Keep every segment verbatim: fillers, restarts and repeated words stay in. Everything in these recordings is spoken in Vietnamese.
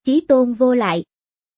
Chí tôn vô lại.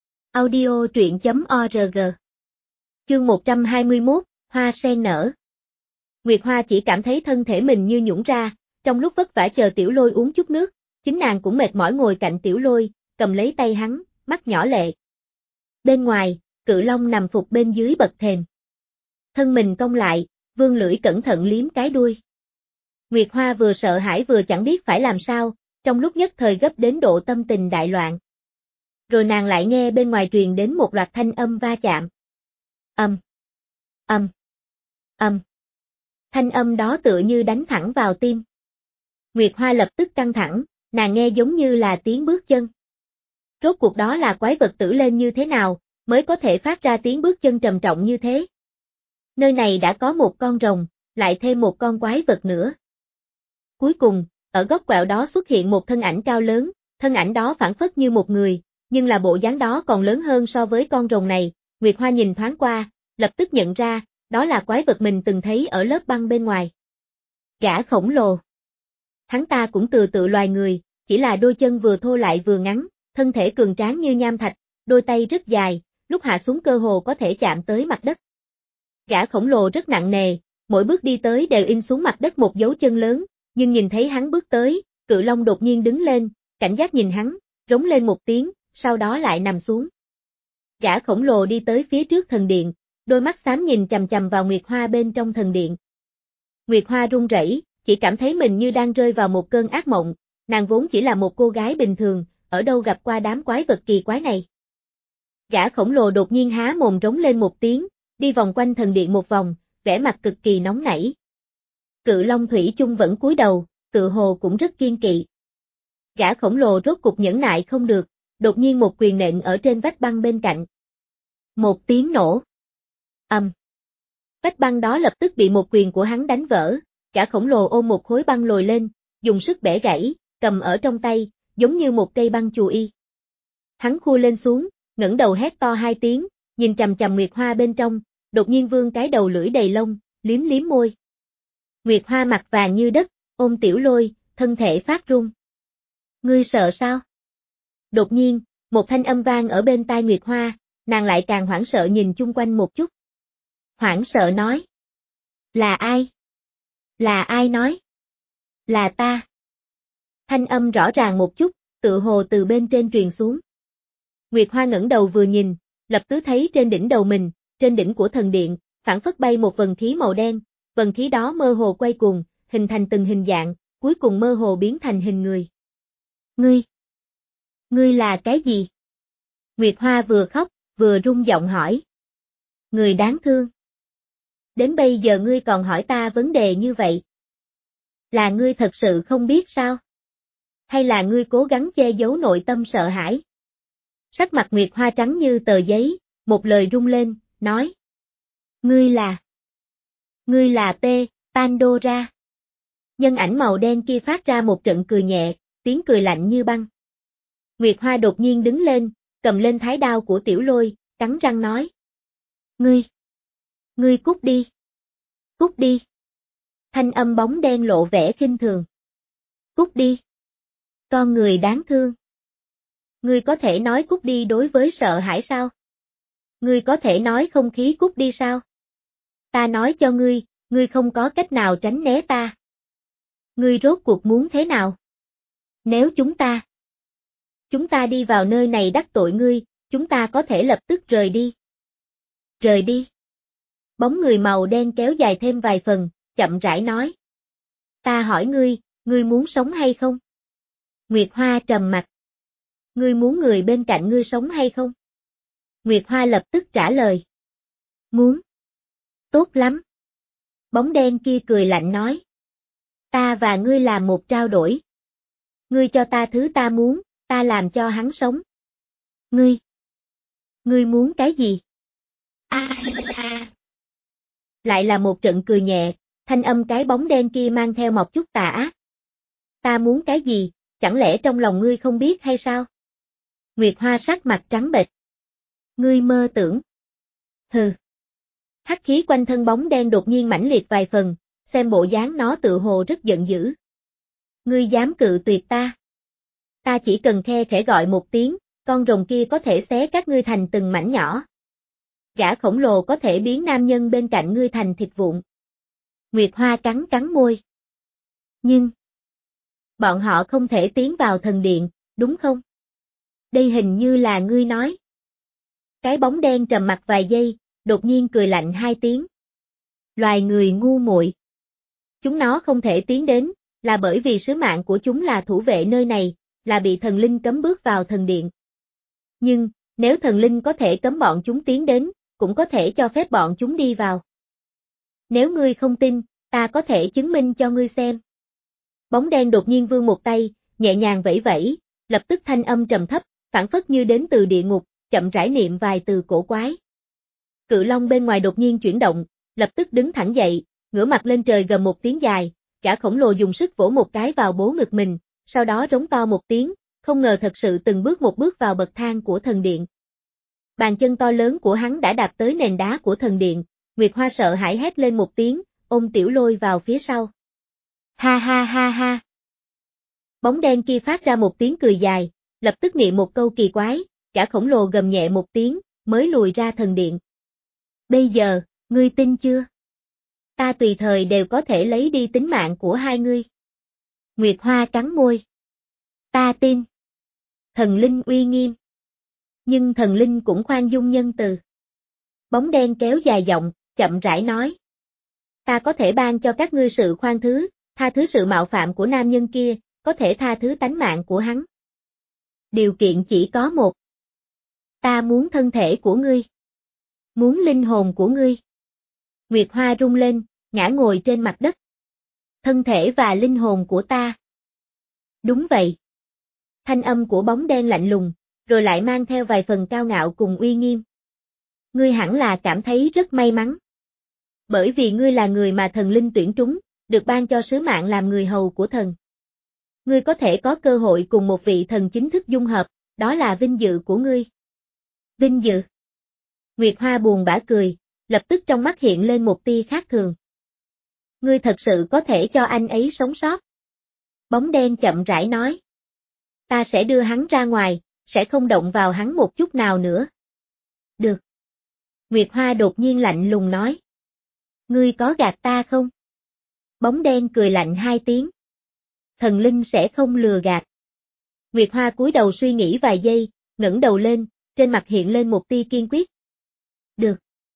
Audio truyện chấm org. Chương một trăm hai mươi mốt, hoa sen nở. Nguyệt Hoa chỉ cảm thấy thân thể mình như nhũn ra, trong lúc vất vả chờ Tiểu Lôi uống chút nước, chính nàng cũng mệt mỏi ngồi cạnh Tiểu Lôi, cầm lấy tay hắn, mắt nhỏ lệ. Bên ngoài, Cự Long nằm phục bên dưới bậc thềm. Thân mình cong lại, vươn lưỡi cẩn thận liếm cái đuôi. Nguyệt Hoa vừa sợ hãi vừa chẳng biết phải làm sao, trong lúc nhất thời gấp đến độ tâm tình đại loạn. Rồi nàng lại nghe bên ngoài truyền đến một loạt thanh âm va chạm. Ầm, ầm, ầm. Thanh âm đó tựa như đánh thẳng vào tim. Nguyệt Hoa lập tức căng thẳng, nàng nghe giống như là tiếng bước chân. Rốt cuộc đó là quái vật tử lên như thế nào, mới có thể phát ra tiếng bước chân trầm trọng như thế. Nơi này đã có một con rồng, lại thêm một con quái vật nữa. Cuối cùng, ở góc quẹo đó xuất hiện một thân ảnh cao lớn, thân ảnh đó phảng phất như một người, nhưng là bộ dáng đó còn lớn hơn so với con rồng này. Nguyệt Hoa nhìn thoáng qua, lập tức nhận ra, đó là quái vật mình từng thấy ở lớp băng bên ngoài. Gã khổng lồ. Hắn ta cũng từ tự loài người, chỉ là đôi chân vừa thô lại vừa ngắn, thân thể cường tráng như nham thạch, đôi tay rất dài, lúc hạ xuống cơ hồ có thể chạm tới mặt đất. Gã khổng lồ rất nặng nề, mỗi bước đi tới đều in xuống mặt đất một dấu chân lớn, nhưng nhìn thấy hắn bước tới, Cự Long đột nhiên đứng lên, cảnh giác nhìn hắn, rống lên một tiếng, sau đó lại nằm xuống. Gã khổng lồ đi tới phía trước thần điện, đôi mắt xám nhìn chằm chằm vào Nguyệt Hoa bên trong thần điện. Nguyệt Hoa run rẩy, chỉ cảm thấy mình như đang rơi vào một cơn ác mộng, nàng vốn chỉ là một cô gái bình thường, ở đâu gặp qua đám quái vật kỳ quái này. Gã khổng lồ đột nhiên há mồm rống lên một tiếng, đi vòng quanh thần điện một vòng, vẻ mặt cực kỳ nóng nảy. Cự Long thủy chung vẫn cúi đầu, tự hồ cũng rất kiên kỵ. Gã khổng lồ rốt cục nhẫn nại không được, đột nhiên một quyền nện ở trên vách băng bên cạnh. Một tiếng nổ. Ầm. Vách băng đó lập tức bị một quyền của hắn đánh vỡ, gã khổng lồ ôm một khối băng lồi lên, dùng sức bẻ gãy, cầm ở trong tay, giống như một cây băng chù y. Hắn khua lên xuống, ngẩng đầu hét to hai tiếng, nhìn chằm chằm Nguyệt Hoa bên trong, đột nhiên vươn cái đầu lưỡi đầy lông, liếm liếm môi. Nguyệt Hoa mặt vàng như đất, ôm Tiểu Lôi, thân thể phát run. Ngươi sợ sao? Đột nhiên, một thanh âm vang ở bên tai Nguyệt Hoa, nàng lại càng hoảng sợ nhìn chung quanh một chút. Hoảng sợ nói. Là ai? Là ai nói? Là ta. Thanh âm rõ ràng một chút, tự hồ từ bên trên truyền xuống. Nguyệt Hoa ngẩng đầu vừa nhìn, lập tức thấy trên đỉnh đầu mình, trên đỉnh của thần điện, phảng phất bay một vần khí màu đen, vần khí đó mơ hồ quay cuồng, hình thành từng hình dạng, cuối cùng mơ hồ biến thành hình người. Ngươi! Ngươi là cái gì? Nguyệt Hoa vừa khóc, vừa run giọng hỏi. Người đáng thương. Đến bây giờ ngươi còn hỏi ta vấn đề như vậy. Là ngươi thật sự không biết sao? Hay là ngươi cố gắng che giấu nội tâm sợ hãi? Sắc mặt Nguyệt Hoa trắng như tờ giấy, một lời rung lên, nói. Ngươi là... Ngươi là T, Pandora. Nhân ảnh màu đen kia phát ra một trận cười nhẹ, tiếng cười lạnh như băng. Nguyệt Hoa đột nhiên đứng lên, cầm lên thái đao của Tiểu Lôi, cắn răng nói. Ngươi! Ngươi cút đi! Cút đi! Thanh âm bóng đen lộ vẻ khinh thường. Cút đi! Con người đáng thương! Ngươi có thể nói cút đi đối với sợ hãi sao? Ngươi có thể nói không khí cút đi sao? Ta nói cho ngươi, ngươi không có cách nào tránh né ta. Ngươi rốt cuộc muốn thế nào? Nếu chúng ta... Chúng ta đi vào nơi này đắc tội ngươi, chúng ta có thể lập tức rời đi. Rời đi. Bóng người màu đen kéo dài thêm vài phần, chậm rãi nói. Ta hỏi ngươi, ngươi muốn sống hay không? Nguyệt Hoa trầm mặt. Ngươi muốn người bên cạnh ngươi sống hay không? Nguyệt Hoa lập tức trả lời. Muốn. Tốt lắm. Bóng đen kia cười lạnh nói. Ta và ngươi làm một trao đổi. Ngươi cho ta thứ ta muốn, ta làm cho hắn sống. Ngươi. Ngươi muốn cái gì? A a. Lại là một trận cười nhẹ, thanh âm cái bóng đen kia mang theo một chút tà ác. Ta muốn cái gì, chẳng lẽ trong lòng ngươi không biết hay sao? Nguyệt Hoa sắc mặt trắng bệch. Ngươi mơ tưởng. Hừ. Hắc khí quanh thân bóng đen đột nhiên mãnh liệt vài phần, xem bộ dáng nó tự hồ rất giận dữ. Ngươi dám cự tuyệt ta? Ta chỉ cần khe khẽ gọi một tiếng, con rồng kia có thể xé các ngươi thành từng mảnh nhỏ. Gã khổng lồ có thể biến nam nhân bên cạnh ngươi thành thịt vụn. Nguyệt Hoa cắn cắn môi. Nhưng, bọn họ không thể tiến vào thần điện, đúng không? Đây hình như là ngươi nói. Cái bóng đen trầm mặc vài giây, đột nhiên cười lạnh hai tiếng. Loài người ngu muội. Chúng nó không thể tiến đến, là bởi vì sứ mạng của chúng là thủ vệ nơi này, là bị thần linh cấm bước vào thần điện. Nhưng, nếu thần linh có thể cấm bọn chúng tiến đến, cũng có thể cho phép bọn chúng đi vào. Nếu ngươi không tin, ta có thể chứng minh cho ngươi xem. Bóng đen đột nhiên vươn một tay, nhẹ nhàng vẫy vẫy, lập tức thanh âm trầm thấp, phảng phất như đến từ địa ngục, chậm rãi niệm vài từ cổ quái. Cự long bên ngoài đột nhiên chuyển động, lập tức đứng thẳng dậy, ngửa mặt lên trời gầm một tiếng dài, gã khổng lồ dùng sức vỗ một cái vào bố ngực mình, sau đó rống to một tiếng, không ngờ thật sự từng bước một bước vào bậc thang của thần điện. Bàn chân to lớn của hắn đã đạp tới nền đá của thần điện, Nguyệt Hoa sợ hãi hét lên một tiếng, ôm Tiểu Lôi vào phía sau. Ha ha ha ha. Bóng đen kia phát ra một tiếng cười dài, lập tức niệm một câu kỳ quái, gã khổng lồ gầm nhẹ một tiếng, mới lùi ra thần điện. Bây giờ, ngươi tin chưa? Ta tùy thời đều có thể lấy đi tính mạng của hai ngươi. Nguyệt Hoa cắn môi. Ta tin. Thần linh uy nghiêm. Nhưng thần linh cũng khoan dung nhân từ. Bóng đen kéo dài giọng, chậm rãi nói. Ta có thể ban cho các ngươi sự khoan thứ, tha thứ sự mạo phạm của nam nhân kia, có thể tha thứ tánh mạng của hắn. Điều kiện chỉ có một. Ta muốn thân thể của ngươi. Muốn linh hồn của ngươi. Nguyệt Hoa rung lên, ngã ngồi trên mặt đất. Thân thể và linh hồn của ta. Đúng vậy. Thanh âm của bóng đen lạnh lùng, rồi lại mang theo vài phần cao ngạo cùng uy nghiêm. Ngươi hẳn là cảm thấy rất may mắn. Bởi vì ngươi là người mà thần linh tuyển trúng, được ban cho sứ mạng làm người hầu của thần. Ngươi có thể có cơ hội cùng một vị thần chính thức dung hợp, đó là vinh dự của ngươi. Vinh dự. Nguyệt Hoa buồn bã cười, lập tức trong mắt hiện lên một tia khác thường. Ngươi thật sự có thể cho anh ấy sống sót. Bóng đen chậm rãi nói. Ta sẽ đưa hắn ra ngoài, sẽ không động vào hắn một chút nào nữa. Được. Nguyệt Hoa đột nhiên lạnh lùng nói. Ngươi có gạt ta không? Bóng đen cười lạnh hai tiếng. Thần linh sẽ không lừa gạt. Nguyệt Hoa cúi đầu suy nghĩ vài giây, ngẩng đầu lên, trên mặt hiện lên một tia kiên quyết. Được.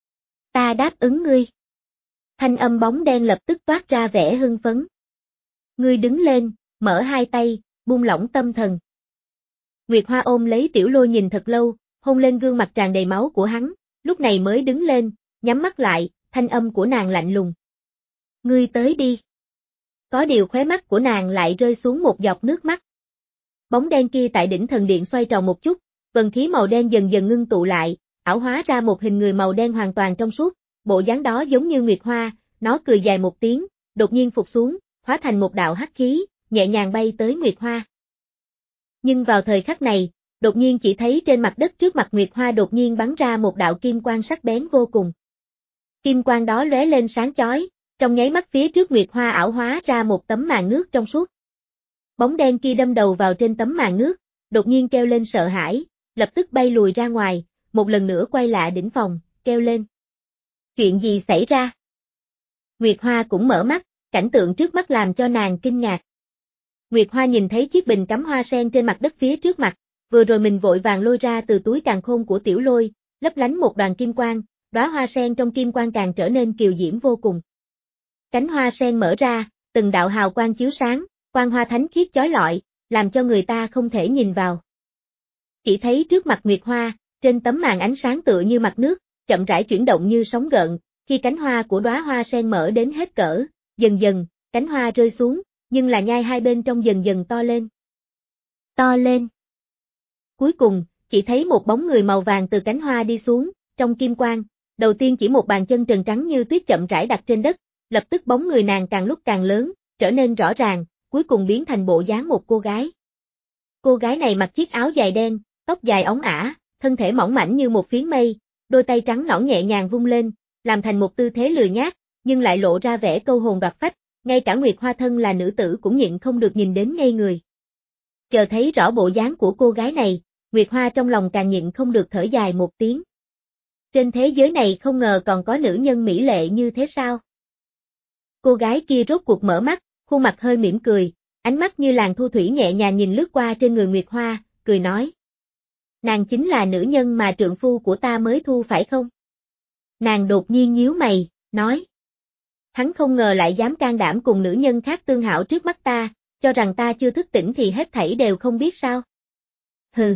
Ta đáp ứng ngươi. Thanh âm bóng đen lập tức toát ra vẻ hưng phấn. Ngươi đứng lên, mở hai tay, buông lỏng tâm thần. Nguyệt Hoa ôm lấy Tiểu Lôi nhìn thật lâu, hôn lên gương mặt tràn đầy máu của hắn, lúc này mới đứng lên, nhắm mắt lại, thanh âm của nàng lạnh lùng. Ngươi tới đi. Có điều khóe mắt của nàng lại rơi xuống một giọt nước mắt. Bóng đen kia tại đỉnh thần điện xoay tròn một chút, vần khí màu đen dần dần ngưng tụ lại, ảo hóa ra một hình người màu đen hoàn toàn trong suốt, bộ dáng đó giống như Nguyệt Hoa, nó cười dài một tiếng, đột nhiên phục xuống, hóa thành một đạo hắc khí, nhẹ nhàng bay tới Nguyệt Hoa. Nhưng vào thời khắc này, đột nhiên chỉ thấy trên mặt đất trước mặt Nguyệt Hoa đột nhiên bắn ra một đạo kim quang sắc bén vô cùng. Kim quang đó lóe lên sáng chói, trong nháy mắt phía trước Nguyệt Hoa ảo hóa ra một tấm màn nước trong suốt. Bóng đen kia đâm đầu vào trên tấm màn nước, đột nhiên kêu lên sợ hãi, lập tức bay lùi ra ngoài, một lần nữa quay lại đỉnh phòng, kêu lên. Chuyện gì xảy ra? Nguyệt Hoa cũng mở mắt, cảnh tượng trước mắt làm cho nàng kinh ngạc. Nguyệt Hoa nhìn thấy chiếc bình cắm hoa sen trên mặt đất phía trước mặt, vừa rồi mình vội vàng lôi ra từ túi càn khôn của Tiểu Lôi, lấp lánh một đoàn kim quang, đóa hoa sen trong kim quang càng trở nên kiều diễm vô cùng. Cánh hoa sen mở ra, từng đạo hào quang chiếu sáng, quang hoa thánh khiết chói lọi, làm cho người ta không thể nhìn vào. Chỉ thấy trước mặt Nguyệt Hoa, trên tấm màn ánh sáng tựa như mặt nước, chậm rãi chuyển động như sóng gợn, khi cánh hoa của đóa hoa sen mở đến hết cỡ, dần dần, cánh hoa rơi xuống, nhưng là nhai hai bên trong dần dần to lên. To lên. Cuối cùng, chỉ thấy một bóng người màu vàng từ cánh hoa đi xuống, trong kim quang, đầu tiên chỉ một bàn chân trần trắng như tuyết chậm rãi đặt trên đất, lập tức bóng người nàng càng lúc càng lớn, trở nên rõ ràng, cuối cùng biến thành bộ dáng một cô gái. Cô gái này mặc chiếc áo dài đen, tóc dài óng ả, thân thể mỏng mảnh như một phiến mây, đôi tay trắng nõn nhẹ nhàng vung lên, làm thành một tư thế lười nhác, nhưng lại lộ ra vẻ câu hồn đoạt phách, ngay cả Nguyệt Hoa thân là nữ tử cũng nhịn không được nhìn đến ngây người. Chờ thấy rõ bộ dáng của cô gái này, Nguyệt Hoa trong lòng càng nhịn không được thở dài một tiếng. Trên thế giới này không ngờ còn có nữ nhân mỹ lệ như thế sao? Cô gái kia rốt cuộc mở mắt, khuôn mặt hơi mỉm cười, ánh mắt như làn thu thủy nhẹ nhàng nhìn lướt qua trên người Nguyệt Hoa, cười nói. Nàng chính là nữ nhân mà trượng phu của ta mới thu phải không? Nàng đột nhiên nhíu mày, nói. Hắn không ngờ lại dám can đảm cùng nữ nhân khác tương hảo trước mắt ta, cho rằng ta chưa thức tỉnh thì hết thảy đều không biết sao? Hừ.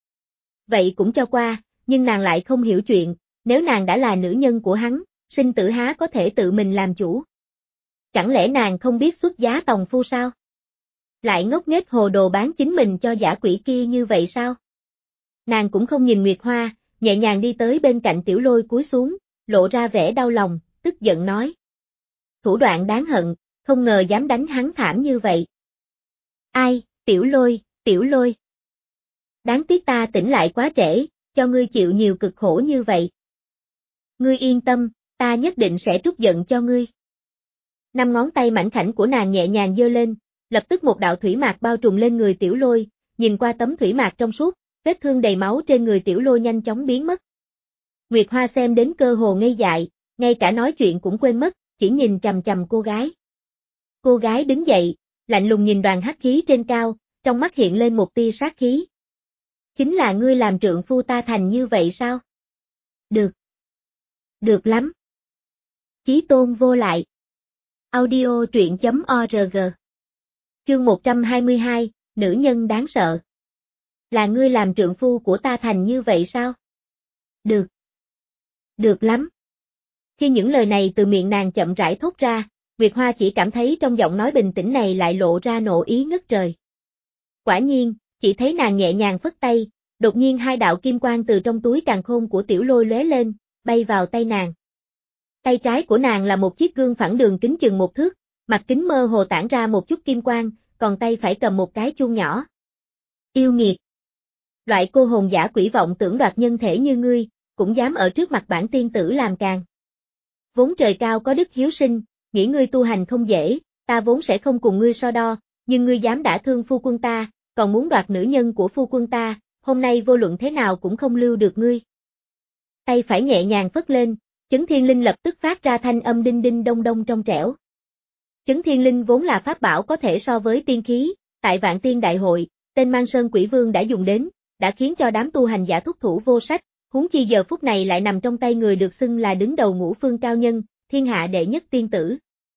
Vậy cũng cho qua, nhưng nàng lại không hiểu chuyện, nếu nàng đã là nữ nhân của hắn, sinh tử há có thể tự mình làm chủ. Chẳng lẽ nàng không biết xuất giá tòng phu sao? Lại ngốc nghếch hồ đồ bán chính mình cho dã quỷ kia như vậy sao? Nàng cũng không nhìn Nguyệt Hoa, nhẹ nhàng đi tới bên cạnh Tiểu Lôi cúi xuống, lộ ra vẻ đau lòng, tức giận nói. Thủ đoạn đáng hận, không ngờ dám đánh hắn thảm như vậy. Ai, Tiểu Lôi, Tiểu Lôi. Đáng tiếc ta tỉnh lại quá trễ, cho ngươi chịu nhiều cực khổ như vậy. Ngươi yên tâm, ta nhất định sẽ trút giận cho ngươi. Năm ngón tay mảnh khảnh của nàng nhẹ nhàng giơ lên, lập tức một đạo thủy mạc bao trùm lên người Tiểu Lôi, nhìn qua tấm thủy mạc trong suốt, vết thương đầy máu trên người Tiểu Lôi nhanh chóng biến mất. Nguyệt Hoa xem đến cơ hồ ngây dại, ngay cả nói chuyện cũng quên mất, chỉ nhìn chằm chằm cô gái. Cô gái đứng dậy, lạnh lùng nhìn đoàn hắc khí trên cao, trong mắt hiện lên một tia sát khí. Chính là ngươi làm trượng phu ta thành như vậy sao? Được. Được lắm. Chí tôn vô lại. Audio truyện chấm org. Chương một trăm hai mươi hai, nữ nhân đáng sợ. Là ngươi làm trượng phu của ta thành như vậy sao? Được. Được lắm. Khi những lời này từ miệng nàng chậm rãi thốt ra, Nguyệt Hoa chỉ cảm thấy trong giọng nói bình tĩnh này lại lộ ra nộ ý ngất trời. Quả nhiên, chỉ thấy nàng nhẹ nhàng phất tay, đột nhiên hai đạo kim quang từ trong túi càn khôn của Tiểu Lôi lóe lên, bay vào tay nàng. Tay trái của nàng là một chiếc gương phẳng đường kính chừng một thước, mặt kính mơ hồ tản ra một chút kim quang, còn tay phải cầm một cái chuông nhỏ. Yêu nghiệt. Loại cô hồn giả quỷ vọng tưởng đoạt nhân thể như ngươi, cũng dám ở trước mặt bản tiên tử làm càn. Vốn trời cao có đức hiếu sinh, nghĩ ngươi tu hành không dễ, ta vốn sẽ không cùng ngươi so đo, nhưng ngươi dám đả thương phu quân ta, còn muốn đoạt nữ nhân của phu quân ta, hôm nay vô luận thế nào cũng không lưu được ngươi. Tay phải nhẹ nhàng phất lên, Chấn Thiên Linh lập tức phát ra thanh âm đinh đinh đông đông trong trẻo. Chấn Thiên Linh vốn là pháp bảo có thể so với tiên khí, tại Vạn Tiên Đại Hội, tên Mang Sơn Quỷ Vương đã dùng đến, đã khiến cho đám tu hành giả thúc thủ vô sách, huống chi giờ phút này lại nằm trong tay người được xưng là đứng đầu ngũ phương cao nhân, thiên hạ đệ nhất tiên tử.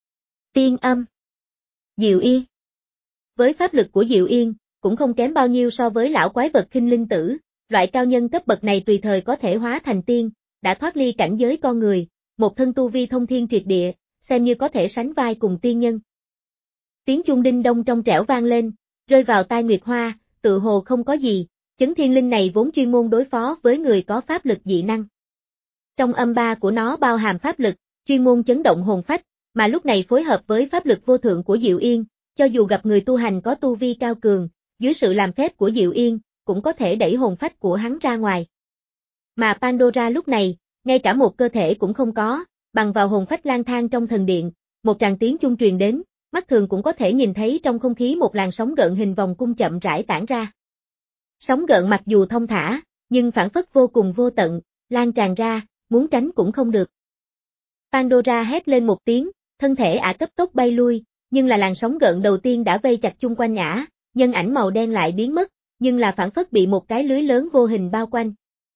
Tiên âm. Diệu Yên. Với pháp lực của Diệu Yên, cũng không kém bao nhiêu so với lão quái vật Khinh Linh Tử, loại cao nhân cấp bậc này tùy thời có thể hóa thành tiên, đã thoát ly cảnh giới con người, một thân tu vi thông thiên triệt địa, xem như có thể sánh vai cùng tiên nhân. Tiếng chuông đinh đông trong trẻo vang lên, rơi vào tai Nguyệt Hoa, tự hồ không có gì, Chấn Thiên Linh này vốn chuyên môn đối phó với người có pháp lực dị năng. Trong âm ba của nó bao hàm pháp lực, chuyên môn chấn động hồn phách, mà lúc này phối hợp với pháp lực vô thượng của Diệu Yên, cho dù gặp người tu hành có tu vi cao cường, dưới sự làm phép của Diệu Yên, cũng có thể đẩy hồn phách của hắn ra ngoài. Mà Pandora lúc này, ngay cả một cơ thể cũng không có, bằng vào hồn phách lang thang trong thần điện, một tràng tiếng chuông truyền đến, mắt thường cũng có thể nhìn thấy trong không khí một làn sóng gợn hình vòng cung chậm rãi tản ra. Sóng gợn mặc dù thông thả, nhưng phản phất vô cùng vô tận, lan tràn ra, muốn tránh cũng không được. Pandora hét lên một tiếng, thân thể ả cấp tốc bay lui, nhưng là làn sóng gợn đầu tiên đã vây chặt chung quanh ả, nhân ảnh màu đen lại biến mất, nhưng là phản phất bị một cái lưới lớn vô hình bao quanh.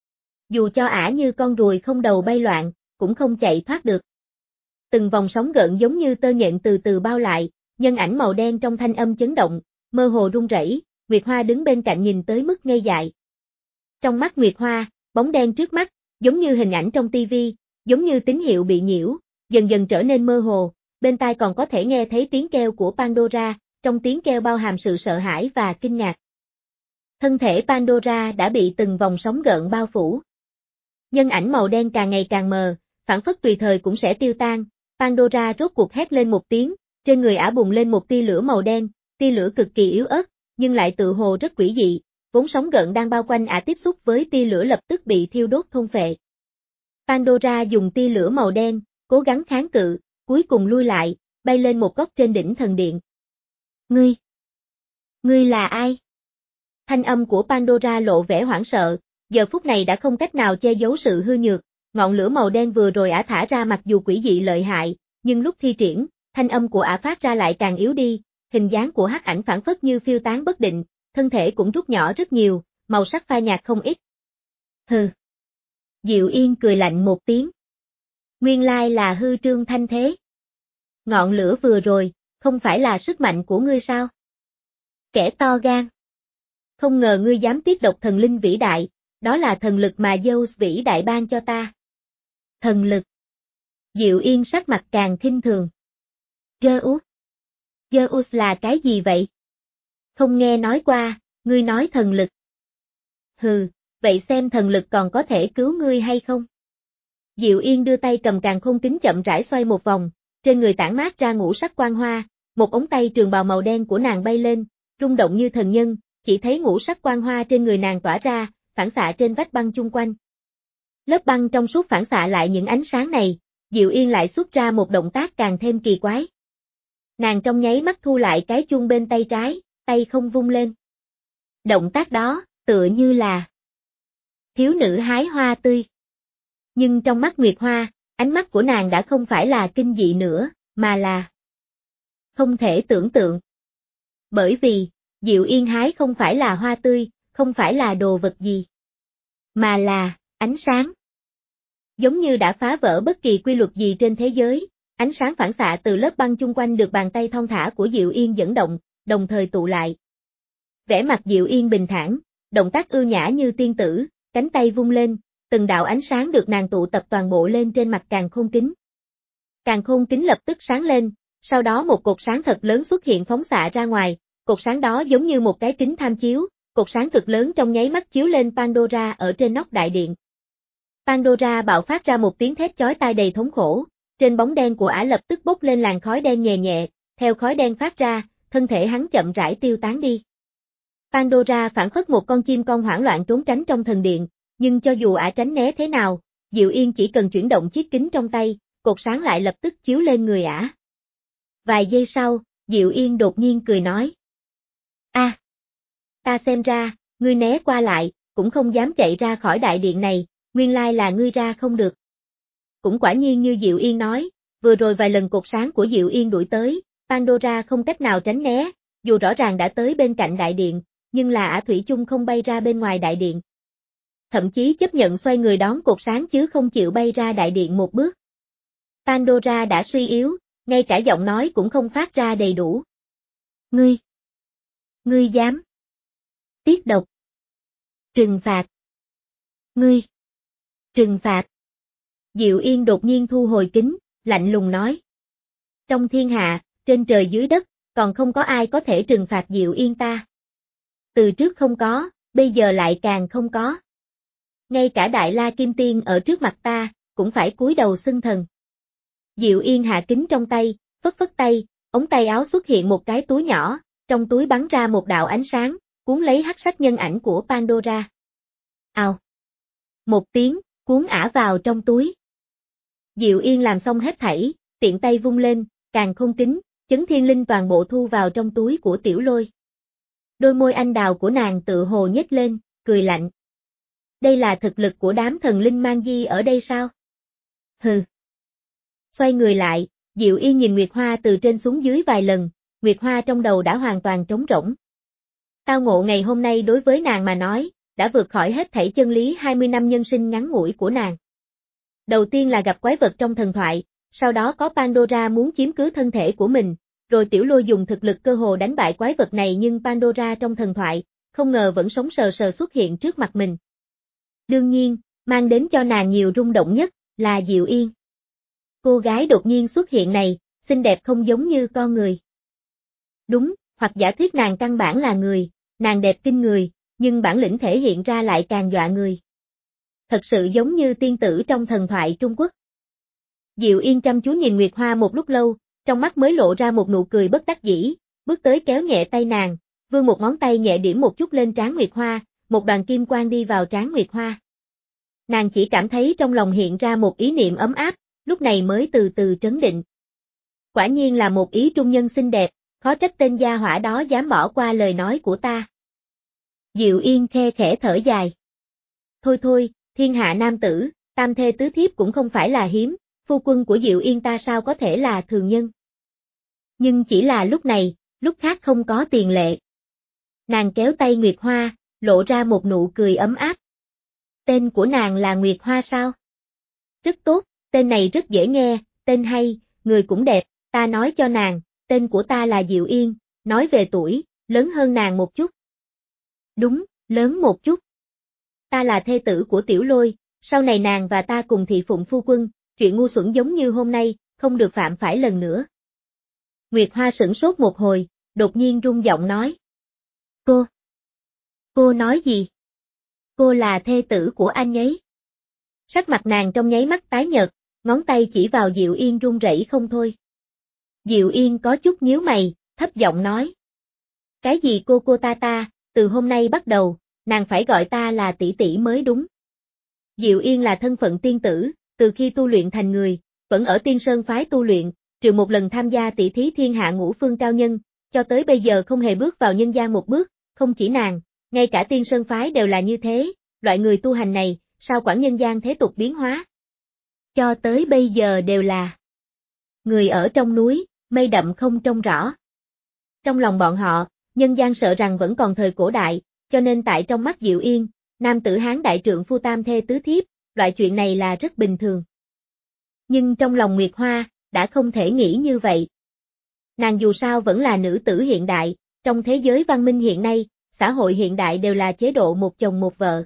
Dù cho ả như con ruồi không đầu bay loạn, cũng không chạy thoát được. Từng vòng sóng gợn giống như tơ nhện từ từ bao lại, nhân ảnh màu đen trong thanh âm chấn động, mơ hồ run rẩy, Nguyệt Hoa đứng bên cạnh nhìn tới mức ngây dại. Trong mắt Nguyệt Hoa, bóng đen trước mắt, giống như hình ảnh trong tivi, giống như tín hiệu bị nhiễu, dần dần trở nên mơ hồ, bên tai còn có thể nghe thấy tiếng kêu của Pandora, trong tiếng kêu bao hàm sự sợ hãi và kinh ngạc. Thân thể Pandora đã bị từng vòng sóng gợn bao phủ. Nhân ảnh màu đen càng ngày càng mờ, phản phất tùy thời cũng sẽ tiêu tan, Pandora rốt cuộc hét lên một tiếng, trên người ả bùng lên một tia lửa màu đen, tia lửa cực kỳ yếu ớt, nhưng lại tự hồ rất quỷ dị, vốn sóng gợn đang bao quanh ả tiếp xúc với tia lửa lập tức bị thiêu đốt thôn phệ. Pandora dùng tia lửa màu đen, cố gắng kháng cự, cuối cùng lui lại, bay lên một góc trên đỉnh thần điện. Ngươi! Ngươi là ai? Thanh âm của Pandora lộ vẻ hoảng sợ, giờ phút này đã không cách nào che giấu sự hư nhược, ngọn lửa màu đen vừa rồi ả thả ra mặc dù quỷ dị lợi hại, nhưng lúc thi triển, thanh âm của ả phát ra lại càng yếu đi, hình dáng của hắc ảnh phản phất như phiêu tán bất định, thân thể cũng rút nhỏ rất nhiều, màu sắc phai nhạt không ít. Hừ. Diệu Yên cười lạnh một tiếng. Nguyên lai là hư trương thanh thế. Ngọn lửa vừa rồi, không phải là sức mạnh của ngươi sao? Kẻ to gan. Không ngờ ngươi dám tiết độc thần linh vĩ đại, đó là thần lực mà Zeus vĩ đại ban cho ta. Thần lực. Diệu Yên sắc mặt càng khinh thường. Zeus. Zeus là cái gì vậy? Không nghe nói qua, ngươi nói thần lực. Hừ, vậy xem thần lực còn có thể cứu ngươi hay không? Diệu Yên đưa tay cầm càn khôn kính chậm rãi xoay một vòng, trên người tản mát ra ngũ sắc quang hoa, một ống tay trường bào màu đen của nàng bay lên, rung động như thần nhân, chỉ thấy ngũ sắc quang hoa trên người nàng tỏa ra, phản xạ trên vách băng chung quanh. Lớp băng trong suốt phản xạ lại những ánh sáng này, Diệu Yên lại xuất ra một động tác càng thêm kỳ quái. Nàng trong nháy mắt thu lại cái chuông bên tay trái, tay không vung lên. Động tác đó, tựa như là thiếu nữ hái hoa tươi. Nhưng trong mắt Nguyệt Hoa, ánh mắt của nàng đã không phải là kinh dị nữa, mà là không thể tưởng tượng. Bởi vì, Diệu Yên hái không phải là hoa tươi, không phải là đồ vật gì, mà là ánh sáng. Giống như đã phá vỡ bất kỳ quy luật gì trên thế giới, ánh sáng phản xạ từ lớp băng chung quanh được bàn tay thon thả của Diệu Yên dẫn động, đồng thời tụ lại. Vẻ mặt Diệu Yên bình thản, động tác ưu nhã như tiên tử, cánh tay vung lên, từng đạo ánh sáng được nàng tụ tập toàn bộ lên trên mặt càn khôn kính. Càn khôn kính lập tức sáng lên, sau đó một cột sáng thật lớn xuất hiện phóng xạ ra ngoài, cột sáng đó giống như một cái kính tham chiếu, cột sáng cực lớn trong nháy mắt chiếu lên Pandora ở trên nóc đại điện. Pandora bạo phát ra một tiếng thét chói tai đầy thống khổ, trên bóng đen của ả lập tức bốc lên làn khói đen nhẹ nhẹ, theo khói đen phát ra, thân thể hắn chậm rãi tiêu tán đi. Pandora phản phất một con chim con hoảng loạn trốn tránh trong thần điện, nhưng cho dù ả tránh né thế nào, Diệu Yên chỉ cần chuyển động chiếc kính trong tay, cột sáng lại lập tức chiếu lên người ả. Vài giây sau, Diệu Yên đột nhiên cười nói. A, à, ta xem ra, ngươi né qua lại, cũng không dám chạy ra khỏi đại điện này, nguyên lai là ngươi ra không được. Cũng quả nhiên như Diệu Yên nói, vừa rồi vài lần cột sáng của Diệu Yên đuổi tới, Pandora không cách nào tránh né, dù rõ ràng đã tới bên cạnh đại điện, nhưng là ả thủy chung không bay ra bên ngoài đại điện. Thậm chí chấp nhận xoay người đón cột sáng chứ không chịu bay ra đại điện một bước. Pandora đã suy yếu, ngay cả giọng nói cũng không phát ra đầy đủ. Ngươi! Ngươi dám! Tiết độc! Trừng phạt! Ngươi! Trừng phạt! Diệu Yên đột nhiên thu hồi kính, lạnh lùng nói. Trong thiên hạ, trên trời dưới đất, còn không có ai có thể trừng phạt Diệu Yên ta. Từ trước không có, bây giờ lại càng không có. Ngay cả Đại La Kim Tiên ở trước mặt ta, cũng phải cúi đầu xưng thần. Diệu Yên hạ kính trong tay, phất phất tay, ống tay áo xuất hiện một cái túi nhỏ, trong túi bắn ra một đạo ánh sáng, cuốn lấy hắc sắc nhân ảnh của Pandora. Ào! Một tiếng, cuốn ả vào trong túi. Diệu Yên làm xong hết thảy, tiện tay vung lên, càn khôn kính, chấn thiên linh toàn bộ thu vào trong túi của Tiểu Lôi. Đôi môi anh đào của nàng tự hồ nhếch lên, cười lạnh. Đây là thực lực của đám thần linh mang di ở đây sao? Hừ. Xoay người lại, Diệu Yên nhìn Nguyệt Hoa từ trên xuống dưới vài lần, Nguyệt Hoa trong đầu đã hoàn toàn trống rỗng. Tao ngộ ngày hôm nay đối với nàng mà nói, đã vượt khỏi hết thảy chân lý hai mươi năm nhân sinh ngắn ngủi của nàng. Đầu tiên là gặp quái vật trong thần thoại, sau đó có Pandora muốn chiếm cứ thân thể của mình, rồi Tiểu Lôi dùng thực lực cơ hồ đánh bại quái vật này nhưng Pandora trong thần thoại, không ngờ vẫn sống sờ sờ xuất hiện trước mặt mình. Đương nhiên, mang đến cho nàng nhiều rung động nhất, là Diệu Yên. Cô gái đột nhiên xuất hiện này, xinh đẹp không giống như con người. Đúng, hoặc giả thuyết nàng căn bản là người, nàng đẹp kinh người, nhưng bản lĩnh thể hiện ra lại càng dọa người. Thật sự giống như tiên tử trong thần thoại Trung Quốc. Diệu Yên chăm chú nhìn Nguyệt Hoa một lúc lâu, trong mắt mới lộ ra một nụ cười bất đắc dĩ, bước tới kéo nhẹ tay nàng, vươn một ngón tay nhẹ điểm một chút lên trán Nguyệt Hoa, một đoàn kim quang đi vào trán Nguyệt Hoa. Nàng chỉ cảm thấy trong lòng hiện ra một ý niệm ấm áp, lúc này mới từ từ trấn định. Quả nhiên là một ý trung nhân xinh đẹp, khó trách tên gia hỏa đó dám bỏ qua lời nói của ta. Diệu Yên khe khẽ thở dài. Thôi thôi, thiên hạ nam tử, tam thê tứ thiếp cũng không phải là hiếm, phu quân của Diệu Yên ta sao có thể là thường nhân. Nhưng chỉ là lúc này, lúc khác không có tiền lệ. Nàng kéo tay Nguyệt Hoa, lộ ra một nụ cười ấm áp. Tên của nàng là Nguyệt Hoa sao? Rất tốt, tên này rất dễ nghe, tên hay, người cũng đẹp, ta nói cho nàng, tên của ta là Diệu Yên, nói về tuổi, lớn hơn nàng một chút. Đúng, lớn một chút. Ta là thê tử của Tiểu Lôi, sau này nàng và ta cùng thị phụng phu quân, chuyện ngu xuẩn giống như hôm nay, không được phạm phải lần nữa. Nguyệt Hoa sửng sốt một hồi, đột nhiên rung giọng nói. Cô? Cô nói gì? Cô là thê tử của anh ấy. Sắc mặt nàng trong nháy mắt tái nhợt, ngón tay chỉ vào Diệu Yên run rẩy không thôi. Diệu Yên có chút nhíu mày, thấp giọng nói. Cái gì cô cô ta ta, từ hôm nay bắt đầu, nàng phải gọi ta là tỷ tỷ mới đúng. Diệu Yên là thân phận tiên tử, từ khi tu luyện thành người, vẫn ở Tiên Sơn phái tu luyện, trừ một lần tham gia tỷ thí thiên hạ ngũ phương cao nhân, cho tới bây giờ không hề bước vào nhân gian một bước, không chỉ nàng, ngay cả Tiên Sơn phái đều là như thế, loại người tu hành này, sao quản nhân gian thế tục biến hóa. Cho tới bây giờ đều là người ở trong núi, mây đậm không trông rõ. Trong lòng bọn họ, nhân gian sợ rằng vẫn còn thời cổ đại, cho nên tại trong mắt Diệu Yên, nam tử Hán đại trượng phu tam thê tứ thiếp, loại chuyện này là rất bình thường. Nhưng trong lòng Nguyệt Hoa, đã không thể nghĩ như vậy. Nàng dù sao vẫn là nữ tử hiện đại, trong thế giới văn minh hiện nay, xã hội hiện đại đều là chế độ một chồng một vợ.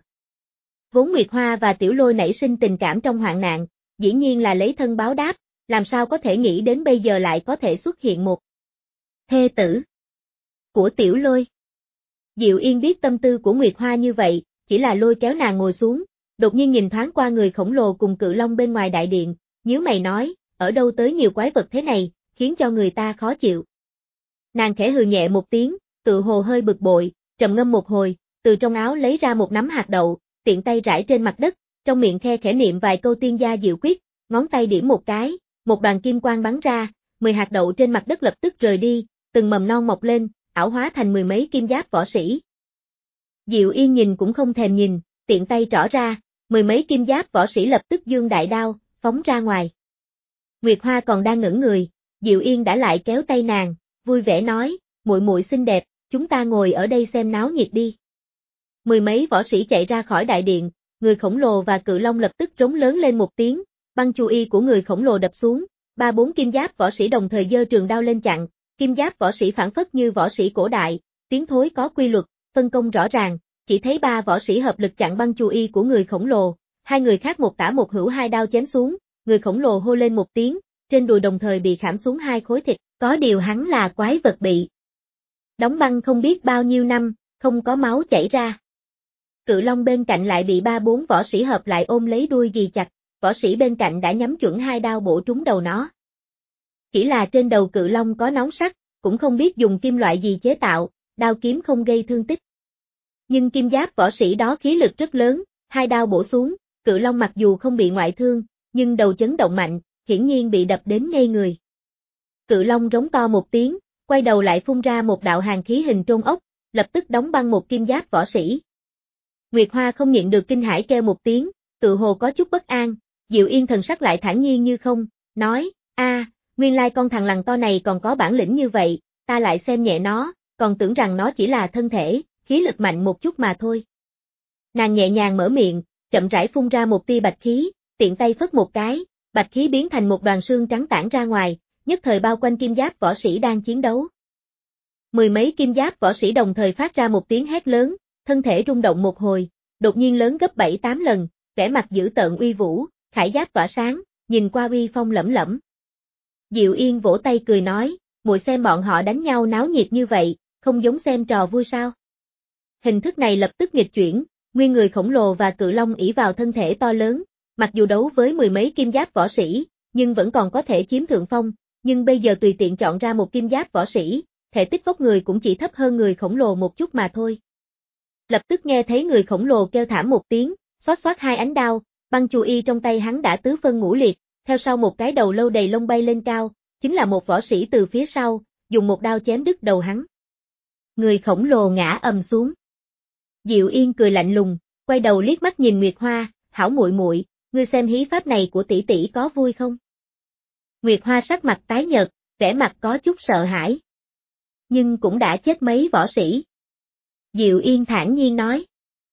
Vốn Nguyệt Hoa và Tiểu Lôi nảy sinh tình cảm trong hoạn nạn, dĩ nhiên là lấy thân báo đáp, làm sao có thể nghĩ đến bây giờ lại có thể xuất hiện một thê tử của Tiểu Lôi. Diệu Yên biết tâm tư của Nguyệt Hoa như vậy, chỉ là lôi kéo nàng ngồi xuống, đột nhiên nhìn thoáng qua người khổng lồ cùng cự long bên ngoài đại điện, nhíu mày nói, ở đâu tới nhiều quái vật thế này, khiến cho người ta khó chịu. Nàng khẽ hừ nhẹ một tiếng, tự hồ hơi bực bội, trầm ngâm một hồi, từ trong áo lấy ra một nắm hạt đậu, tiện tay rải trên mặt đất, trong miệng khe khẽ niệm vài câu tiên gia diệu quyết, ngón tay điểm một cái, một đoàn kim quang bắn ra, mười hạt đậu trên mặt đất lập tức rời đi, từng mầm non mọc lên, ảo hóa thành mười mấy kim giáp võ sĩ. Diệu Yên nhìn cũng không thèm nhìn, tiện tay trỏ ra, mười mấy kim giáp võ sĩ lập tức giương đại đao, phóng ra ngoài. Nguyệt Hoa còn đang ngẩn người, Diệu Yên đã lại kéo tay nàng, vui vẻ nói, muội muội xinh đẹp, chúng ta ngồi ở đây xem náo nhiệt đi. Mười mấy võ sĩ chạy ra khỏi đại điện, người khổng lồ và cự long lập tức rống lớn lên một tiếng, băng chu y của người khổng lồ đập xuống, ba bốn kim giáp võ sĩ đồng thời giơ trường đao lên chặn, kim giáp võ sĩ phản phất như võ sĩ cổ đại, tiến thối có quy luật, phân công rõ ràng, chỉ thấy ba võ sĩ hợp lực chặn băng chu y của người khổng lồ, hai người khác một tả một hữu hai đao chém xuống, người khổng lồ hô lên một tiếng, trên đùi đồng thời bị khảm xuống hai khối thịt, có điều hắn là quái vật bị đóng băng không biết bao nhiêu năm, không có máu chảy ra. Cự long bên cạnh lại bị ba bốn võ sĩ hợp lại ôm lấy đuôi ghì chặt, võ sĩ bên cạnh đã nhắm chuẩn hai đao bổ trúng đầu nó. Chỉ là trên đầu cự long có nóng sắt, cũng không biết dùng kim loại gì chế tạo, đao kiếm không gây thương tích. Nhưng kim giáp võ sĩ đó khí lực rất lớn, hai đao bổ xuống, cự long mặc dù không bị ngoại thương, nhưng đầu chấn động mạnh, hiển nhiên bị đập đến ngây người. Cự long rống to một tiếng, quay đầu lại phun ra một đạo hàn khí hình trôn ốc, lập tức đóng băng một kim giáp võ sĩ. Nguyệt Hoa không nhịn được kinh hãi kêu một tiếng, tự hồ có chút bất an, Diệu Yên thần sắc lại thản nhiên như không, nói, a, nguyên lai con thằng lằn to này còn có bản lĩnh như vậy, ta lại xem nhẹ nó, còn tưởng rằng nó chỉ là thân thể, khí lực mạnh một chút mà thôi. Nàng nhẹ nhàng mở miệng, chậm rãi phun ra một tia bạch khí, tiện tay phất một cái, bạch khí biến thành một đoàn sương trắng tản ra ngoài, nhất thời bao quanh kim giáp võ sĩ đang chiến đấu. Mười mấy kim giáp võ sĩ đồng thời phát ra một tiếng hét lớn, thân thể rung động một hồi, đột nhiên lớn gấp bảy tám lần, vẻ mặt dữ tợn uy vũ, khải giáp tỏa sáng, nhìn qua uy phong lẫm lẫm. Diệu Yên vỗ tay cười nói, muội xem bọn họ đánh nhau náo nhiệt như vậy, không giống xem trò vui sao? Hình thức này lập tức nghịch chuyển, nguyên người khổng lồ và cự long ỷ vào thân thể to lớn, mặc dù đấu với mười mấy kim giáp võ sĩ, nhưng vẫn còn có thể chiếm thượng phong, nhưng bây giờ tùy tiện chọn ra một kim giáp võ sĩ, thể tích vóc người cũng chỉ thấp hơn người khổng lồ một chút mà thôi. Lập tức nghe thấy người khổng lồ kêu thảm một tiếng, xoát xoát hai ánh đao, băng chu y trong tay hắn đã tứ phân ngũ liệt, theo sau một cái đầu lâu đầy lông bay lên cao, chính là một võ sĩ từ phía sau, dùng một đao chém đứt đầu hắn. Người khổng lồ ngã ầm xuống. Diệu Yên cười lạnh lùng, quay đầu liếc mắt nhìn Nguyệt Hoa, hảo muội muội, ngươi xem hí pháp này của tỷ tỷ có vui không? Nguyệt Hoa sắc mặt tái nhợt, vẻ mặt có chút sợ hãi. Nhưng cũng đã chết mấy võ sĩ. Diệu Yên thản nhiên nói.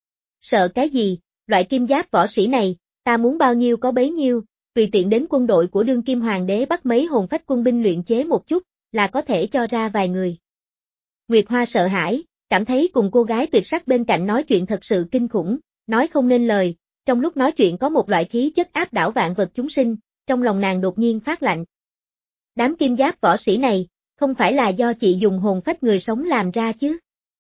Sợ cái gì, loại kim giáp võ sĩ này, ta muốn bao nhiêu có bấy nhiêu, tùy tiện đến quân đội của đương kim hoàng đế bắt mấy hồn phách quân binh luyện chế một chút, là có thể cho ra vài người. Nguyệt Hoa sợ hãi, cảm thấy cùng cô gái tuyệt sắc bên cạnh nói chuyện thật sự kinh khủng, nói không nên lời, trong lúc nói chuyện có một loại khí chất áp đảo vạn vật chúng sinh, trong lòng nàng đột nhiên phát lạnh. Đám kim giáp võ sĩ này, không phải là do chị dùng hồn phách người sống làm ra chứ?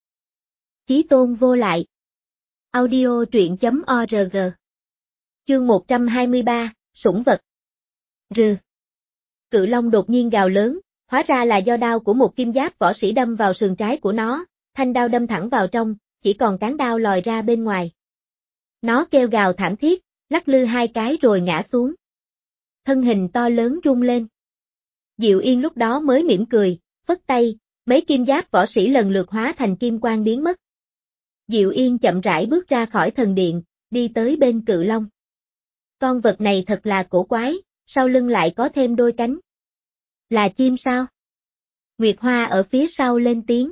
Chí tôn vô lại. Audio truyện chấm org. Chương một trăm hai mươi ba, sủng vật. Rừ. Cự long đột nhiên gào lớn, hóa ra là do đao của một kim giáp võ sĩ đâm vào sườn trái của nó, thanh đao đâm thẳng vào trong, chỉ còn cán đao lòi ra bên ngoài. Nó kêu gào thảm thiết, lắc lư hai cái rồi ngã xuống. Thân hình to lớn rung lên. Diệu Yên lúc đó mới mỉm cười, phất tay, mấy kim giáp võ sĩ lần lượt hóa thành kim quang biến mất. Diệu Yên chậm rãi bước ra khỏi thần điện, đi tới bên cự long. Con vật này thật là cổ quái, sau lưng lại có thêm đôi cánh. Là chim sao? Nguyệt Hoa ở phía sau lên tiếng.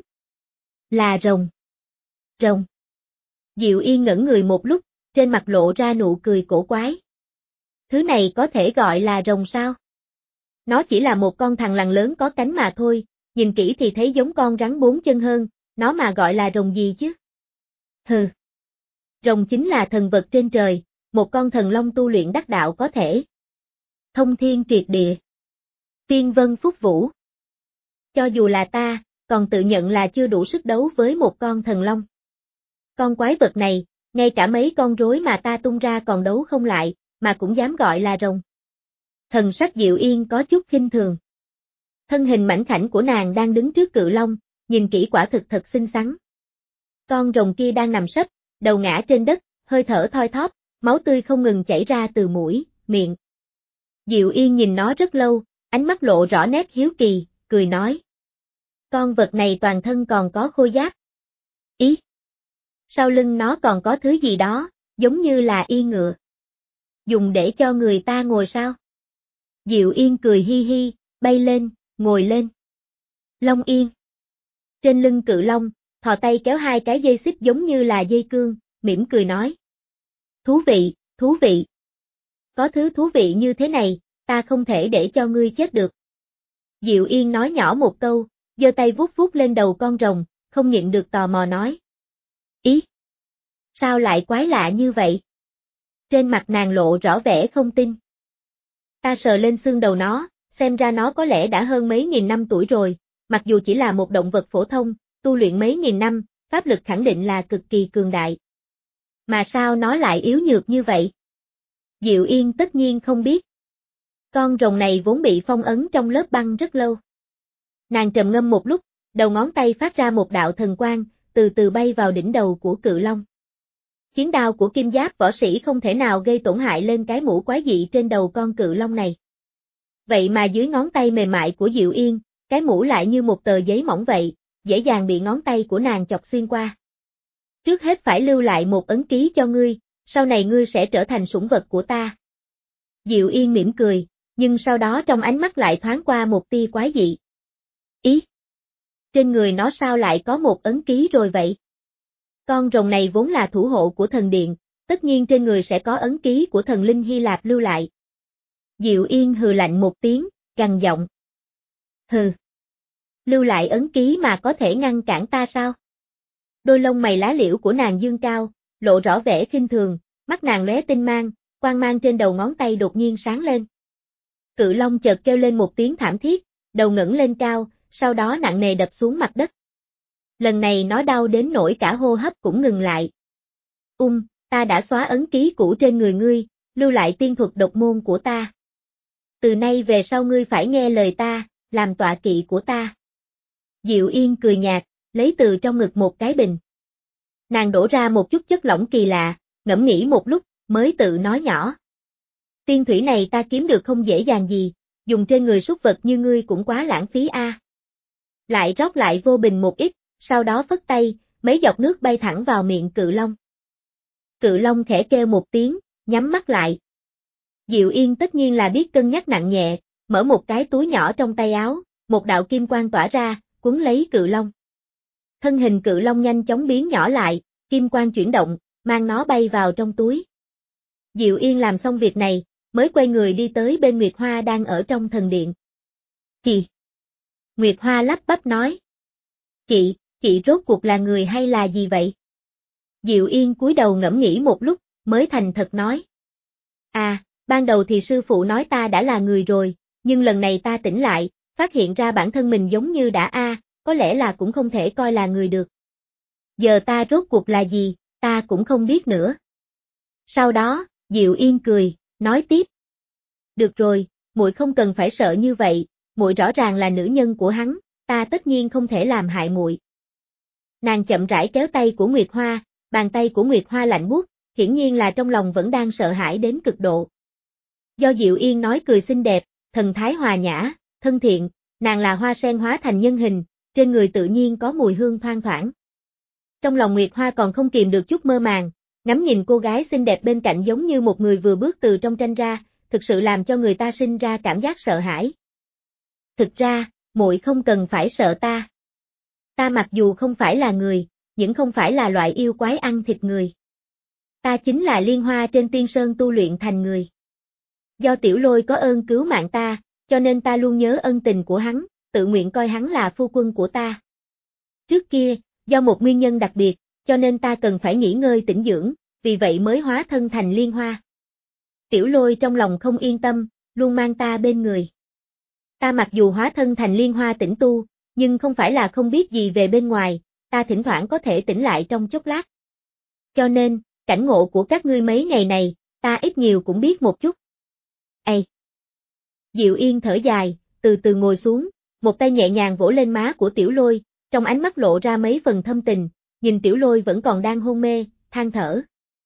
Là rồng. Rồng. Diệu Yên ngẩn người một lúc, trên mặt lộ ra nụ cười cổ quái. Thứ này có thể gọi là rồng sao? Nó chỉ là một con thằn lằn lớn có cánh mà thôi, nhìn kỹ thì thấy giống con rắn bốn chân hơn, nó mà gọi là rồng gì chứ? Hừ. Rồng chính là thần vật trên trời, một con thần long tu luyện đắc đạo có thể. Thông thiên triệt địa. Phiên vân phúc vũ. Cho dù là ta, còn tự nhận là chưa đủ sức đấu với một con thần long. Con quái vật này, ngay cả mấy con rối mà ta tung ra còn đấu không lại, mà cũng dám gọi là rồng. Thần sắc Diệu Yên có chút khinh thường. Thân hình mảnh khảnh của nàng đang đứng trước cự long, nhìn kỹ quả thực thật xinh xắn. Con rồng kia đang nằm sấp, đầu ngã trên đất, hơi thở thoi thóp, máu tươi không ngừng chảy ra từ mũi, miệng. Diệu Yên nhìn nó rất lâu, ánh mắt lộ rõ nét hiếu kỳ, cười nói. Con vật này toàn thân còn có khôi giáp. Ý. Sau lưng nó còn có thứ gì đó, giống như là yên ngựa. Dùng để cho người ta ngồi sao? Diệu Yên cười hi hi, bay lên, ngồi lên. Long Yên. Trên lưng cự long, thò tay kéo hai cái dây xích giống như là dây cương, mỉm cười nói. Thú vị, thú vị. Có thứ thú vị như thế này, ta không thể để cho ngươi chết được. Diệu Yên nói nhỏ một câu, giơ tay vuốt vuốt lên đầu con rồng, không nhịn được tò mò nói. Ý. Sao lại quái lạ như vậy? Trên mặt nàng lộ rõ vẻ không tin. Ta sờ lên xương đầu nó, xem ra nó có lẽ đã hơn mấy nghìn năm tuổi rồi, mặc dù chỉ là một động vật phổ thông, tu luyện mấy nghìn năm, pháp lực khẳng định là cực kỳ cường đại. Mà sao nó lại yếu nhược như vậy? Diệu Yên tất nhiên không biết. Con rồng này vốn bị phong ấn trong lớp băng rất lâu. Nàng trầm ngâm một lúc, đầu ngón tay phát ra một đạo thần quang, từ từ bay vào đỉnh đầu của cự long. Chiến đao của kim giáp võ sĩ không thể nào gây tổn hại lên cái mũ quái dị trên đầu con cự long này. Vậy mà dưới ngón tay mềm mại của Diệu Yên, cái mũ lại như một tờ giấy mỏng vậy, dễ dàng bị ngón tay của nàng chọc xuyên qua. Trước hết phải lưu lại một ấn ký cho ngươi, sau này ngươi sẽ trở thành sủng vật của ta. Diệu Yên mỉm cười, nhưng sau đó trong ánh mắt lại thoáng qua một tia quái dị. Ý! Trên người nó sao lại có một ấn ký rồi vậy? Con rồng này vốn là thủ hộ của thần điện, tất nhiên trên người sẽ có ấn ký của thần linh Hy Lạp lưu lại. Diệu Yên hừ lạnh một tiếng, gằn giọng. Hừ. Lưu lại ấn ký mà có thể ngăn cản ta sao? Đôi lông mày lá liễu của nàng dương cao, lộ rõ vẻ khinh thường, mắt nàng lóe tinh mang, quang mang trên đầu ngón tay đột nhiên sáng lên. Cự long chợt kêu lên một tiếng thảm thiết, đầu ngẩng lên cao, sau đó nặng nề đập xuống mặt đất. Lần này nó đau đến nỗi cả hô hấp cũng ngừng lại. Ung, ta đã xóa ấn ký cũ trên người ngươi, lưu lại tiên thuật độc môn của ta. Từ nay về sau ngươi phải nghe lời ta, làm tọa kỵ của ta. Diệu Yên cười nhạt, lấy từ trong ngực một cái bình. Nàng đổ ra một chút chất lỏng kỳ lạ, ngẫm nghĩ một lúc, mới tự nói nhỏ. Tiên thủy này ta kiếm được không dễ dàng gì, dùng trên người súc vật như ngươi cũng quá lãng phí a. À. Lại rót lại vô bình một ít, sau đó phất tay, mấy giọt nước bay thẳng vào miệng Cự Long. Cự Long khẽ kêu một tiếng, nhắm mắt lại. Diệu Yên tất nhiên là biết cân nhắc nặng nhẹ, mở một cái túi nhỏ trong tay áo, một đạo kim quang tỏa ra, cuốn lấy Cự Long. Thân hình Cự Long nhanh chóng biến nhỏ lại, kim quang chuyển động, mang nó bay vào trong túi. Diệu Yên làm xong việc này, mới quay người đi tới bên Nguyệt Hoa đang ở trong thần điện. Chị! Nguyệt Hoa lắp bắp nói. Chị, chị rốt cuộc là người hay là gì vậy? Diệu Yên cúi đầu ngẫm nghĩ một lúc, mới thành thật nói. À, ban đầu thì sư phụ nói ta đã là người rồi, nhưng lần này ta tỉnh lại, phát hiện ra bản thân mình giống như đã a, à, có lẽ là cũng không thể coi là người được. Giờ ta rốt cuộc là gì, ta cũng không biết nữa. Sau đó, Diệu Yên cười, nói tiếp. Được rồi, muội không cần phải sợ như vậy, muội rõ ràng là nữ nhân của hắn, ta tất nhiên không thể làm hại muội. Nàng chậm rãi kéo tay của Nguyệt Hoa, bàn tay của Nguyệt Hoa lạnh buốt, hiển nhiên là trong lòng vẫn đang sợ hãi đến cực độ. Do Diệu Yên nói cười xinh đẹp, thần thái hòa nhã, thân thiện, nàng là hoa sen hóa thành nhân hình, trên người tự nhiên có mùi hương thoang thoảng. Trong lòng Nguyệt Hoa còn không kìm được chút mơ màng, ngắm nhìn cô gái xinh đẹp bên cạnh giống như một người vừa bước từ trong tranh ra, thực sự làm cho người ta sinh ra cảm giác sợ hãi. Thực ra, muội không cần phải sợ ta. Ta mặc dù không phải là người, nhưng không phải là loại yêu quái ăn thịt người. Ta chính là Liên Hoa trên Tiên Sơn tu luyện thành người. Do Tiểu Lôi có ơn cứu mạng ta, cho nên ta luôn nhớ ân tình của hắn, tự nguyện coi hắn là phu quân của ta. Trước kia, do một nguyên nhân đặc biệt, cho nên ta cần phải nghỉ ngơi tĩnh dưỡng, vì vậy mới hóa thân thành Liên Hoa. Tiểu Lôi trong lòng không yên tâm, luôn mang ta bên người. Ta mặc dù hóa thân thành Liên Hoa tĩnh tu, nhưng không phải là không biết gì về bên ngoài, ta thỉnh thoảng có thể tỉnh lại trong chốc lát. Cho nên, cảnh ngộ của các ngươi mấy ngày này, ta ít nhiều cũng biết một chút. Ê! Diệu Yên thở dài, từ từ ngồi xuống, một tay nhẹ nhàng vỗ lên má của Tiểu Lôi, trong ánh mắt lộ ra mấy phần thâm tình, nhìn Tiểu Lôi vẫn còn đang hôn mê, than thở.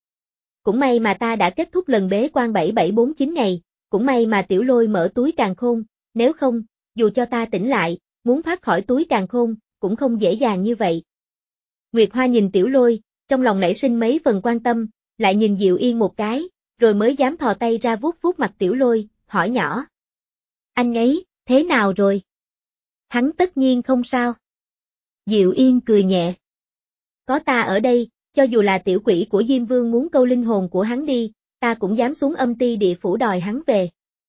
Cũng may mà ta đã kết thúc lần bế quan bảy bảy bốn chín ngày, cũng may mà Tiểu Lôi mở túi càn khôn, nếu không, dù cho ta tỉnh lại, muốn thoát khỏi túi càn khôn, cũng không dễ dàng như vậy. Nguyệt Hoa nhìn Tiểu Lôi, trong lòng nảy sinh mấy phần quan tâm, lại nhìn Diệu Yên một cái, rồi mới dám thò tay ra vuốt vuốt mặt Tiểu Lôi, hỏi nhỏ. Anh ấy, thế nào rồi? Hắn tất nhiên không sao. Diệu Yên cười nhẹ. Có ta ở đây, cho dù là tiểu quỷ của Diêm Vương muốn câu linh hồn của hắn đi, ta cũng dám xuống âm ti địa phủ đòi hắn về.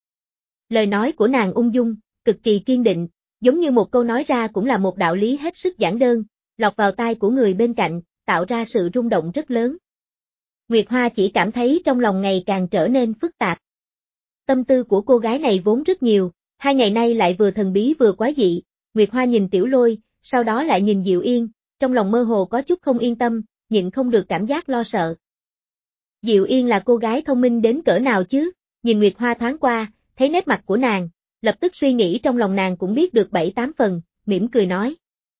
Lời nói của nàng ung dung, cực kỳ kiên định, giống như một câu nói ra cũng là một đạo lý hết sức giản đơn, lọt vào tai của người bên cạnh, tạo ra sự rung động rất lớn. Nguyệt Hoa chỉ cảm thấy trong lòng ngày càng trở nên phức tạp. Tâm tư của cô gái này vốn rất nhiều, hai ngày nay lại vừa thần bí vừa quái dị, Nguyệt Hoa nhìn Tiểu Lôi, sau đó lại nhìn Diệu Yên, trong lòng mơ hồ có chút không yên tâm, nhịn không được cảm giác lo sợ. Diệu Yên là cô gái thông minh đến cỡ nào chứ, nhìn Nguyệt Hoa thoáng qua, thấy nét mặt của nàng, lập tức suy nghĩ trong lòng nàng cũng biết được bảy tám phần, mỉm cười nói.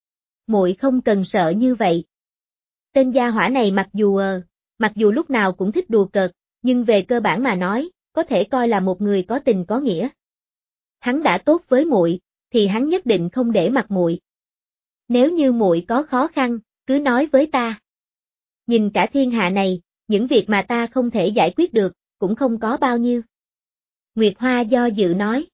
Muội không cần sợ như vậy. Tên gia hỏa này mặc dù ờ, mặc dù lúc nào cũng thích đùa cợt, nhưng về cơ bản mà nói, có thể coi là một người có tình có nghĩa. Hắn đã tốt với muội, thì hắn nhất định không để mặc muội. Nếu như muội có khó khăn, cứ nói với ta. Nhìn cả thiên hạ này, những việc mà ta không thể giải quyết được, cũng không có bao nhiêu. Nguyệt Hoa do dự nói.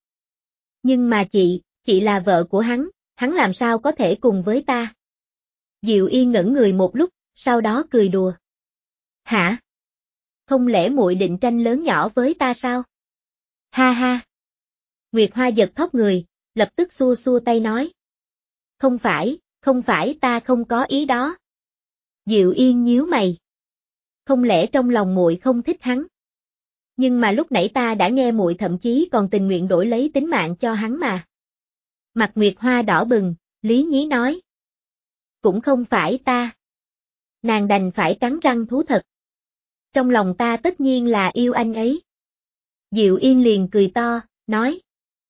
Nhưng mà chị, chị là vợ của hắn, hắn làm sao có thể cùng với ta? Diệu Yên ngẩn người một lúc, sau đó cười đùa. Hả? Không lẽ muội định tranh lớn nhỏ với ta sao? Ha ha. Nguyệt Hoa giật thót người, lập tức xua xua tay nói. Không phải, không phải ta không có ý đó. Diệu Yên nhíu mày. Không lẽ trong lòng muội không thích hắn? Nhưng mà lúc nãy ta đã nghe muội thậm chí còn tình nguyện đổi lấy tính mạng cho hắn mà. Mặt Nguyệt Hoa đỏ bừng, lý nhí nói. Cũng không phải ta. Nàng đành phải cắn răng thú thật. Trong lòng ta tất nhiên là yêu anh ấy. Diệu Yên liền cười to, nói.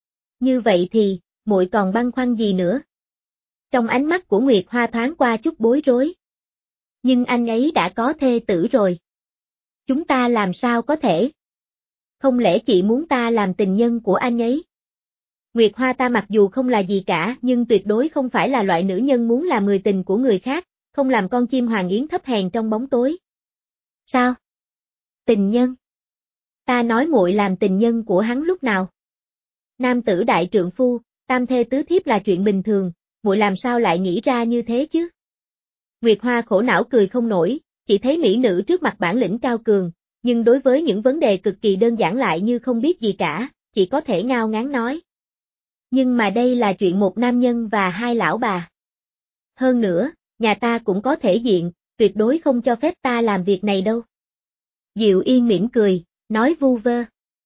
Như vậy thì, muội còn băn khoăn gì nữa? Trong ánh mắt của Nguyệt Hoa thoáng qua chút bối rối. Nhưng anh ấy đã có thê tử rồi. Chúng ta làm sao có thể? Không lẽ chị muốn ta làm tình nhân của anh ấy? Nguyệt Hoa ta mặc dù không là gì cả nhưng tuyệt đối không phải là loại nữ nhân muốn làm người tình của người khác, không làm con chim hoàng yến thấp hèn trong bóng tối. Sao? Tình nhân? Ta nói muội làm tình nhân của hắn lúc nào? Nam tử đại trượng phu, tam thê tứ thiếp là chuyện bình thường, muội làm sao lại nghĩ ra như thế chứ? Nguyệt Hoa khổ não cười không nổi, chỉ thấy mỹ nữ trước mặt bản lĩnh cao cường, nhưng đối với những vấn đề cực kỳ đơn giản lại như không biết gì cả, chỉ có thể ngao ngán nói. Nhưng mà đây là chuyện một nam nhân và hai lão bà. Hơn nữa, nhà ta cũng có thể diện, tuyệt đối không cho phép ta làm việc này đâu. Diệu Yên mỉm cười, nói vu vơ.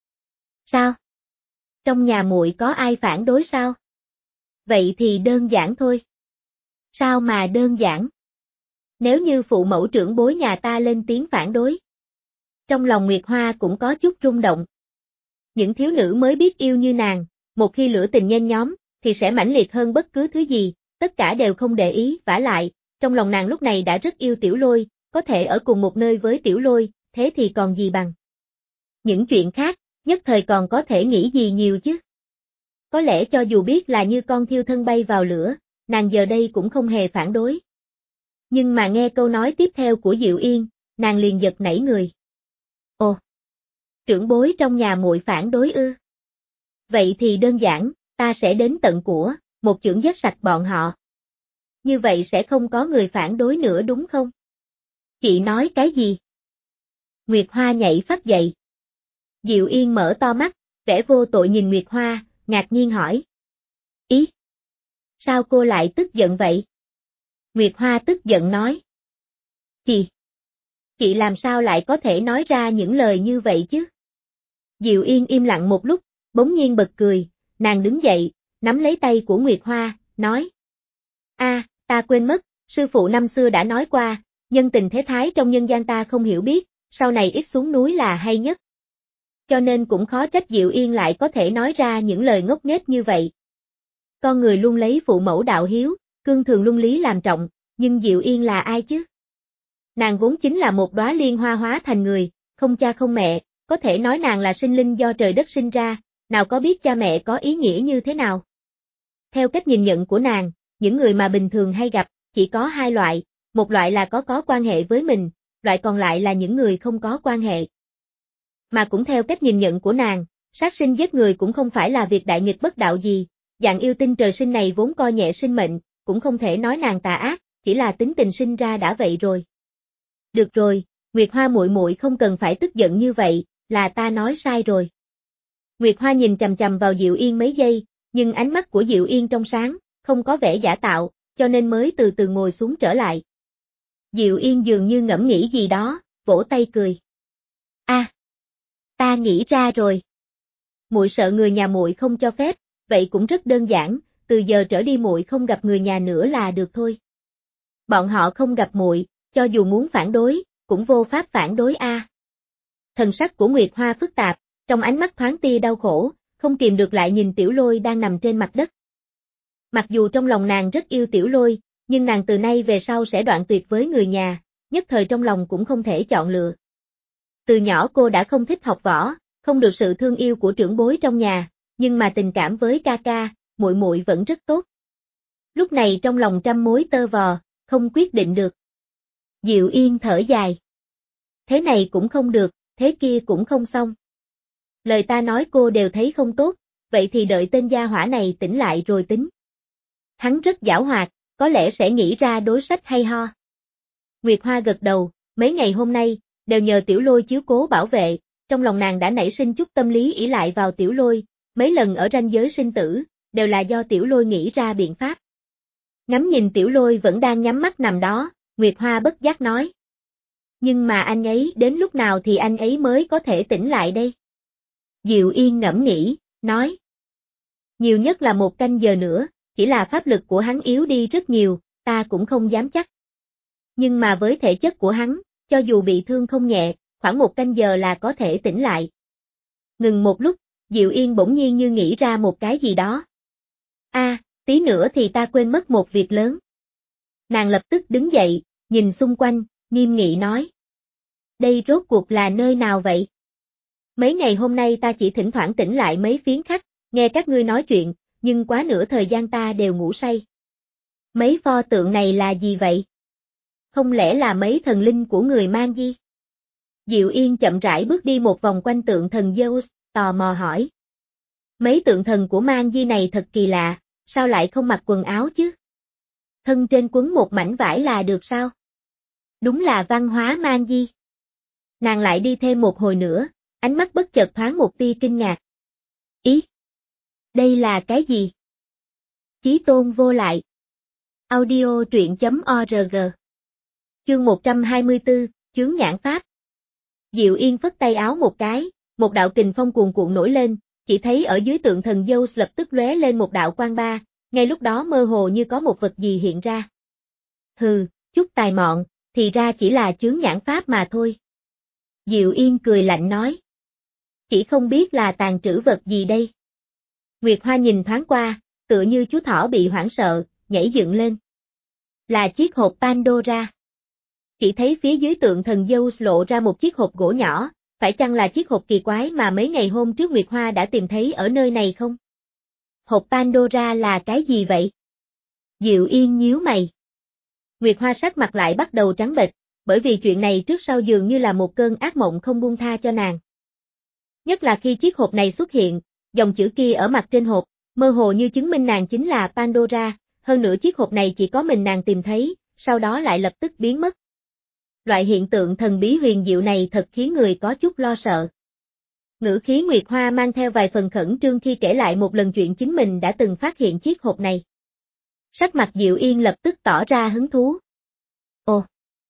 Sao? Trong nhà muội có ai phản đối sao? Vậy thì đơn giản thôi. Sao mà đơn giản? Nếu như phụ mẫu trưởng bối nhà ta lên tiếng phản đối. Trong lòng Nguyệt Hoa cũng có chút rung động. Những thiếu nữ mới biết yêu như nàng, một khi lửa tình nhen nhóm, thì sẽ mãnh liệt hơn bất cứ thứ gì, tất cả đều không để ý, vả lại, trong lòng nàng lúc này đã rất yêu Tiểu Lôi, có thể ở cùng một nơi với Tiểu Lôi, thế thì còn gì bằng. Những chuyện khác, nhất thời còn có thể nghĩ gì nhiều chứ. Có lẽ cho dù biết là như con thiêu thân bay vào lửa, nàng giờ đây cũng không hề phản đối. Nhưng mà nghe câu nói tiếp theo của Diệu Yên, nàng liền giật nảy người. Ồ! Trưởng bối trong nhà muội phản đối ư? Vậy thì đơn giản, ta sẽ đến tận của, một chưởng giết sạch bọn họ. Như vậy sẽ không có người phản đối nữa đúng không? Chị nói cái gì? Nguyệt Hoa nhảy phát dậy. Diệu Yên mở to mắt, vẻ vô tội nhìn Nguyệt Hoa, ngạc nhiên hỏi. Ý? Sao cô lại tức giận vậy? Nguyệt Hoa tức giận nói. Chị! Chị làm sao lại có thể nói ra những lời như vậy chứ? Diệu Yên im lặng một lúc, bỗng nhiên bật cười, nàng đứng dậy, nắm lấy tay của Nguyệt Hoa, nói. A, ta quên mất, sư phụ năm xưa đã nói qua, nhân tình thế thái trong nhân gian ta không hiểu biết, sau này ít xuống núi là hay nhất. Cho nên cũng khó trách Diệu Yên lại có thể nói ra những lời ngốc nghếch như vậy. Con người luôn lấy phụ mẫu đạo hiếu, cương thường luân lý làm trọng, nhưng Diệu Yên là ai chứ? Nàng vốn chính là một đóa liên hoa hóa thành người, không cha không mẹ, có thể nói nàng là sinh linh do trời đất sinh ra, nào có biết cha mẹ có ý nghĩa như thế nào. Theo cách nhìn nhận của nàng, những người mà bình thường hay gặp, chỉ có hai loại, một loại là có có quan hệ với mình, loại còn lại là những người không có quan hệ. Mà cũng theo cách nhìn nhận của nàng, sát sinh giết người cũng không phải là việc đại nghịch bất đạo gì, dạng yêu tinh trời sinh này vốn coi nhẹ sinh mệnh, cũng không thể nói nàng tà ác, chỉ là tính tình sinh ra đã vậy rồi. Được rồi, Nguyệt Hoa muội muội không cần phải tức giận như vậy, là ta nói sai rồi. Nguyệt Hoa nhìn chằm chằm vào Diệu Yên mấy giây, nhưng ánh mắt của Diệu Yên trong sáng, không có vẻ giả tạo, cho nên mới từ từ ngồi xuống trở lại. Diệu Yên dường như ngẫm nghĩ gì đó, vỗ tay cười. A, à, ta nghĩ ra rồi. Muội sợ người nhà muội không cho phép, vậy cũng rất đơn giản, từ giờ trở đi muội không gặp người nhà nữa là được thôi. Bọn họ không gặp muội, cho dù muốn phản đối, cũng vô pháp phản đối a. À. Thần sắc của Nguyệt Hoa phức tạp, trong ánh mắt thoáng tia đau khổ, không kìm được lại nhìn Tiểu Lôi đang nằm trên mặt đất. Mặc dù trong lòng nàng rất yêu Tiểu Lôi, nhưng nàng từ nay về sau sẽ đoạn tuyệt với người nhà, nhất thời trong lòng cũng không thể chọn lựa. Từ nhỏ cô đã không thích học võ, không được sự thương yêu của trưởng bối trong nhà, nhưng mà tình cảm với ca ca, muội muội vẫn rất tốt. Lúc này trong lòng trăm mối tơ vò, không quyết định được. Diệu Yên thở dài. Thế này cũng không được, thế kia cũng không xong. Lời ta nói cô đều thấy không tốt, vậy thì đợi tên gia hỏa này tỉnh lại rồi tính. Hắn rất giảo hoạt, có lẽ sẽ nghĩ ra đối sách hay ho. Nguyệt Hoa gật đầu, mấy ngày hôm nay, đều nhờ Tiểu Lôi chiếu cố bảo vệ, trong lòng nàng đã nảy sinh chút tâm lý ỷ lại vào Tiểu Lôi, mấy lần ở ranh giới sinh tử, đều là do Tiểu Lôi nghĩ ra biện pháp. Ngắm nhìn Tiểu Lôi vẫn đang nhắm mắt nằm đó, Nguyệt Hoa bất giác nói. Nhưng mà anh ấy đến lúc nào thì anh ấy mới có thể tỉnh lại đây? Diệu Yên ngẫm nghĩ, nói. Nhiều nhất là một canh giờ nữa, chỉ là pháp lực của hắn yếu đi rất nhiều, ta cũng không dám chắc. Nhưng mà với thể chất của hắn, cho dù bị thương không nhẹ, khoảng một canh giờ là có thể tỉnh lại. Ngừng một lúc, Diệu Yên bỗng nhiên như nghĩ ra một cái gì đó. A, à, tí nữa thì ta quên mất một việc lớn. Nàng lập tức đứng dậy, nhìn xung quanh, nghiêm nghị nói. Đây rốt cuộc là nơi nào vậy? Mấy ngày hôm nay ta chỉ thỉnh thoảng tỉnh lại mấy phiến khách, nghe các ngươi nói chuyện, nhưng quá nửa thời gian ta đều ngủ say. Mấy pho tượng này là gì vậy? Không lẽ là mấy thần linh của người Man Di? Diệu Yên chậm rãi bước đi một vòng quanh tượng thần Zeus, tò mò hỏi. Mấy tượng thần của Man Di này thật kỳ lạ, sao lại không mặc quần áo chứ? Thân trên quấn một mảnh vải là được sao? Đúng là văn hóa Man Di. Nàng lại đi thêm một hồi nữa, ánh mắt bất chợt thoáng một tia kinh ngạc. Ý! Đây là cái gì? Chí tôn vô lại. Audio truyện chấm org. Chương một trăm hai mươi tư, chướng nhãn pháp. Diệu Yên phất tay áo một cái, một đạo kình phong cuồn cuộn nổi lên, chỉ thấy ở dưới tượng thần Zeus lập tức lóe lên một đạo quang ba, ngay lúc đó mơ hồ như có một vật gì hiện ra. Hừ, chút tài mọn, thì ra chỉ là chướng nhãn pháp mà thôi. Diệu Yên cười lạnh nói. Chỉ không biết là tàn trữ vật gì đây. Nguyệt Hoa nhìn thoáng qua, tựa như chú thỏ bị hoảng sợ, nhảy dựng lên. Là chiếc hộp Pandora. Chỉ thấy phía dưới tượng thần Zeus lộ ra một chiếc hộp gỗ nhỏ, phải chăng là chiếc hộp kỳ quái mà mấy ngày hôm trước Nguyệt Hoa đã tìm thấy ở nơi này không? Hộp Pandora là cái gì vậy? Diệu Yên nhíu mày. Nguyệt Hoa sắc mặt lại bắt đầu trắng bệch, bởi vì chuyện này trước sau dường như là một cơn ác mộng không buông tha cho nàng. Nhất là khi chiếc hộp này xuất hiện, dòng chữ kia ở mặt trên hộp, mơ hồ như chứng minh nàng chính là Pandora, hơn nữa chiếc hộp này chỉ có mình nàng tìm thấy, sau đó lại lập tức biến mất. Loại hiện tượng thần bí huyền diệu này thật khiến người có chút lo sợ. Ngữ khí Nguyệt Hoa mang theo vài phần khẩn trương khi kể lại một lần chuyện chính mình đã từng phát hiện chiếc hộp này. Sắc mặt Diệu Yên lập tức tỏ ra hứng thú. Ồ,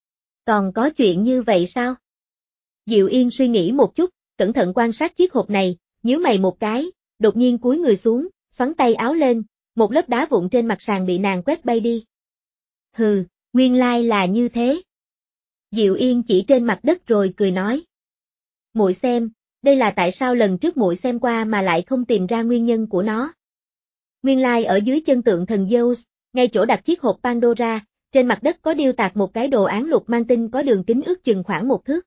còn có chuyện như vậy sao? Diệu Yên suy nghĩ một chút, cẩn thận quan sát chiếc hộp này, nhíu mày một cái, đột nhiên cúi người xuống, xoắn tay áo lên, một lớp đá vụn trên mặt sàn bị nàng quét bay đi. Hừ, nguyên lai là như thế. Diệu Yên chỉ trên mặt đất rồi cười nói. Muội xem, đây là tại sao lần trước muội xem qua mà lại không tìm ra nguyên nhân của nó. Nguyên lai ở dưới chân tượng thần Zeus, ngay chỗ đặt chiếc hộp Pandora, trên mặt đất có điêu tạc một cái đồ án lục mang tinh có đường kính ước chừng khoảng một thước.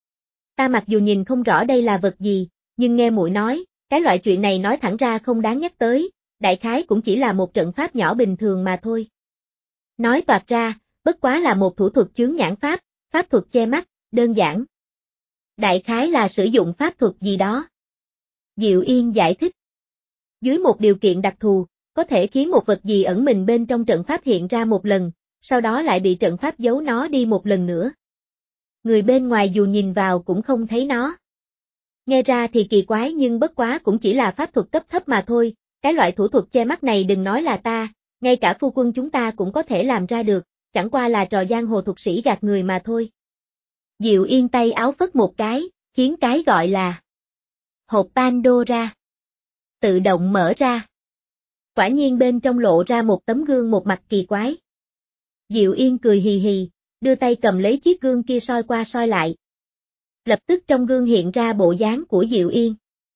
Ta mặc dù nhìn không rõ đây là vật gì, nhưng nghe muội nói, cái loại chuyện này nói thẳng ra không đáng nhắc tới, đại khái cũng chỉ là một trận pháp nhỏ bình thường mà thôi. Nói toạc ra, bất quá là một thủ thuật chướng nhãn pháp, pháp thuật che mắt, đơn giản. Đại khái là sử dụng pháp thuật gì đó. Diệu Yên giải thích. Dưới một điều kiện đặc thù, có thể khiến một vật gì ẩn mình bên trong trận pháp hiện ra một lần, sau đó lại bị trận pháp giấu nó đi một lần nữa. Người bên ngoài dù nhìn vào cũng không thấy nó. Nghe ra thì kỳ quái nhưng bất quá cũng chỉ là pháp thuật cấp thấp mà thôi, cái loại thủ thuật che mắt này đừng nói là ta, ngay cả phu quân chúng ta cũng có thể làm ra được, chẳng qua là trò giang hồ thuật sĩ gạt người mà thôi. Diệu Yên tay áo phất một cái, khiến cái gọi là hộp Pandora tự động mở ra. Quả nhiên bên trong lộ ra một tấm gương một mặt kỳ quái. Diệu Yên cười hì hì, đưa tay cầm lấy chiếc gương kia soi qua soi lại. Lập tức trong gương hiện ra bộ dáng của Diệu Yên.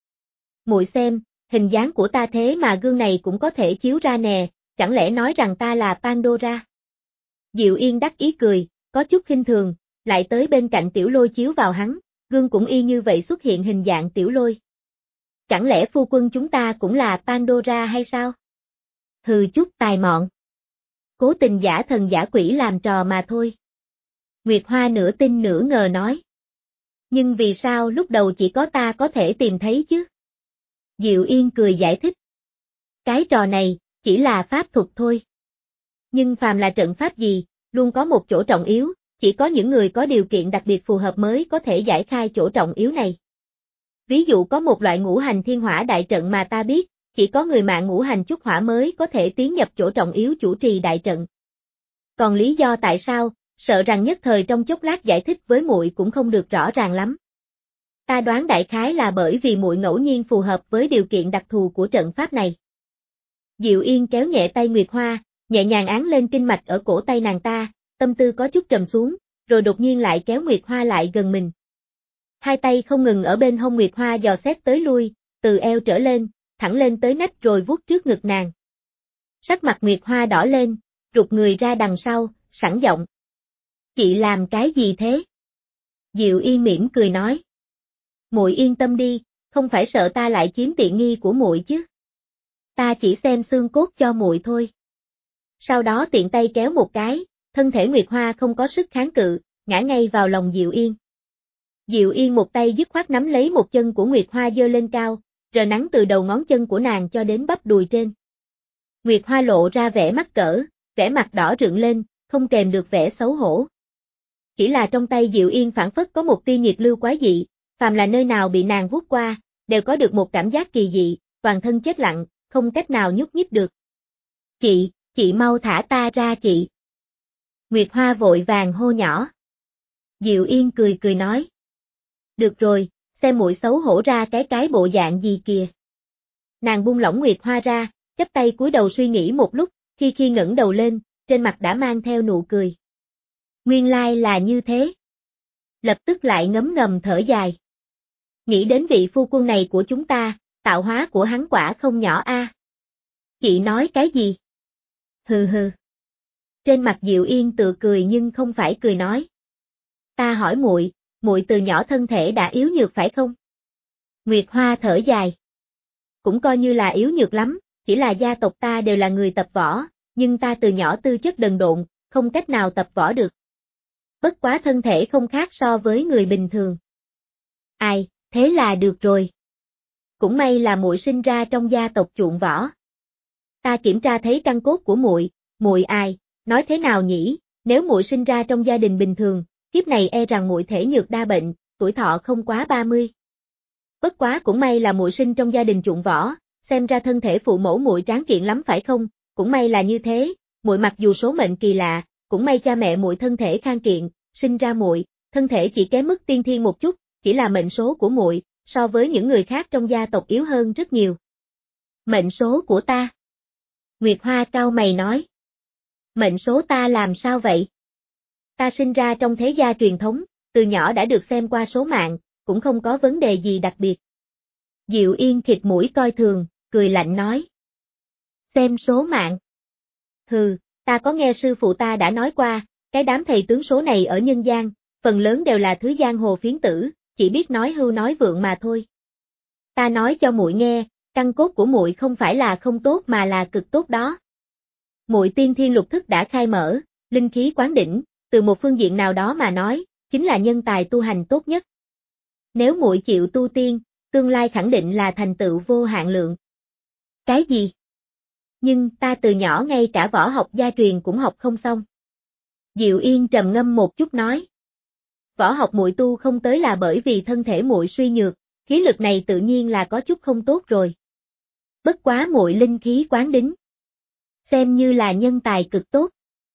Muội xem, hình dáng của ta thế mà gương này cũng có thể chiếu ra nè, chẳng lẽ nói rằng ta là Pandora? Diệu Yên đắc ý cười, có chút khinh thường, lại tới bên cạnh Tiểu Lôi chiếu vào hắn, gương cũng y như vậy xuất hiện hình dạng Tiểu Lôi. Chẳng lẽ phu quân chúng ta cũng là Pandora hay sao? Hừ chút tài mọn. Cố tình giả thần giả quỷ làm trò mà thôi. Nguyệt Hoa nửa tin nửa ngờ nói. Nhưng vì sao lúc đầu chỉ có ta có thể tìm thấy chứ? Diệu Yên cười giải thích. Cái trò này, chỉ là pháp thuật thôi. Nhưng phàm là trận pháp gì, luôn có một chỗ trọng yếu, chỉ có những người có điều kiện đặc biệt phù hợp mới có thể giải khai chỗ trọng yếu này. Ví dụ có một loại ngũ hành thiên hỏa đại trận mà ta biết, chỉ có người mạng ngũ hành chúc hỏa mới có thể tiến nhập chỗ trọng yếu chủ trì đại trận. Còn lý do tại sao, sợ rằng nhất thời trong chốc lát giải thích với muội cũng không được rõ ràng lắm. Ta đoán đại khái là bởi vì muội ngẫu nhiên phù hợp với điều kiện đặc thù của trận pháp này. Diệu Yên kéo nhẹ tay Nguyệt Hoa, nhẹ nhàng án lên kinh mạch ở cổ tay nàng ta, tâm tư có chút trầm xuống, rồi đột nhiên lại kéo Nguyệt Hoa lại gần mình. Hai tay không ngừng ở bên hông Nguyệt Hoa dò xét tới lui, từ eo trở lên, thẳng lên tới nách rồi vuốt trước ngực nàng. Sắc mặt Nguyệt Hoa đỏ lên, rụt người ra đằng sau, sẵn giọng. Chị làm cái gì thế? Diệu Yên mỉm cười nói. Muội yên tâm đi, không phải sợ ta lại chiếm tiện nghi của muội chứ. Ta chỉ xem xương cốt cho muội thôi. Sau đó tiện tay kéo một cái, thân thể Nguyệt Hoa không có sức kháng cự, ngã ngay vào lòng Diệu Yên. Diệu Yên một tay dứt khoát nắm lấy một chân của Nguyệt Hoa giơ lên cao, rờ nắng từ đầu ngón chân của nàng cho đến bắp đùi trên. Nguyệt Hoa lộ ra vẻ mắc cỡ, vẻ mặt đỏ rựng lên, không kèm được vẻ xấu hổ. Chỉ là trong tay Diệu Yên phảng phất có một tia nhiệt lưu quái dị, phàm là nơi nào bị nàng vuốt qua, đều có được một cảm giác kỳ dị, toàn thân chết lặng, không cách nào nhúc nhích được. Chị, chị mau thả ta ra chị. Nguyệt Hoa vội vàng hô nhỏ. Diệu Yên cười cười nói. Được rồi, xem muội xấu hổ ra cái cái bộ dạng gì kìa. Nàng buông lỏng Nguyệt Hoa ra, chắp tay cúi đầu suy nghĩ một lúc, khi khi ngẩng đầu lên, trên mặt đã mang theo nụ cười. Nguyên lai là như thế. Lập tức lại ngấm ngầm thở dài. Nghĩ đến vị phu quân này của chúng ta, tạo hóa của hắn quả không nhỏ a. À. Chị nói cái gì? Hừ hừ. Trên mặt Diệu Yên tự cười nhưng không phải cười nói. Ta hỏi muội, muội từ nhỏ thân thể đã yếu nhược phải không? Nguyệt Hoa thở dài. Cũng coi như là yếu nhược lắm, chỉ là gia tộc ta đều là người tập võ, nhưng ta từ nhỏ tư chất đần độn, không cách nào tập võ được. Bất quá thân thể không khác so với người bình thường. Ai, thế là được rồi. Cũng may là muội sinh ra trong gia tộc chuộng võ. Ta kiểm tra thấy căn cốt của muội, muội ai, nói thế nào nhỉ, nếu muội sinh ra trong gia đình bình thường, kiếp này e rằng muội thể nhược đa bệnh, tuổi thọ không quá ba mươi. Bất quá cũng may là muội sinh trong gia đình chuộng võ, xem ra thân thể phụ mẫu muội tráng kiện lắm phải không? Cũng may là như thế, muội mặc dù số mệnh kỳ lạ, cũng may cha mẹ muội thân thể khang kiện, sinh ra muội, thân thể chỉ kém mức tiên thiên một chút, chỉ là mệnh số của muội, so với những người khác trong gia tộc yếu hơn rất nhiều. Mệnh số của ta? Nguyệt Hoa cau mày nói. Mệnh số ta làm sao vậy? Ta sinh ra trong thế gia truyền thống, từ nhỏ đã được xem qua số mạng, cũng không có vấn đề gì đặc biệt. Diệu Yên khịt mũi coi thường, cười lạnh nói. Xem số mạng. Hừ, ta có nghe sư phụ ta đã nói qua, cái đám thầy tướng số này ở nhân gian, phần lớn đều là thứ giang hồ phiến tử, chỉ biết nói hưu nói vượng mà thôi. Ta nói cho muội nghe, căn cốt của muội không phải là không tốt mà là cực tốt đó. Muội tiên thiên lục thức đã khai mở, linh khí quán đỉnh, từ một phương diện nào đó mà nói, chính là nhân tài tu hành tốt nhất. Nếu muội chịu tu tiên, tương lai khẳng định là thành tựu vô hạn lượng. Cái gì? Nhưng ta từ nhỏ ngay cả võ học gia truyền cũng học không xong. Diệu Yên trầm ngâm một chút nói. Võ học muội tu không tới là bởi vì thân thể muội suy nhược, khí lực này tự nhiên là có chút không tốt rồi. Bất quá muội linh khí quán đính, xem như là nhân tài cực tốt.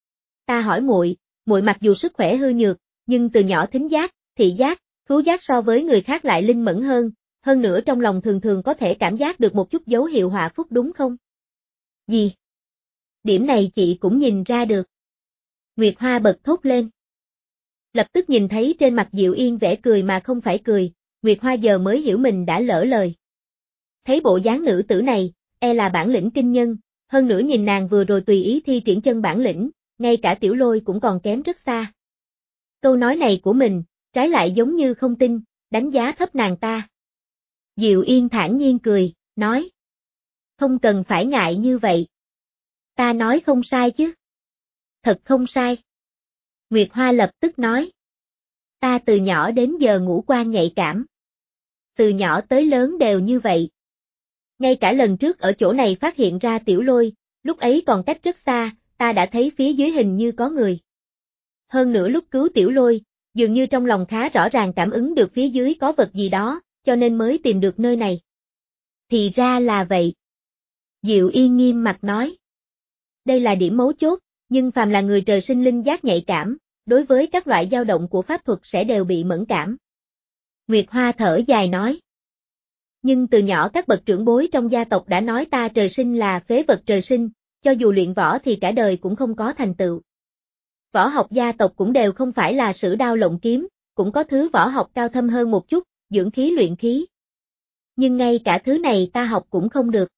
Ta hỏi muội, muội mặc dù sức khỏe hư nhược, nhưng từ nhỏ thính giác, thị giác, khứu giác so với người khác lại linh mẫn hơn, hơn nữa trong lòng thường thường có thể cảm giác được một chút dấu hiệu họa phúc đúng không? Gì? Điểm này chị cũng nhìn ra được. Nguyệt Hoa bật thốt lên. Lập tức nhìn thấy trên mặt Diệu Yên vẻ cười mà không phải cười, Nguyệt Hoa giờ mới hiểu mình đã lỡ lời. Thấy bộ dáng nữ tử này, e là bản lĩnh kinh nhân, hơn nữa nhìn nàng vừa rồi tùy ý thi triển chân bản lĩnh, ngay cả Tiểu Lôi cũng còn kém rất xa. Câu nói này của mình, trái lại giống như không tin, đánh giá thấp nàng ta. Diệu Yên thản nhiên cười, nói. Không cần phải ngại như vậy. Ta nói không sai chứ. Thật không sai. Nguyệt Hoa lập tức nói. Ta từ nhỏ đến giờ ngũ quan nhạy cảm. Từ nhỏ tới lớn đều như vậy. Ngay cả lần trước ở chỗ này phát hiện ra Tiểu Lôi, lúc ấy còn cách rất xa, ta đã thấy phía dưới hình như có người. Hơn nữa lúc cứu Tiểu Lôi, dường như trong lòng khá rõ ràng cảm ứng được phía dưới có vật gì đó, cho nên mới tìm được nơi này. Thì ra là vậy. Diệu Yên nghiêm mặt nói. Đây là điểm mấu chốt, nhưng phàm là người trời sinh linh giác nhạy cảm, đối với các loại dao động của pháp thuật sẽ đều bị mẫn cảm. Nguyệt Hoa thở dài nói. Nhưng từ nhỏ các bậc trưởng bối trong gia tộc đã nói ta trời sinh là phế vật trời sinh, cho dù luyện võ thì cả đời cũng không có thành tựu. Võ học gia tộc cũng đều không phải là sử đao lộng kiếm, cũng có thứ võ học cao thâm hơn một chút, dưỡng khí luyện khí. Nhưng ngay cả thứ này ta học cũng không được.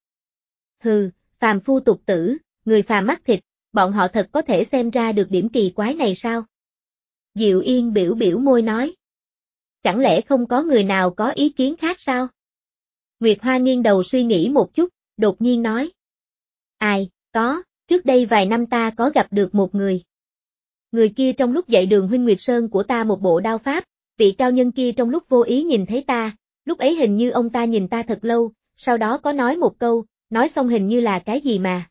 Hừ, phàm phu tục tử, người phàm mắt thịt, bọn họ thật có thể xem ra được điểm kỳ quái này sao? Diệu Yên biểu biểu môi nói. Chẳng lẽ không có người nào có ý kiến khác sao? Nguyệt Hoa nghiêng đầu suy nghĩ một chút, đột nhiên nói. Ai, có, trước đây vài năm ta có gặp được một người. người kia trong lúc dạy đường huynh Nguyệt Sơn của ta một bộ đao pháp, vị cao nhân kia trong lúc vô ý nhìn thấy ta, lúc ấy hình như ông ta nhìn ta thật lâu, sau đó có nói một câu, nói xong hình như là cái gì mà.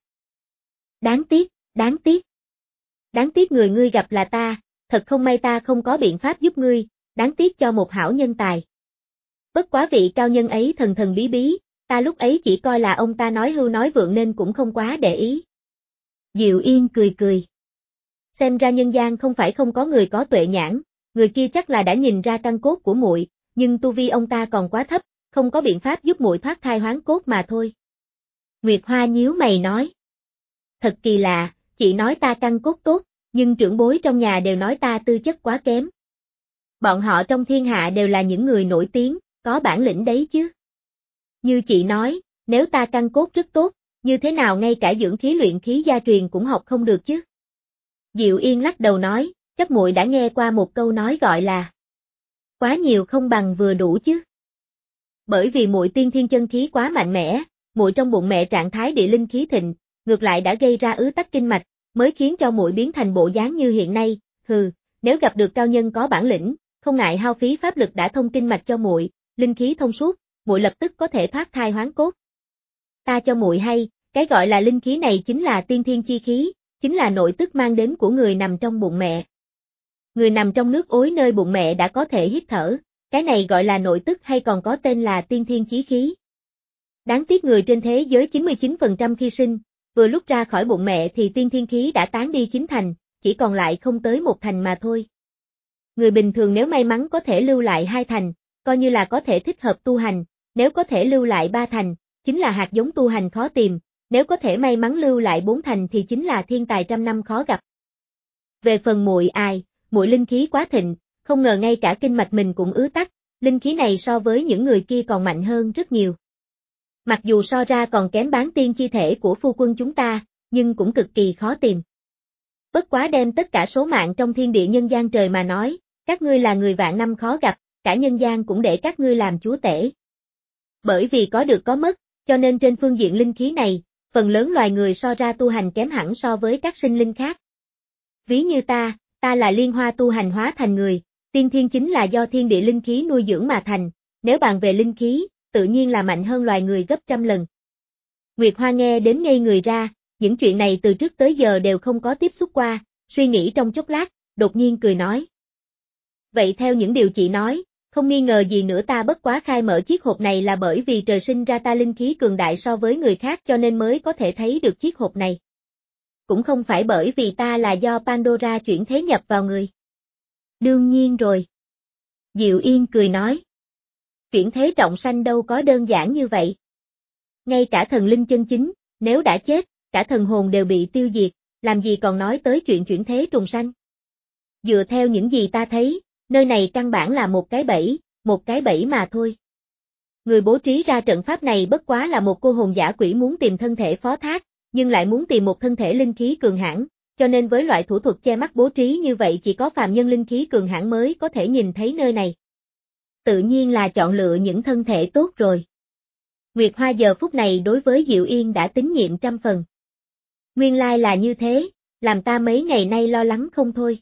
Đáng tiếc, đáng tiếc. Đáng tiếc người ngươi gặp là ta, thật không may ta không có biện pháp giúp ngươi, đáng tiếc cho một hảo nhân tài. Bất quá vị cao nhân ấy thần thần bí bí, ta lúc ấy chỉ coi là ông ta nói hưu nói vượng nên cũng không quá để ý. Diệu Yên cười cười. Xem ra nhân gian không phải không có người có tuệ nhãn, người kia chắc là đã nhìn ra căn cốt của muội, nhưng tu vi ông ta còn quá thấp, không có biện pháp giúp muội thoát thai hoán cốt mà thôi. Nguyệt Hoa nhíu mày nói. Thật kỳ lạ, chị nói ta căn cốt tốt, nhưng trưởng bối trong nhà đều nói ta tư chất quá kém. Bọn họ trong thiên hạ đều là những người nổi tiếng, có bản lĩnh đấy chứ. Như chị nói, nếu ta căn cốt rất tốt, như thế nào ngay cả dưỡng khí luyện khí gia truyền cũng học không được chứ. Diệu Yên lắc đầu nói, chắc muội đã nghe qua một câu nói gọi là quá nhiều không bằng vừa đủ chứ. Bởi vì muội tiên thiên chân khí quá mạnh mẽ, muội trong bụng mẹ trạng thái địa linh khí thịnh, ngược lại đã gây ra ứ tắc kinh mạch, mới khiến cho muội biến thành bộ dáng như hiện nay. Hừ, nếu gặp được cao nhân có bản lĩnh, không ngại hao phí pháp lực đã thông kinh mạch cho muội, linh khí thông suốt, muội lập tức có thể thoát thai hoán cốt. Ta cho muội hay, cái gọi là linh khí này chính là tiên thiên chi khí, chính là nội tức mang đến của người nằm trong bụng mẹ. Người nằm trong nước ối nơi bụng mẹ đã có thể hít thở, cái này gọi là nội tức hay còn có tên là tiên thiên chí khí. Đáng tiếc người trên thế giới chín mươi chín phần trăm khi sinh, vừa lúc ra khỏi bụng mẹ thì tiên thiên khí đã tán đi chín thành, chỉ còn lại không tới một thành mà thôi. Người bình thường nếu may mắn có thể lưu lại hai thành, coi như là có thể thích hợp tu hành, nếu có thể lưu lại ba thành, chính là hạt giống tu hành khó tìm, nếu có thể may mắn lưu lại bốn thành thì chính là thiên tài trăm năm khó gặp. Về phần muội ai, muội linh khí quá thịnh, không ngờ ngay cả kinh mạch mình cũng ứ tắc, linh khí này so với những người kia còn mạnh hơn rất nhiều. Mặc dù so ra còn kém bán tiên chi thể của phu quân chúng ta, nhưng cũng cực kỳ khó tìm. Bất quá đem tất cả số mạng trong thiên địa nhân gian trời mà nói, các ngươi là người vạn năm khó gặp, cả nhân gian cũng để các ngươi làm chúa tể. Bởi vì có được có mất, cho nên trên phương diện linh khí này, phần lớn loài người so ra tu hành kém hẳn so với các sinh linh khác. Ví như ta, ta là liên hoa tu hành hóa thành người, tiên thiên chính là do thiên địa linh khí nuôi dưỡng mà thành, nếu bàn về linh khí, tự nhiên là mạnh hơn loài người gấp trăm lần. Nguyệt Hoa nghe đến ngây người ra, những chuyện này từ trước tới giờ đều không có tiếp xúc qua, suy nghĩ trong chốc lát, đột nhiên cười nói. Vậy theo những điều chị nói, không nghi ngờ gì nữa ta bất quá khai mở chiếc hộp này là bởi vì trời sinh ra ta linh khí cường đại so với người khác cho nên mới có thể thấy được chiếc hộp này. Cũng không phải bởi vì ta là do Pandora chuyển thế nhập vào người. Đương nhiên rồi. Diệu Yên cười nói. Chuyển thế trọng sanh đâu có đơn giản như vậy. Ngay cả thần linh chân chính, nếu đã chết, cả thần hồn đều bị tiêu diệt, làm gì còn nói tới chuyện chuyển thế trùng sanh. Dựa theo những gì ta thấy, nơi này căn bản là một cái bẫy, một cái bẫy mà thôi. Người bố trí ra trận pháp này bất quá là một cô hồn dã quỷ muốn tìm thân thể phó thác, nhưng lại muốn tìm một thân thể linh khí cường hãn, cho nên với loại thủ thuật che mắt bố trí như vậy chỉ có phàm nhân linh khí cường hãn mới có thể nhìn thấy nơi này. Tự nhiên là chọn lựa những thân thể tốt rồi. Nguyệt Hoa giờ phút này đối với Diệu Yên đã tín nhiệm trăm phần. Nguyên lai là như thế, làm ta mấy ngày nay lo lắng không thôi.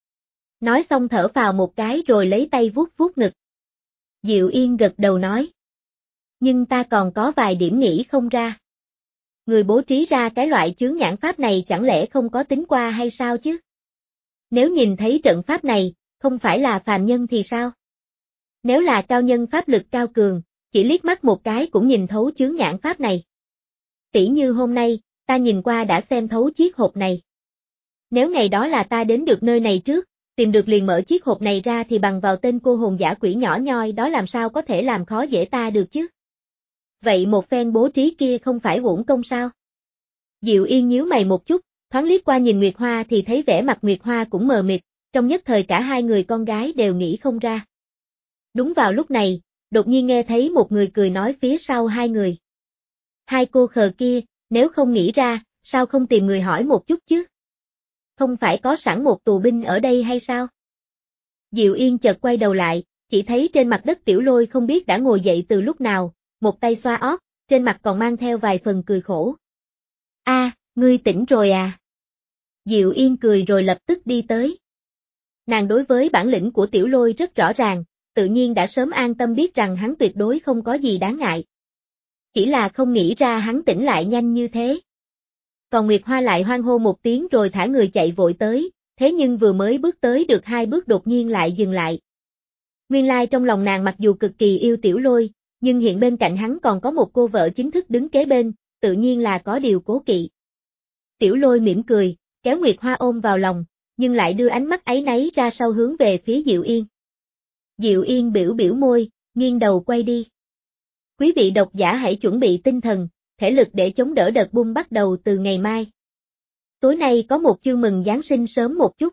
Nói xong thở phào một cái rồi lấy tay vuốt vuốt ngực. Diệu Yên gật đầu nói. Nhưng ta còn có vài điểm nghĩ không ra. Người bố trí ra cái loại chướng nhãn pháp này chẳng lẽ không có tính qua hay sao chứ? Nếu nhìn thấy trận pháp này, không phải là phàm nhân thì sao? Nếu là cao nhân pháp lực cao cường, chỉ liếc mắt một cái cũng nhìn thấu chướng nhãn pháp này. Tỉ như hôm nay, ta nhìn qua đã xem thấu chiếc hộp này. Nếu ngày đó là ta đến được nơi này trước, tìm được liền mở chiếc hộp này ra thì bằng vào tên cô hồn dã quỷ nhỏ nhoi đó làm sao có thể làm khó dễ ta được chứ? Vậy một phen bố trí kia không phải uổng công sao? Diệu Yên nhíu mày một chút, thoáng liếc qua nhìn Nguyệt Hoa thì thấy vẻ mặt Nguyệt Hoa cũng mờ mịt, trong nhất thời cả hai người con gái đều nghĩ không ra. Đúng vào lúc này, đột nhiên nghe thấy một người cười nói phía sau hai người. Hai cô khờ kia, nếu không nghĩ ra, sao không tìm người hỏi một chút chứ? Không phải có sẵn một tù binh ở đây hay sao? Diệu Yên chợt quay đầu lại, chỉ thấy trên mặt đất Tiểu Lôi không biết đã ngồi dậy từ lúc nào, một tay xoa ót, trên mặt còn mang theo vài phần cười khổ. A, ngươi tỉnh rồi à? Diệu Yên cười rồi lập tức đi tới. Nàng đối với bản lĩnh của Tiểu Lôi rất rõ ràng, tự nhiên đã sớm an tâm biết rằng hắn tuyệt đối không có gì đáng ngại. Chỉ là không nghĩ ra hắn tỉnh lại nhanh như thế. Còn Nguyệt Hoa lại hoan hô một tiếng rồi thả người chạy vội tới, thế nhưng vừa mới bước tới được hai bước đột nhiên lại dừng lại. Nguyên lai trong lòng nàng mặc dù cực kỳ yêu Tiểu Lôi, nhưng hiện bên cạnh hắn còn có một cô vợ chính thức đứng kế bên, tự nhiên là có điều cố kỵ. Tiểu Lôi mỉm cười, kéo Nguyệt Hoa ôm vào lòng, nhưng lại đưa ánh mắt áy náy ra sau hướng về phía Diệu Yên. Diệu Yên biểu biểu môi, nghiêng đầu quay đi. Quý vị độc giả hãy chuẩn bị tinh thần, thể lực để chống đỡ đợt boom bắt đầu từ ngày mai. Tối nay có một chương mừng Giáng sinh sớm một chút.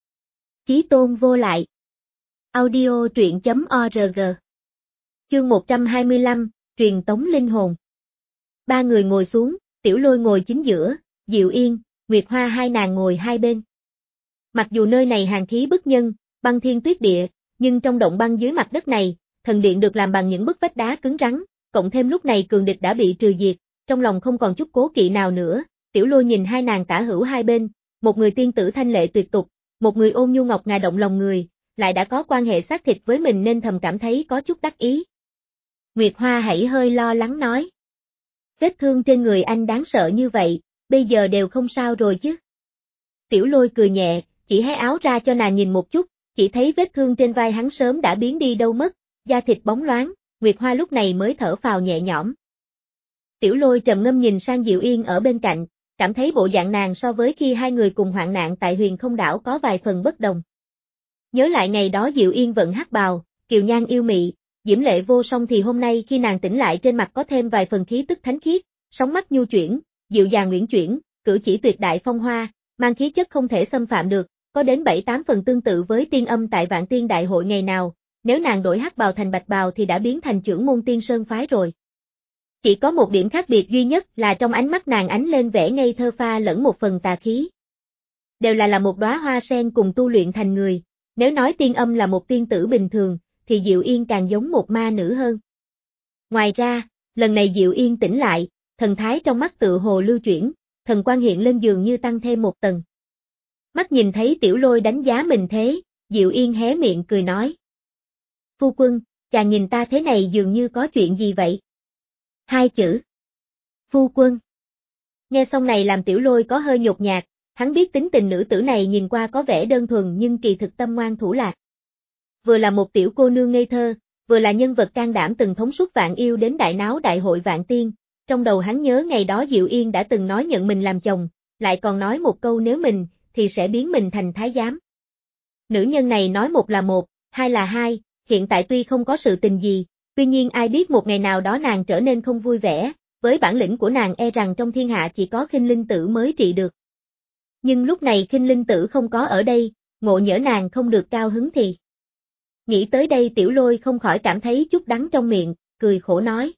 Chí tôn vô lại. Audio truyện chấm org. Chương một trăm hai mươi lăm, truyền tống linh hồn. Ba người ngồi xuống, Tiểu Lôi ngồi chính giữa, Diệu Yên, Nguyệt Hoa hai nàng ngồi hai bên. Mặc dù nơi này hàn khí bức nhân, băng thiên tuyết địa, nhưng trong động băng dưới mặt đất này, thần điện được làm bằng những bức vách đá cứng rắn, cộng thêm lúc này cường địch đã bị trừ diệt, trong lòng không còn chút cố kỵ nào nữa. Tiểu Lôi nhìn hai nàng tả hữu hai bên, một người tiên tử thanh lệ tuyệt tục, một người ôn nhu ngọc ngà động lòng người, lại đã có quan hệ xác thịt với mình nên thầm cảm thấy có chút đắc ý. Nguyệt Hoa hãy hơi lo lắng nói. Vết thương trên người anh đáng sợ như vậy, bây giờ đều không sao rồi chứ. Tiểu Lôi cười nhẹ, chỉ hé áo ra cho nàng nhìn một chút, chỉ thấy vết thương trên vai hắn sớm đã biến đi đâu mất, da thịt bóng loáng, Nguyệt Hoa lúc này mới thở phào nhẹ nhõm. Tiểu Lôi trầm ngâm nhìn sang Diệu Yên ở bên cạnh, cảm thấy bộ dạng nàng so với khi hai người cùng hoạn nạn tại Huyền Không Đảo có vài phần bất đồng. Nhớ lại ngày đó Diệu Yên vận hắc bào, kiều nhan yêu mị, diễm lệ vô song thì hôm nay khi nàng tỉnh lại trên mặt có thêm vài phần khí tức thánh khiết, sóng mắt nhu chuyển, dịu dàng uyển chuyển, cử chỉ tuyệt đại phong hoa, mang khí chất không thể xâm phạm được, có đến bảy tám phần tương tự với tiên âm tại Vạn Tiên Đại Hội ngày nào, nếu nàng đổi hắc bào thành bạch bào thì đã biến thành trưởng môn Tiên Sơn phái rồi. Chỉ có một điểm khác biệt duy nhất là trong ánh mắt nàng ánh lên vẻ ngây thơ pha lẫn một phần tà khí. Đều là là một đóa hoa sen cùng tu luyện thành người, nếu nói tiên âm là một tiên tử bình thường, thì Diệu Yên càng giống một ma nữ hơn. Ngoài ra, lần này Diệu Yên tỉnh lại, thần thái trong mắt tự hồ lưu chuyển, thần quang hiện lên dường như tăng thêm một tầng. Mắt nhìn thấy Tiểu Lôi đánh giá mình thế, Diệu Yên hé miệng cười nói. Phu quân, chàng nhìn ta thế này dường như có chuyện gì vậy? Hai chữ. Phu quân. Nghe xong này làm Tiểu Lôi có hơi nhột nhạt, hắn biết tính tình nữ tử này nhìn qua có vẻ đơn thuần nhưng kỳ thực tâm ngoan thủ lạc. Vừa là một tiểu cô nương ngây thơ, vừa là nhân vật can đảm từng thống suất vạn yêu đến đại náo đại hội vạn tiên, trong đầu hắn nhớ ngày đó Diệu Yên đã từng nói nhận mình làm chồng, lại còn nói một câu nếu mình, thì sẽ biến mình thành thái giám. Nữ nhân này nói một là một, hai là hai, hiện tại tuy không có sự tình gì, tuy nhiên ai biết một ngày nào đó nàng trở nên không vui vẻ, với bản lĩnh của nàng e rằng trong thiên hạ chỉ có Khinh Linh Tử mới trị được. Nhưng lúc này Khinh Linh Tử không có ở đây, ngộ nhỡ nàng không được cao hứng thì. Nghĩ tới đây Tiểu Lôi không khỏi cảm thấy chút đắng trong miệng, cười khổ nói.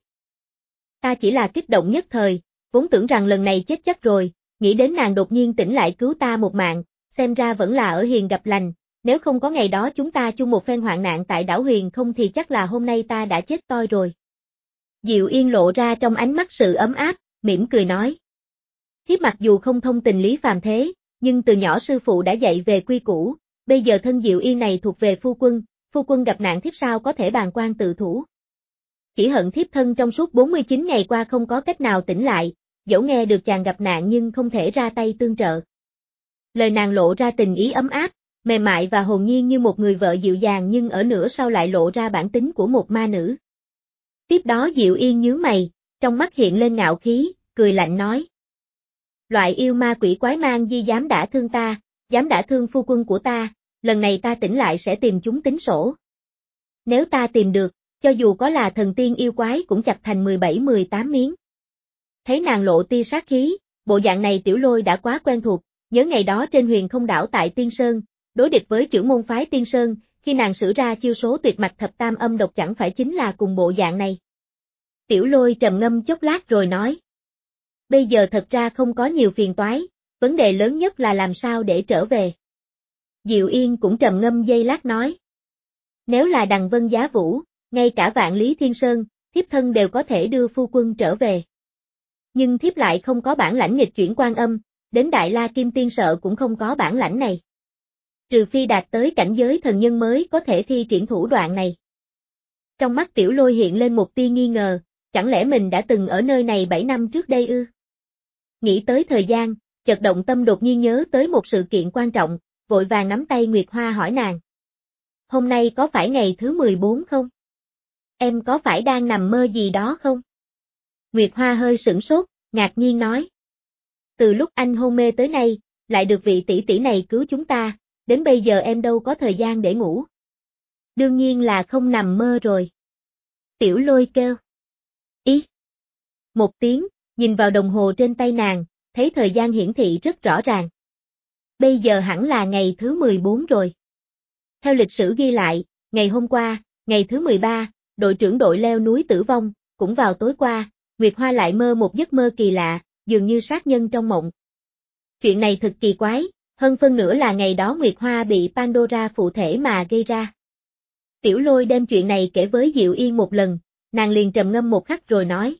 Ta chỉ là kích động nhất thời, vốn tưởng rằng lần này chết chắc rồi, nghĩ đến nàng đột nhiên tỉnh lại cứu ta một mạng, xem ra vẫn là ở hiền gặp lành, nếu không có ngày đó chúng ta chung một phen hoạn nạn tại đảo Huyền không thì chắc là hôm nay ta đã chết toi rồi. Diệu Yên lộ ra trong ánh mắt sự ấm áp, mỉm cười nói. Thiếp mặc dù không thông tình lý phàm thế, nhưng từ nhỏ sư phụ đã dạy về quy củ, bây giờ thân Diệu Yên này thuộc về phu quân, phu quân gặp nạn thiếp sao có thể bàng quan tự thủ. Chỉ hận thiếp thân trong suốt bốn mươi chín ngày qua không có cách nào tỉnh lại, dẫu nghe được chàng gặp nạn nhưng không thể ra tay tương trợ. Lời nàng lộ ra tình ý ấm áp, mềm mại và hồn nhiên như một người vợ dịu dàng nhưng ở nửa sau lại lộ ra bản tính của một ma nữ. Tiếp đó Diệu Yên nhướng mày, trong mắt hiện lên ngạo khí, cười lạnh nói. Loại yêu ma quỷ quái mang di dám đã thương ta, dám đã thương phu quân của ta, lần này ta tỉnh lại sẽ tìm chúng tính sổ. Nếu ta tìm được, cho dù có là thần tiên yêu quái cũng chặt thành mười bảy mười tám miếng. Thấy nàng lộ tia sát khí, bộ dạng này Tiểu Lôi đã quá quen thuộc, nhớ ngày đó trên Huyền Không Đảo tại Tiên Sơn, đối địch với chưởng môn phái Tiên Sơn, khi nàng sử ra chiêu số tuyệt mạch thập tam âm độc chẳng phải chính là cùng bộ dạng này. Tiểu Lôi trầm ngâm chốc lát rồi nói. Bây giờ thật ra không có nhiều phiền toái, vấn đề lớn nhất là làm sao để trở về. Diệu Yên cũng trầm ngâm giây lát nói. Nếu là Đằng Vân Giá Vũ, ngay cả Vạn Lý Thiên Sơn, thiếp thân đều có thể đưa phu quân trở về. Nhưng thiếp lại không có bản lãnh nghịch chuyển Quan Âm, đến Đại La Kim Tiên sợ cũng không có bản lãnh này. Trừ phi đạt tới cảnh giới thần nhân mới có thể thi triển thủ đoạn này. Trong mắt Tiểu Lôi hiện lên một tia nghi ngờ, chẳng lẽ mình đã từng ở nơi này bảy năm trước đây ư? Nghĩ tới thời gian, chợt động tâm đột nhiên nhớ tới một sự kiện quan trọng, vội vàng nắm tay Nguyệt Hoa hỏi nàng. Hôm nay có phải ngày thứ mười bốn không? Em có phải đang nằm mơ gì đó không? Nguyệt Hoa hơi sửng sốt, ngạc nhiên nói. Từ lúc anh hôn mê tới nay, lại được vị tỷ tỷ này cứu chúng ta, đến bây giờ em đâu có thời gian để ngủ. Đương nhiên là không nằm mơ rồi. Tiểu Lôi kêu. Ý. Một tiếng, nhìn vào đồng hồ trên tay nàng, thấy thời gian hiển thị rất rõ ràng. Bây giờ hẳn là ngày thứ mười bốn rồi. Theo lịch sử ghi lại, ngày hôm qua, ngày thứ mười ba, đội trưởng đội leo núi tử vong, cũng vào tối qua, Nguyệt Hoa lại mơ một giấc mơ kỳ lạ, dường như sát nhân trong mộng. Chuyện này thật kỳ quái, hơn phân nửa là ngày đó Nguyệt Hoa bị Pandora phụ thể mà gây ra. Tiểu Lôi đem chuyện này kể với Diệu Yên một lần, nàng liền trầm ngâm một khắc rồi nói.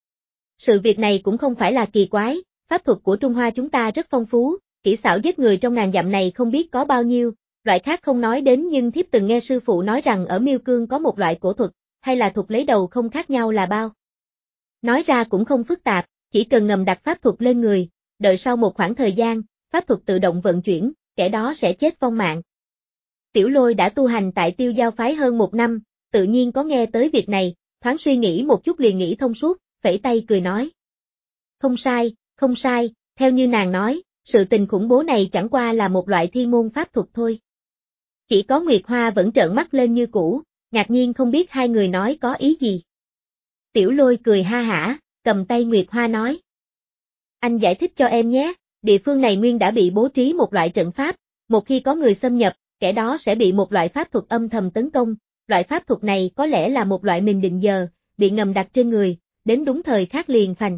Sự việc này cũng không phải là kỳ quái, pháp thuật của Trung Hoa chúng ta rất phong phú, kỹ xảo giết người trong ngàn dặm này không biết có bao nhiêu, loại khác không nói đến nhưng thiếp từng nghe sư phụ nói rằng ở Miêu Cương có một loại cổ thuật, hay là thuật lấy đầu không khác nhau là bao. Nói ra cũng không phức tạp, chỉ cần ngầm đặt pháp thuật lên người, đợi sau một khoảng thời gian, pháp thuật tự động vận chuyển, kẻ đó sẽ chết vong mạng. Tiểu Lôi đã tu hành tại Tiêu Giao phái hơn một năm, tự nhiên có nghe tới việc này, thoáng suy nghĩ một chút liền nghĩ thông suốt, phẩy tay cười nói. Không sai, không sai, theo như nàng nói, sự tình khủng bố này chẳng qua là một loại thiên môn pháp thuật thôi. Chỉ có Nguyệt Hoa vẫn trợn mắt lên như cũ, ngạc nhiên không biết hai người nói có ý gì. Tiểu Lôi cười ha hả, cầm tay Nguyệt Hoa nói. Anh giải thích cho em nhé, địa phương này nguyên đã bị bố trí một loại trận pháp, một khi có người xâm nhập, kẻ đó sẽ bị một loại pháp thuật âm thầm tấn công, loại pháp thuật này có lẽ là một loại mình định giờ, bị ngầm đặt trên người, đến đúng thời khắc liền phành.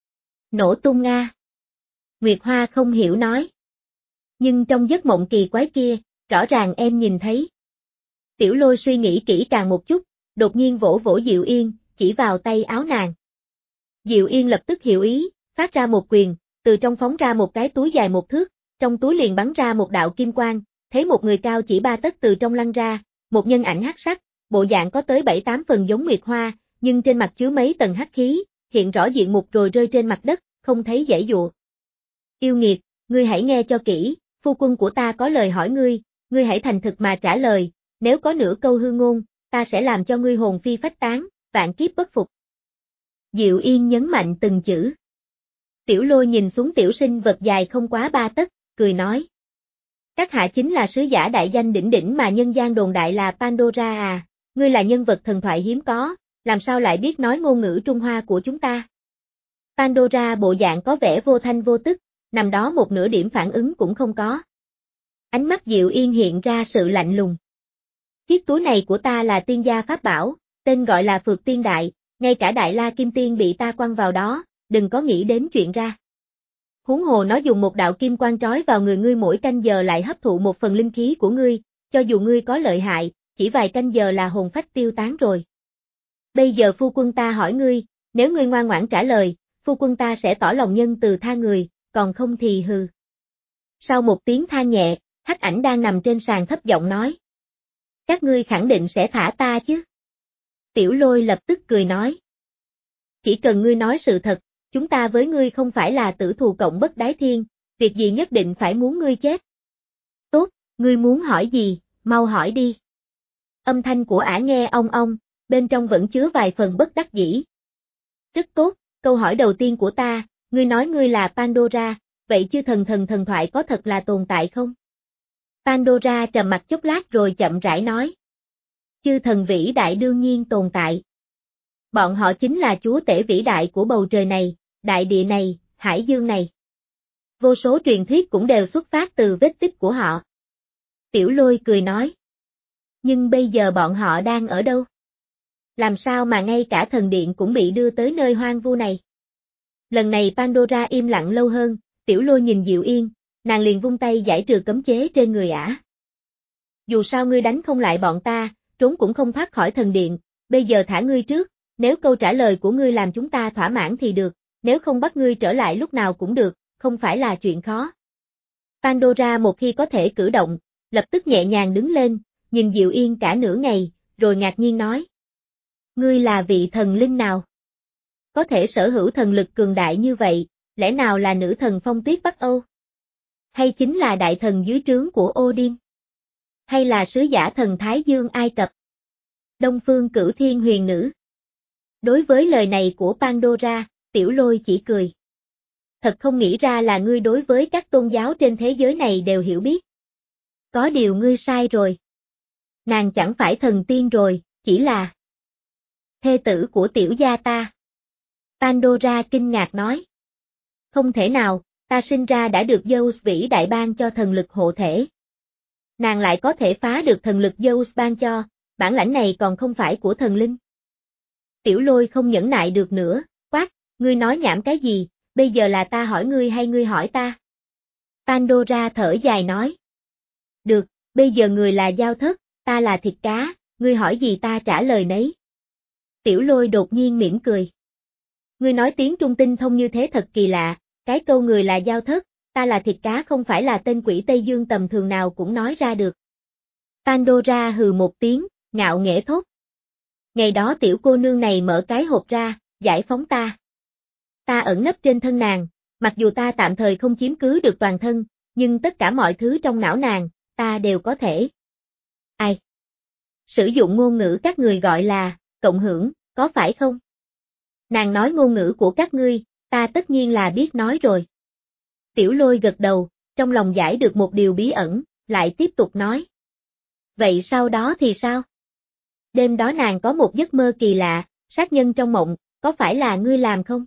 Nổ tung Nga. Nguyệt Hoa không hiểu nói. Nhưng trong giấc mộng kỳ quái kia, rõ ràng em nhìn thấy. Tiểu Lôi suy nghĩ kỹ càng một chút, đột nhiên vỗ vỗ Diệu Yên, chỉ vào tay áo nàng. Diệu Yên lập tức hiểu ý, phát ra một quyền, từ trong phóng ra một cái túi dài một thước, trong túi liền bắn ra một đạo kim quang, thấy một người cao chỉ ba tấc từ trong lăn ra, một nhân ảnh hắc sắc, bộ dạng có tới bảy tám phần giống Nguyệt Hoa, nhưng trên mặt chứa mấy tầng hắc khí, hiện rõ diện mục rồi rơi trên mặt đất, không thấy giãy giụa. Yêu nghiệt, ngươi hãy nghe cho kỹ, phu quân của ta có lời hỏi ngươi, ngươi hãy thành thực mà trả lời, nếu có nửa câu hư ngôn, ta sẽ làm cho ngươi hồn phi phách tán, vạn kiếp bất phục. Diệu Yên nhấn mạnh từng chữ. Tiểu Lôi nhìn xuống tiểu sinh vật dài không quá ba tấc, cười nói. Các hạ chính là sứ giả đại danh đỉnh đỉnh mà nhân gian đồn đại là Pandora à, ngươi là nhân vật thần thoại hiếm có, làm sao lại biết nói ngôn ngữ Trung Hoa của chúng ta? Pandora bộ dạng có vẻ vô thanh vô tức, nằm đó một nửa điểm phản ứng cũng không có. Ánh mắt Diệu Yên hiện ra sự lạnh lùng. Chiếc túi này của ta là tiên gia pháp bảo, tên gọi là Phược Tiên Đại, ngay cả Đại La Kim Tiên bị ta quăng vào đó, đừng có nghĩ đến chuyện ra. Huống hồ nó dùng một đạo kim quang trói vào người ngươi mỗi canh giờ lại hấp thụ một phần linh khí của ngươi, cho dù ngươi có lợi hại, chỉ vài canh giờ là hồn phách tiêu tán rồi. Bây giờ phu quân ta hỏi ngươi, nếu ngươi ngoan ngoãn trả lời, phu quân ta sẽ tỏ lòng nhân từ tha người, còn không thì hừ. Sau một tiếng than nhẹ, Hắc Ảnh đang nằm trên sàn thấp giọng nói. Các ngươi khẳng định sẽ thả ta chứ? Tiểu Lôi lập tức cười nói. Chỉ cần ngươi nói sự thật, chúng ta với ngươi không phải là tử thù cộng bất đái thiên, việc gì nhất định phải muốn ngươi chết. Tốt, ngươi muốn hỏi gì, mau hỏi đi. Âm thanh của ả nghe ong ong, bên trong vẫn chứa vài phần bất đắc dĩ. Rất tốt, câu hỏi đầu tiên của ta, ngươi nói ngươi là Pandora, vậy chư thần thần thần thoại có thật là tồn tại không? Pandora trầm mặt chốc lát rồi chậm rãi nói. Chư thần vĩ đại đương nhiên tồn tại. Bọn họ chính là chúa tể vĩ đại của bầu trời này, đại địa này, hải dương này. Vô số truyền thuyết cũng đều xuất phát từ vết tích của họ. Tiểu Lôi cười nói. Nhưng bây giờ bọn họ đang ở đâu? Làm sao mà ngay cả thần điện cũng bị đưa tới nơi hoang vu này? Lần này Pandora im lặng lâu hơn, Tiểu Lôi nhìn Diệu Yên, nàng liền vung tay giải trừ cấm chế trên người ả. Dù sao ngươi đánh không lại bọn ta, trốn cũng không thoát khỏi thần điện, bây giờ thả ngươi trước, nếu câu trả lời của ngươi làm chúng ta thỏa mãn thì được, nếu không bắt ngươi trở lại lúc nào cũng được, không phải là chuyện khó. Pandora một khi có thể cử động, lập tức nhẹ nhàng đứng lên, nhìn Diệu Yên cả nửa ngày, rồi ngạc nhiên nói. Ngươi là vị thần linh nào? Có thể sở hữu thần lực cường đại như vậy, lẽ nào là nữ thần phong tuyết Bắc Âu? Hay chính là đại thần dưới trướng của Odin? Hay là sứ giả thần Thái Dương Ai Cập? Đông Phương Cửu Thiên Huyền Nữ? Đối với lời này của Pandora, Tiểu Lôi chỉ cười. Thật không nghĩ ra là ngươi đối với các tôn giáo trên thế giới này đều hiểu biết. Có điều ngươi sai rồi. Nàng chẳng phải thần tiên rồi, chỉ là thê tử của tiểu gia ta. Pandora kinh ngạc nói. Không thể nào, ta sinh ra đã được Zeus vĩ đại ban cho thần lực hộ thể. Nàng lại có thể phá được thần lực Zeus ban cho, bản lãnh này còn không phải của thần linh. Tiểu Lôi không nhẫn nại được nữa, quát, ngươi nói nhảm cái gì, bây giờ là ta hỏi ngươi hay ngươi hỏi ta? Pandora thở dài nói. Được, bây giờ người là Giao Thất, ta là thịt cá, ngươi hỏi gì ta trả lời nấy. Tiểu Lôi đột nhiên mỉm cười. Ngươi nói tiếng Trung tinh thông như thế thật kỳ lạ, cái câu người là Giao Thất, ta là thịt cá không phải là tên quỷ Tây Dương tầm thường nào cũng nói ra được. Pandora hừ một tiếng, ngạo nghễ thốt. Ngày đó tiểu cô nương này mở cái hộp ra, giải phóng ta. Ta ẩn nấp trên thân nàng, mặc dù ta tạm thời không chiếm cứ được toàn thân, nhưng tất cả mọi thứ trong não nàng, ta đều có thể. Ai? Sử dụng ngôn ngữ các người gọi là, cộng hưởng, có phải không? Nàng nói ngôn ngữ của các ngươi, ta tất nhiên là biết nói rồi. Tiểu Lôi gật đầu, trong lòng giải được một điều bí ẩn, lại tiếp tục nói. Vậy sau đó thì sao? Đêm đó nàng có một giấc mơ kỳ lạ, sát nhân trong mộng, có phải là ngươi làm không?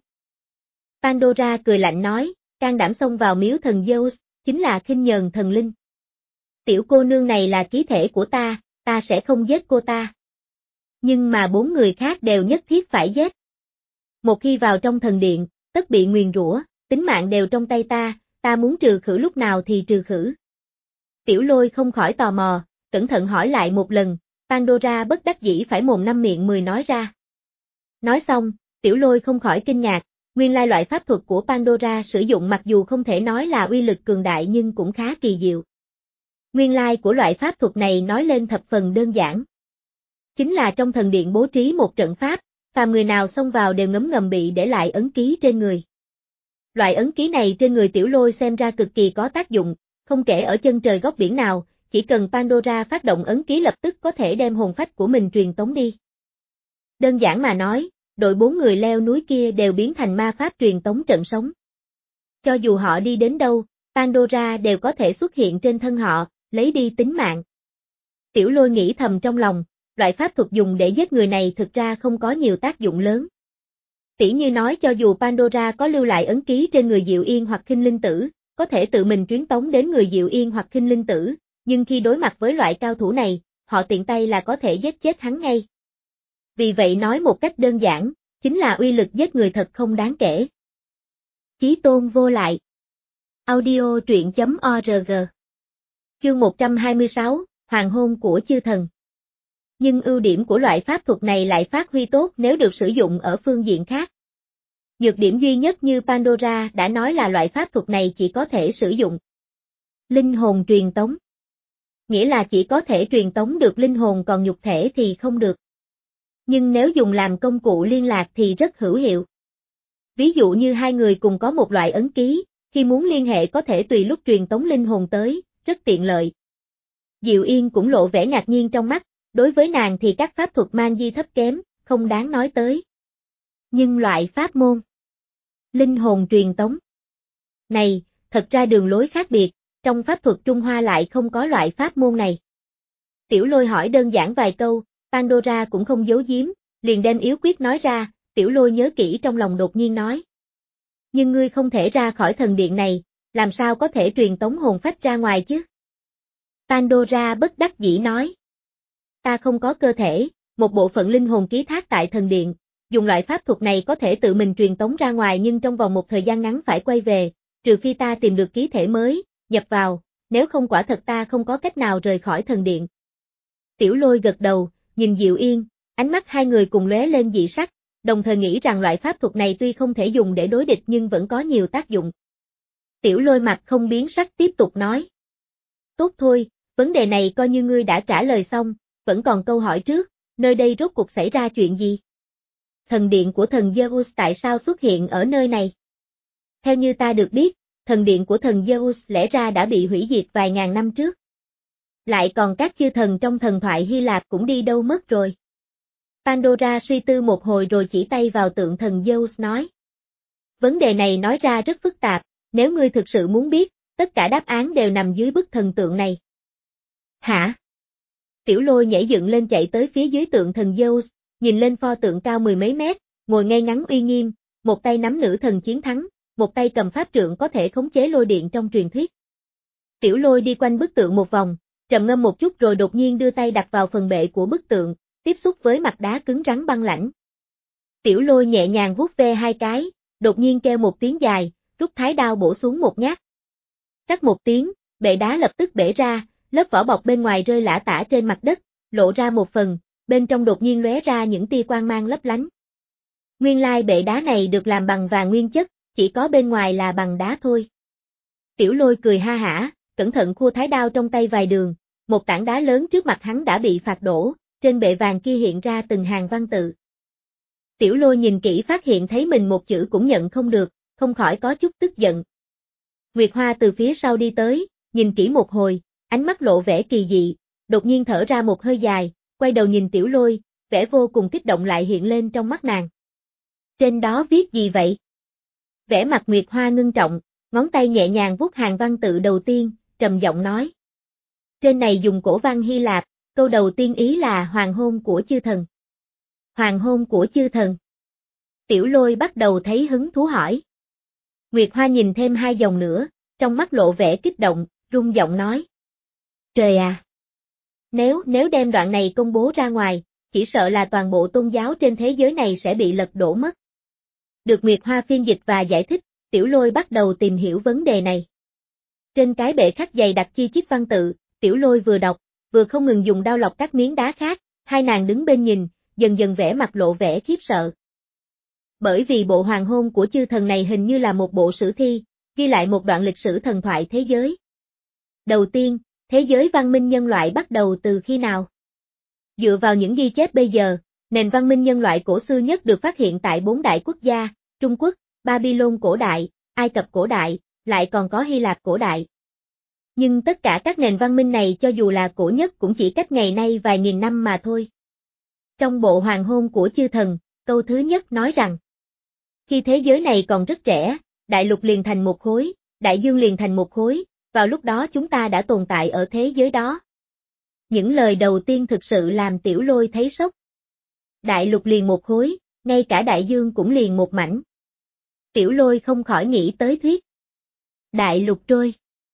Pandora cười lạnh nói, can đảm xông vào miếu thần Zeus, chính là khinh nhờn thần linh. Tiểu cô nương này là ký thể của ta, ta sẽ không giết cô ta. Nhưng mà bốn người khác đều nhất thiết phải giết. Một khi vào trong thần điện, tất bị nguyền rủa, tính mạng đều trong tay ta, ta muốn trừ khử lúc nào thì trừ khử. Tiểu Lôi không khỏi tò mò, cẩn thận hỏi lại một lần, Pandora bất đắc dĩ phải mồm năm miệng mười nói ra. Nói xong, Tiểu Lôi không khỏi kinh ngạc, nguyên lai loại pháp thuật của Pandora sử dụng mặc dù không thể nói là uy lực cường đại nhưng cũng khá kỳ diệu. Nguyên lai của loại pháp thuật này nói lên thập phần đơn giản. Chính là trong thần điện bố trí một trận pháp, phàm người nào xông vào đều ngấm ngầm bị để lại ấn ký trên người. Loại ấn ký này trên người Tiểu Lôi xem ra cực kỳ có tác dụng, không kể ở chân trời góc biển nào, chỉ cần Pandora phát động ấn ký lập tức có thể đem hồn phách của mình truyền tống đi. Đơn giản mà nói, đội bốn người leo núi kia đều biến thành ma pháp truyền tống trận sống. Cho dù họ đi đến đâu, Pandora đều có thể xuất hiện trên thân họ, lấy đi tính mạng. Tiểu Lôi nghĩ thầm trong lòng, loại pháp thuật dùng để giết người này thực ra không có nhiều tác dụng lớn. Tỉ như nói cho dù Pandora có lưu lại ấn ký trên người Diệu Yên hoặc Khinh Linh Tử, có thể tự mình truyền tống đến người Diệu Yên hoặc Khinh Linh Tử, nhưng khi đối mặt với loại cao thủ này, họ tiện tay là có thể giết chết hắn ngay. Vì vậy nói một cách đơn giản, chính là uy lực giết người thật không đáng kể. Chí tôn vô lại. Audio truyện chấm org. Chương một trăm hai mươi sáu, Hoàng hôn của chư thần. Nhưng ưu điểm của loại pháp thuật này lại phát huy tốt nếu được sử dụng ở phương diện khác. Nhược điểm duy nhất như Pandora đã nói là loại pháp thuật này chỉ có thể sử dụng linh hồn truyền tống. Nghĩa là chỉ có thể truyền tống được linh hồn còn nhục thể thì không được. Nhưng nếu dùng làm công cụ liên lạc thì rất hữu hiệu. Ví dụ như hai người cùng có một loại ấn ký, khi muốn liên hệ có thể tùy lúc truyền tống linh hồn tới, rất tiện lợi. Diệu Yên cũng lộ vẻ ngạc nhiên trong mắt, đối với nàng thì các pháp thuật man di thấp kém, không đáng nói tới. Nhưng loại pháp môn linh hồn truyền tống này, thật ra đường lối khác biệt, trong pháp thuật Trung Hoa lại không có loại pháp môn này. Tiểu Lôi hỏi đơn giản vài câu, Pandora cũng không giấu giếm, liền đem yếu quyết nói ra, Tiểu Lôi nhớ kỹ trong lòng đột nhiên nói. Nhưng ngươi không thể ra khỏi thần điện này, làm sao có thể truyền tống hồn phách ra ngoài chứ? Pandora bất đắc dĩ nói. Ta không có cơ thể, một bộ phận linh hồn ký thác tại thần điện, dùng loại pháp thuật này có thể tự mình truyền tống ra ngoài nhưng trong vòng một thời gian ngắn phải quay về, trừ phi ta tìm được ký thể mới, nhập vào, nếu không quả thật ta không có cách nào rời khỏi thần điện. Tiểu Lôi gật đầu, nhìn Diệu Yên, ánh mắt hai người cùng lóe lên dị sắc, đồng thời nghĩ rằng loại pháp thuật này tuy không thể dùng để đối địch nhưng vẫn có nhiều tác dụng. Tiểu Lôi mặt không biến sắc tiếp tục nói. Tốt thôi, vấn đề này coi như ngươi đã trả lời xong, vẫn còn câu hỏi trước, nơi đây rốt cuộc xảy ra chuyện gì? Thần điện của thần Zeus tại sao xuất hiện ở nơi này? Theo như ta được biết, thần điện của thần Zeus lẽ ra đã bị hủy diệt vài ngàn năm trước. Lại còn các chư thần trong thần thoại Hy Lạp cũng đi đâu mất rồi. Pandora suy tư một hồi rồi chỉ tay vào tượng thần Zeus nói. Vấn đề này nói ra rất phức tạp, nếu ngươi thực sự muốn biết, tất cả đáp án đều nằm dưới bức thần tượng này. Hả? Tiểu Lôi nhảy dựng lên chạy tới phía dưới tượng thần Zeus, nhìn lên pho tượng cao mười mấy mét, ngồi ngay ngắn uy nghiêm, một tay nắm nữ thần chiến thắng, một tay cầm pháp trượng có thể khống chế lôi điện trong truyền thuyết. Tiểu Lôi đi quanh bức tượng một vòng, trầm ngâm một chút rồi đột nhiên đưa tay đặt vào phần bệ của bức tượng, tiếp xúc với mặt đá cứng rắn băng lãnh. Tiểu Lôi nhẹ nhàng vuốt ve hai cái, đột nhiên kêu một tiếng dài, rút thái đao bổ xuống một nhát. Rắc một tiếng, bệ đá lập tức bể ra, lớp vỏ bọc bên ngoài rơi lả tả trên mặt đất, lộ ra một phần, bên trong đột nhiên lóe ra những tia quang mang lấp lánh. Nguyên lai bệ đá này được làm bằng vàng nguyên chất, chỉ có bên ngoài là bằng đá thôi. Tiểu Lôi cười ha hả, cẩn thận khua thái đao trong tay vài đường, một tảng đá lớn trước mặt hắn đã bị phạt đổ, trên bệ vàng kia hiện ra từng hàng văn tự. Tiểu Lôi nhìn kỹ phát hiện thấy mình một chữ cũng nhận không được, không khỏi có chút tức giận. Nguyệt Hoa từ phía sau đi tới, nhìn kỹ một hồi, ánh mắt lộ vẻ kỳ dị, đột nhiên thở ra một hơi dài, quay đầu nhìn Tiểu Lôi, vẻ vô cùng kích động lại hiện lên trong mắt nàng. Trên đó viết gì vậy? Vẻ mặt Nguyệt Hoa ngưng trọng, ngón tay nhẹ nhàng vuốt hàng văn tự đầu tiên, trầm giọng nói. Trên này dùng cổ văn Hy Lạp, câu đầu tiên ý là hoàng hôn của chư thần. Hoàng hôn của chư thần. Tiểu Lôi bắt đầu thấy hứng thú hỏi. Nguyệt Hoa nhìn thêm hai dòng nữa, trong mắt lộ vẻ kích động, rung giọng nói. Trời à! Nếu, nếu đem đoạn này công bố ra ngoài, chỉ sợ là toàn bộ tôn giáo trên thế giới này sẽ bị lật đổ mất. Được Nguyệt Hoa phiên dịch và giải thích, Tiểu Lôi bắt đầu tìm hiểu vấn đề này. Trên cái bệ khắc dày đặc chi chít văn tự, Tiểu Lôi vừa đọc, vừa không ngừng dùng đao lọc các miếng đá khác, hai nàng đứng bên nhìn, dần dần vẻ mặt lộ vẻ khiếp sợ. Bởi vì bộ hoàng hôn của chư thần này hình như là một bộ sử thi, ghi lại một đoạn lịch sử thần thoại thế giới. Đầu tiên, thế giới văn minh nhân loại bắt đầu từ khi nào? Dựa vào những ghi chép bây giờ, nền văn minh nhân loại cổ xưa nhất được phát hiện tại bốn đại quốc gia, Trung Quốc, Babylon cổ đại, Ai Cập cổ đại, lại còn có Hy Lạp cổ đại. Nhưng tất cả các nền văn minh này cho dù là cổ nhất cũng chỉ cách ngày nay vài nghìn năm mà thôi. Trong bộ hoàng hôn của chư thần, câu thứ nhất nói rằng, khi thế giới này còn rất trẻ, đại lục liền thành một khối, đại dương liền thành một khối, vào lúc đó chúng ta đã tồn tại ở thế giới đó. Những lời đầu tiên thực sự làm Tiểu Lôi thấy sốc. Đại lục liền một khối, ngay cả đại dương cũng liền một mảnh. Tiểu Lôi không khỏi nghĩ tới thuyết. Đại lục trôi.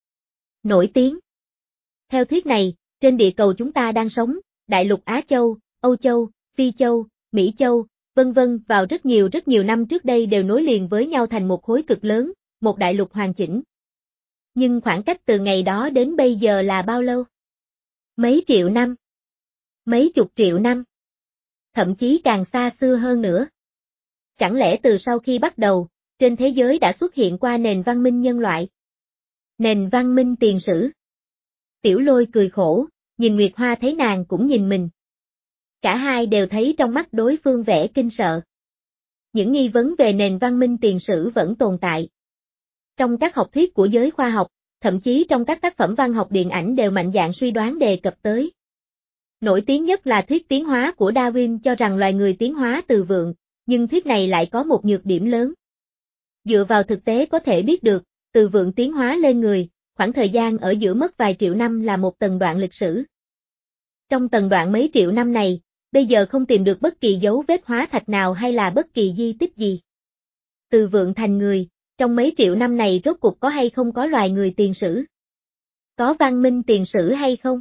Nổi tiếng. Theo thuyết này, trên địa cầu chúng ta đang sống, đại lục Á Châu, Âu Châu, Phi Châu, Mỹ Châu, vân vân vào rất nhiều rất nhiều năm trước đây đều nối liền với nhau thành một khối cực lớn, một đại lục hoàn chỉnh. Nhưng khoảng cách từ ngày đó đến bây giờ là bao lâu? Mấy triệu năm? Mấy chục triệu năm? Thậm chí càng xa xưa hơn nữa. Chẳng lẽ từ sau khi bắt đầu, trên thế giới đã xuất hiện qua nền văn minh nhân loại? Nền văn minh tiền sử. Tiểu Lôi cười khổ, nhìn Nguyệt Hoa thấy nàng cũng nhìn mình. Cả hai đều thấy trong mắt đối phương vẻ kinh sợ. Những nghi vấn về nền văn minh tiền sử vẫn tồn tại. Trong các học thuyết của giới khoa học, thậm chí trong các tác phẩm văn học điện ảnh đều mạnh dạn suy đoán đề cập tới. Nổi tiếng nhất là thuyết tiến hóa của Darwin cho rằng loài người tiến hóa từ vượn, nhưng thuyết này lại có một nhược điểm lớn. Dựa vào thực tế có thể biết được, từ vượn tiến hóa lên người, khoảng thời gian ở giữa mất vài triệu năm là một tầng đoạn lịch sử. Trong tầng đoạn mấy triệu năm này, bây giờ không tìm được bất kỳ dấu vết hóa thạch nào hay là bất kỳ di tích gì. Từ vượn thành người, trong mấy triệu năm này rốt cuộc có hay không có loài người tiền sử? Có văn minh tiền sử hay không?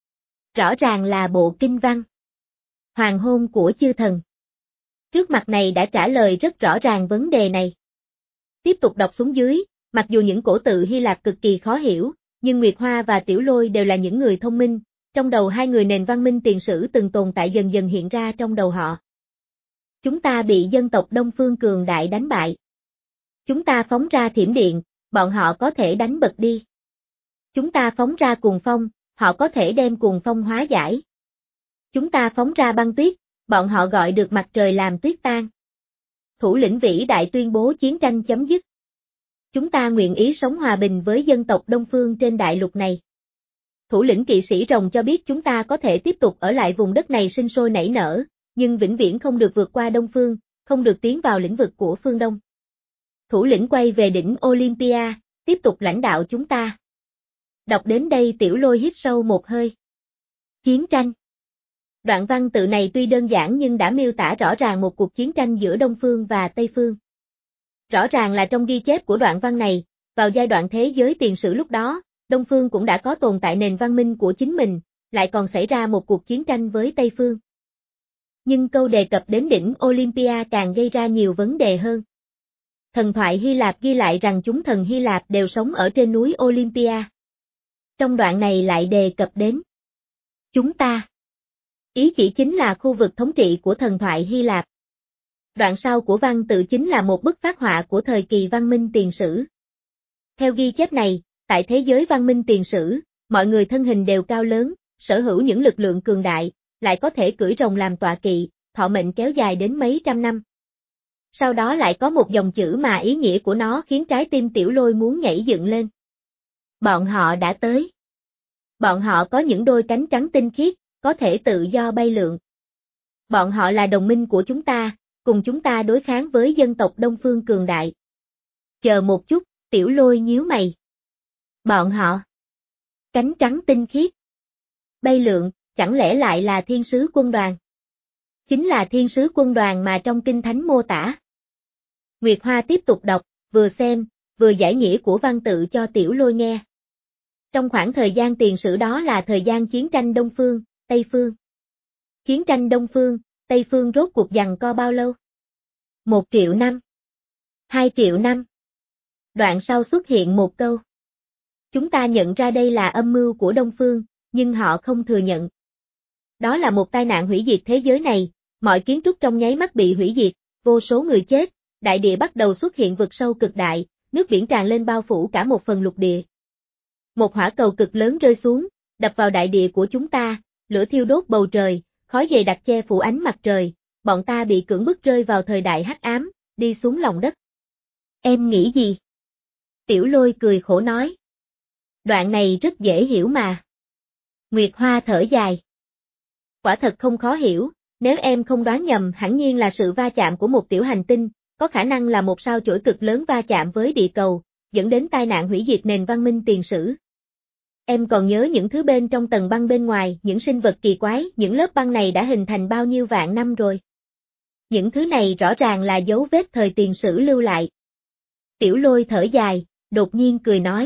Rõ ràng là bộ kinh văn. Hoàng hôn của chư thần. Trước mặt này đã trả lời rất rõ ràng vấn đề này. Tiếp tục đọc xuống dưới, mặc dù những cổ tự Hy Lạp cực kỳ khó hiểu, nhưng Nguyệt Hoa và Tiểu Lôi đều là những người thông minh, trong đầu hai người nền văn minh tiền sử từng tồn tại dần dần hiện ra trong đầu họ. Chúng ta bị dân tộc Đông Phương cường đại đánh bại. Chúng ta phóng ra thiểm điện, bọn họ có thể đánh bật đi. Chúng ta phóng ra cuồng phong, họ có thể đem cuồng phong hóa giải. Chúng ta phóng ra băng tuyết, bọn họ gọi được mặt trời làm tuyết tan. Thủ lĩnh vĩ đại tuyên bố chiến tranh chấm dứt. Chúng ta nguyện ý sống hòa bình với dân tộc Đông Phương trên đại lục này. Thủ lĩnh kỵ sĩ rồng cho biết chúng ta có thể tiếp tục ở lại vùng đất này sinh sôi nảy nở, nhưng vĩnh viễn không được vượt qua Đông Phương, không được tiến vào lĩnh vực của phương Đông. Thủ lĩnh quay về đỉnh Olympia, tiếp tục lãnh đạo chúng ta. Đọc đến đây Tiểu Lôi hít sâu một hơi. Chiến tranh. Đoạn văn tự này tuy đơn giản nhưng đã miêu tả rõ ràng một cuộc chiến tranh giữa Đông Phương và Tây Phương. Rõ ràng là trong ghi chép của đoạn văn này, vào giai đoạn thế giới tiền sử lúc đó, Đông Phương cũng đã có tồn tại nền văn minh của chính mình, lại còn xảy ra một cuộc chiến tranh với Tây Phương. Nhưng câu đề cập đến đỉnh Olympia càng gây ra nhiều vấn đề hơn. Thần thoại Hy Lạp ghi lại rằng chúng thần Hy Lạp đều sống ở trên núi Olympia. Trong đoạn này lại đề cập đến chúng ta. Ý chỉ chính là khu vực thống trị của thần thoại Hy Lạp. Đoạn sau của văn tự chính là một bức phác họa của thời kỳ văn minh tiền sử. Theo ghi chép này, tại thế giới văn minh tiền sử, mọi người thân hình đều cao lớn, sở hữu những lực lượng cường đại, lại có thể cưỡi rồng làm tọa kỵ, thọ mệnh kéo dài đến mấy trăm năm. Sau đó lại có một dòng chữ mà ý nghĩa của nó khiến trái tim Tiểu Lôi muốn nhảy dựng lên. Bọn họ đã tới. Bọn họ có những đôi cánh trắng tinh khiết, có thể tự do bay lượn. Bọn họ là đồng minh của chúng ta, cùng chúng ta đối kháng với dân tộc Đông Phương cường đại. Chờ một chút, Tiểu Lôi nhíu mày. Bọn họ. Cánh trắng tinh khiết. Bay lượn, chẳng lẽ lại là thiên sứ quân đoàn? Chính là thiên sứ quân đoàn mà trong Kinh Thánh mô tả. Nguyệt Hoa tiếp tục đọc, vừa xem, vừa giải nghĩa của văn tự cho Tiểu Lôi nghe. Trong khoảng thời gian tiền sử đó là thời gian chiến tranh Đông Phương, Tây Phương. Chiến tranh Đông Phương, Tây Phương rốt cuộc giằng co bao lâu? Một triệu năm. Hai triệu năm. Đoạn sau xuất hiện một câu. Chúng ta nhận ra đây là âm mưu của Đông Phương, nhưng họ không thừa nhận. Đó là một tai nạn hủy diệt thế giới này, mọi kiến trúc trong nháy mắt bị hủy diệt, vô số người chết, đại địa bắt đầu xuất hiện vực sâu cực đại, nước biển tràn lên bao phủ cả một phần lục địa. Một hỏa cầu cực lớn rơi xuống, đập vào đại địa của chúng ta, lửa thiêu đốt bầu trời, khói dày đặc che phủ ánh mặt trời, bọn ta bị cưỡng bức rơi vào thời đại hắc ám, đi xuống lòng đất. Em nghĩ gì? Tiểu Lôi cười khổ nói. Đoạn này rất dễ hiểu mà. Nguyệt Hoa thở dài. Quả thật không khó hiểu, nếu em không đoán nhầm hẳn nhiên là sự va chạm của một tiểu hành tinh, có khả năng là một sao chổi cực lớn va chạm với địa cầu, dẫn đến tai nạn hủy diệt nền văn minh tiền sử. Em còn nhớ những thứ bên trong tầng băng bên ngoài, những sinh vật kỳ quái, những lớp băng này đã hình thành bao nhiêu vạn năm rồi. Những thứ này rõ ràng là dấu vết thời tiền sử lưu lại. Tiểu Lôi thở dài, đột nhiên cười nói.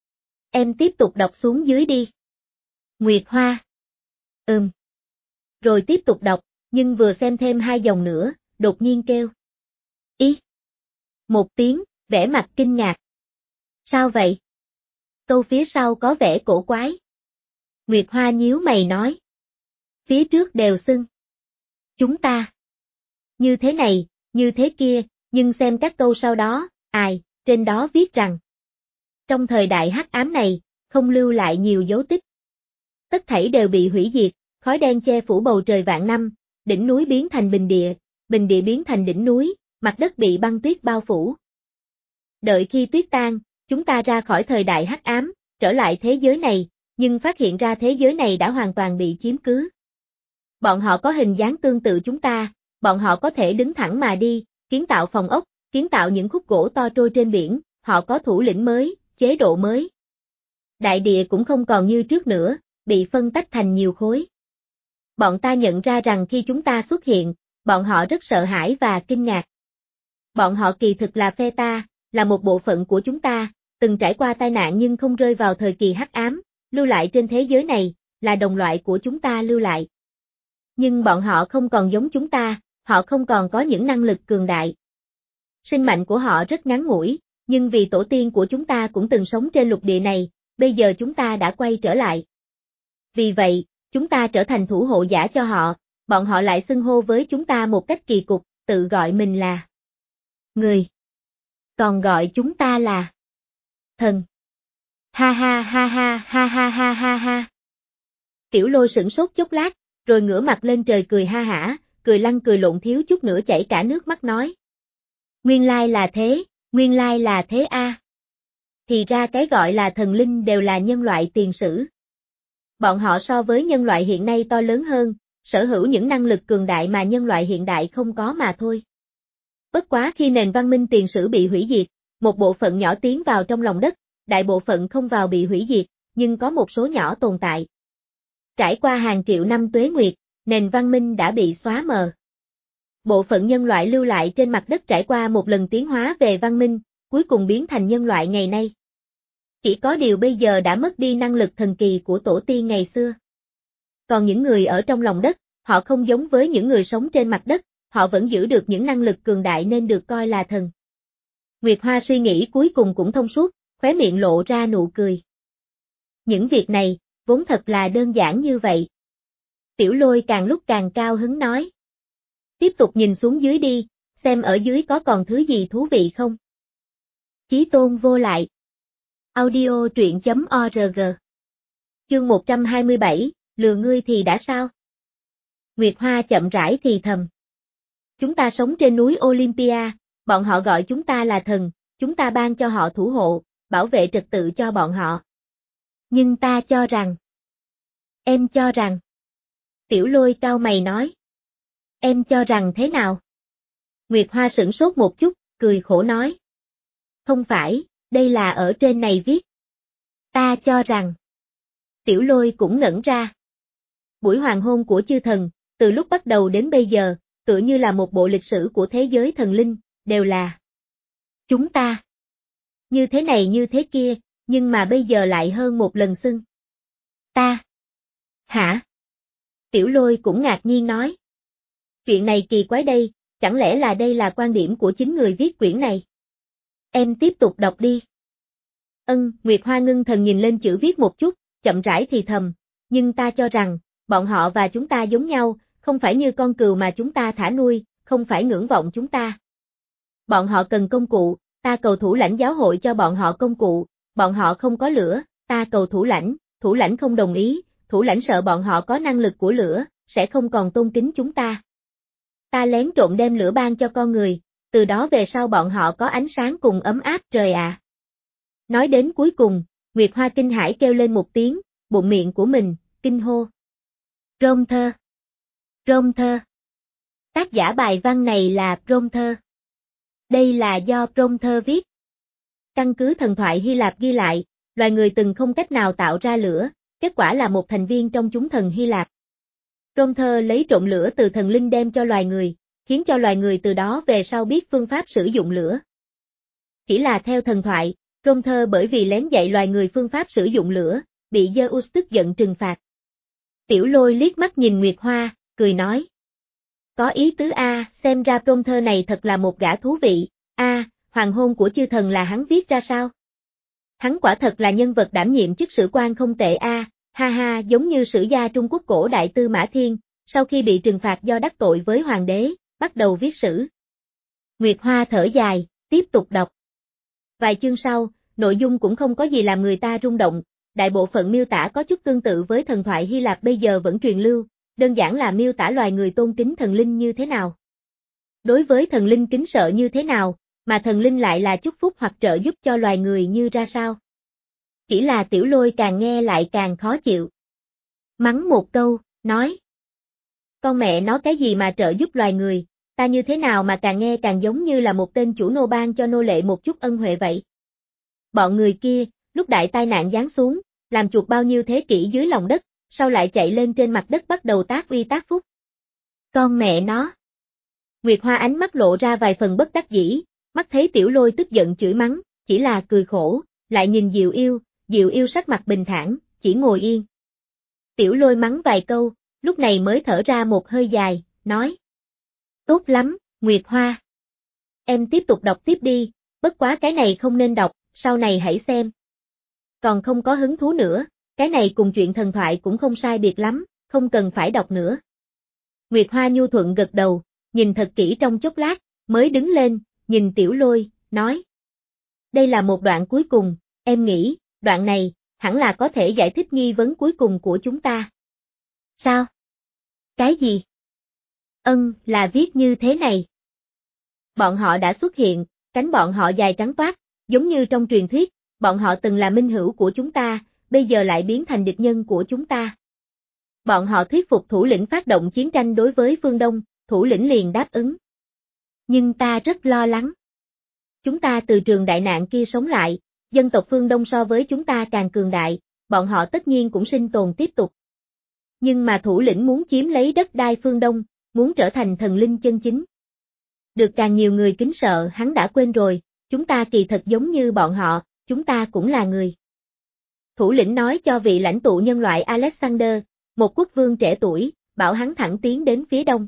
Em tiếp tục đọc xuống dưới đi. Nguyệt Hoa. Ừm. Rồi tiếp tục đọc, nhưng vừa xem thêm hai dòng nữa, đột nhiên kêu. Ý. Một tiếng, vẻ mặt kinh ngạc. Sao vậy? Câu phía sau có vẻ cổ quái. Nguyệt Hoa nhíu mày nói. Phía trước đều xưng. Chúng ta. Như thế này, như thế kia, nhưng xem các câu sau đó, ai, trên đó viết rằng. Trong thời đại hắc ám này, không lưu lại nhiều dấu tích. Tất thảy đều bị hủy diệt, khói đen che phủ bầu trời vạn năm, đỉnh núi biến thành bình địa, bình địa biến thành đỉnh núi, mặt đất bị băng tuyết bao phủ. Đợi khi tuyết tan, chúng ta ra khỏi thời đại hắc ám, trở lại thế giới này, nhưng phát hiện ra thế giới này đã hoàn toàn bị chiếm cứ. Bọn họ có hình dáng tương tự chúng ta, bọn họ có thể đứng thẳng mà đi, kiến tạo phòng ốc, kiến tạo những khúc gỗ to trôi trên biển, họ có thủ lĩnh mới, chế độ mới. Đại địa cũng không còn như trước nữa, bị phân tách thành nhiều khối. Bọn ta nhận ra rằng khi chúng ta xuất hiện, bọn họ rất sợ hãi và kinh ngạc. Bọn họ kỳ thực là phe ta, là một bộ phận của chúng ta, từng trải qua tai nạn nhưng không rơi vào thời kỳ hắc ám, lưu lại trên thế giới này, là đồng loại của chúng ta lưu lại. Nhưng bọn họ không còn giống chúng ta, họ không còn có những năng lực cường đại. Sinh mệnh của họ rất ngắn ngủi, nhưng vì tổ tiên của chúng ta cũng từng sống trên lục địa này, bây giờ chúng ta đã quay trở lại. Vì vậy, chúng ta trở thành thủ hộ giả cho họ, bọn họ lại xưng hô với chúng ta một cách kỳ cục, tự gọi mình là người. Còn gọi chúng ta là Thần. Ha ha ha ha ha ha ha ha ha. Tiểu Lôi sửng sốt chốc lát, rồi ngửa mặt lên trời cười ha hả, cười lăn cười lộn thiếu chút nữa chảy cả nước mắt nói. Nguyên lai là thế, nguyên lai là thế a. Thì ra cái gọi là thần linh đều là nhân loại tiền sử. Bọn họ so với nhân loại hiện nay to lớn hơn, sở hữu những năng lực cường đại mà nhân loại hiện đại không có mà thôi. Bất quá khi nền văn minh tiền sử bị hủy diệt, một bộ phận nhỏ tiến vào trong lòng đất, đại bộ phận không vào bị hủy diệt, nhưng có một số nhỏ tồn tại. Trải qua hàng triệu năm tuế nguyệt, nền văn minh đã bị xóa mờ. Bộ phận nhân loại lưu lại trên mặt đất trải qua một lần tiến hóa về văn minh, cuối cùng biến thành nhân loại ngày nay. Chỉ có điều bây giờ đã mất đi năng lực thần kỳ của tổ tiên ngày xưa. Còn những người ở trong lòng đất, họ không giống với những người sống trên mặt đất, họ vẫn giữ được những năng lực cường đại nên được coi là thần. Nguyệt Hoa suy nghĩ cuối cùng cũng thông suốt, khóe miệng lộ ra nụ cười. Những việc này, vốn thật là đơn giản như vậy. Tiểu Lôi càng lúc càng cao hứng nói. Tiếp tục nhìn xuống dưới đi, xem ở dưới có còn thứ gì thú vị không. Chí Tôn vô lại. Audio truyện chấm org. Chương một trăm hai mươi bảy, lừa ngươi thì đã sao? Nguyệt Hoa chậm rãi thì thầm. Chúng ta sống trên núi Olympia, bọn họ gọi chúng ta là thần, chúng ta ban cho họ thủ hộ, bảo vệ trật tự cho bọn họ. Nhưng ta cho rằng... Em cho rằng... Tiểu Lôi cau mày nói. Em cho rằng thế nào? Nguyệt Hoa sửng sốt một chút, cười khổ nói. Không phải, đây là ở trên này viết. Ta cho rằng... Tiểu Lôi cũng ngẩn ra. Buổi hoàng hôn của chư thần, từ lúc bắt đầu đến bây giờ, tựa như là một bộ lịch sử của thế giới thần linh, đều là chúng ta. Như thế này như thế kia, nhưng mà bây giờ lại hơn một lần xưng. Ta. Hả? Tiểu Lôi cũng ngạc nhiên nói. Chuyện này kỳ quái đây, chẳng lẽ là đây là quan điểm của chính người viết quyển này? Em tiếp tục đọc đi. Ân, Nguyệt Hoa ngưng thần nhìn lên chữ viết một chút, chậm rãi thì thầm, nhưng ta cho rằng, bọn họ và chúng ta giống nhau, không phải như con cừu mà chúng ta thả nuôi, không phải ngưỡng vọng chúng ta. Bọn họ cần công cụ, ta cầu thủ lãnh giáo hội cho bọn họ công cụ, bọn họ không có lửa, ta cầu thủ lãnh, thủ lãnh không đồng ý, thủ lãnh sợ bọn họ có năng lực của lửa, sẽ không còn tôn kính chúng ta. Ta lén trộn đem lửa ban cho con người, từ đó về sau bọn họ có ánh sáng cùng ấm áp trời ạ. À. Nói đến cuối cùng, Nguyệt Hoa kinh hãi kêu lên một tiếng, bụng miệng của mình, kinh hô. Rôm thơ. Rôm thơ. Tác giả bài văn này là Rôm thơ. Đây là do Rôm thơ viết. Căn cứ thần thoại Hy Lạp ghi lại, loài người từng không cách nào tạo ra lửa, kết quả là một thành viên trong chúng thần Hy Lạp. Rôm thơ lấy trộn lửa từ thần linh đem cho loài người, khiến cho loài người từ đó về sau biết phương pháp sử dụng lửa. Chỉ là theo thần thoại, Rôm thơ bởi vì lén dạy loài người phương pháp sử dụng lửa, bị Zeus tức giận trừng phạt. Tiểu Lôi liếc mắt nhìn Nguyệt Hoa, cười nói. Có ý tứ a, xem ra Rôm thơ này thật là một gã thú vị, a, hoàng hôn của chư thần là hắn viết ra sao? Hắn quả thật là nhân vật đảm nhiệm chức sử quan không tệ a, ha ha, giống như sử gia Trung Quốc cổ đại Tư Mã Thiên, sau khi bị trừng phạt do đắc tội với hoàng đế, bắt đầu viết sử. Nguyệt Hoa thở dài, tiếp tục đọc. Vài chương sau, nội dung cũng không có gì làm người ta rung động, đại bộ phận miêu tả có chút tương tự với thần thoại Hy Lạp bây giờ vẫn truyền lưu, đơn giản là miêu tả loài người tôn kính thần linh như thế nào. Đối với thần linh kính sợ như thế nào, mà thần linh lại là chúc phúc hoặc trợ giúp cho loài người như ra sao. Chỉ là Tiểu Lôi càng nghe lại càng khó chịu. Mắng một câu, nói. Con mẹ nó cái gì mà trợ giúp loài người, ta như thế nào mà càng nghe càng giống như là một tên chủ nô ban cho nô lệ một chút ân huệ vậy. Bọn người kia, lúc đại tai nạn giáng xuống, làm chuột bao nhiêu thế kỷ dưới lòng đất, sau lại chạy lên trên mặt đất bắt đầu tác uy tác phúc. Con mẹ nó. Nguyệt Hoa ánh mắt lộ ra vài phần bất đắc dĩ, mắt thấy Tiểu Lôi tức giận chửi mắng, chỉ là cười khổ, lại nhìn Diệu Yêu, Diệu Yêu sắc mặt bình thản, chỉ ngồi yên. Tiểu Lôi mắng vài câu, lúc này mới thở ra một hơi dài, nói. Tốt lắm, Nguyệt Hoa. Em tiếp tục đọc tiếp đi, bất quá cái này không nên đọc, sau này hãy xem. Còn không có hứng thú nữa, cái này cùng chuyện thần thoại cũng không sai biệt lắm, không cần phải đọc nữa. Nguyệt Hoa nhu thuận gật đầu, nhìn thật kỹ trong chốc lát, mới đứng lên, nhìn Tiểu Lôi, nói. Đây là một đoạn cuối cùng, Em nghĩ, đoạn này, hẳn là có thể giải thích nghi vấn cuối cùng của chúng ta. Sao? Cái gì? Ân, là viết như thế này. Bọn họ đã xuất hiện, cánh bọn họ dài trắng toát, giống như trong truyền thuyết, bọn họ từng là minh hữu của chúng ta, bây giờ lại biến thành địch nhân của chúng ta. Bọn họ thuyết phục thủ lĩnh phát động chiến tranh đối với phương Đông, thủ lĩnh liền đáp ứng. Nhưng ta rất lo lắng. Chúng ta từ trường đại nạn kia sống lại, dân tộc phương Đông so với chúng ta càng cường đại, bọn họ tất nhiên cũng sinh tồn tiếp tục. Nhưng mà thủ lĩnh muốn chiếm lấy đất đai phương Đông, muốn trở thành thần linh chân chính. Được càng nhiều người kính sợ hắn đã quên rồi, chúng ta kỳ thật giống như bọn họ, chúng ta cũng là người. Thủ lĩnh nói cho vị lãnh tụ nhân loại Alexander, một quốc vương trẻ tuổi, bảo hắn thẳng tiến đến phía đông.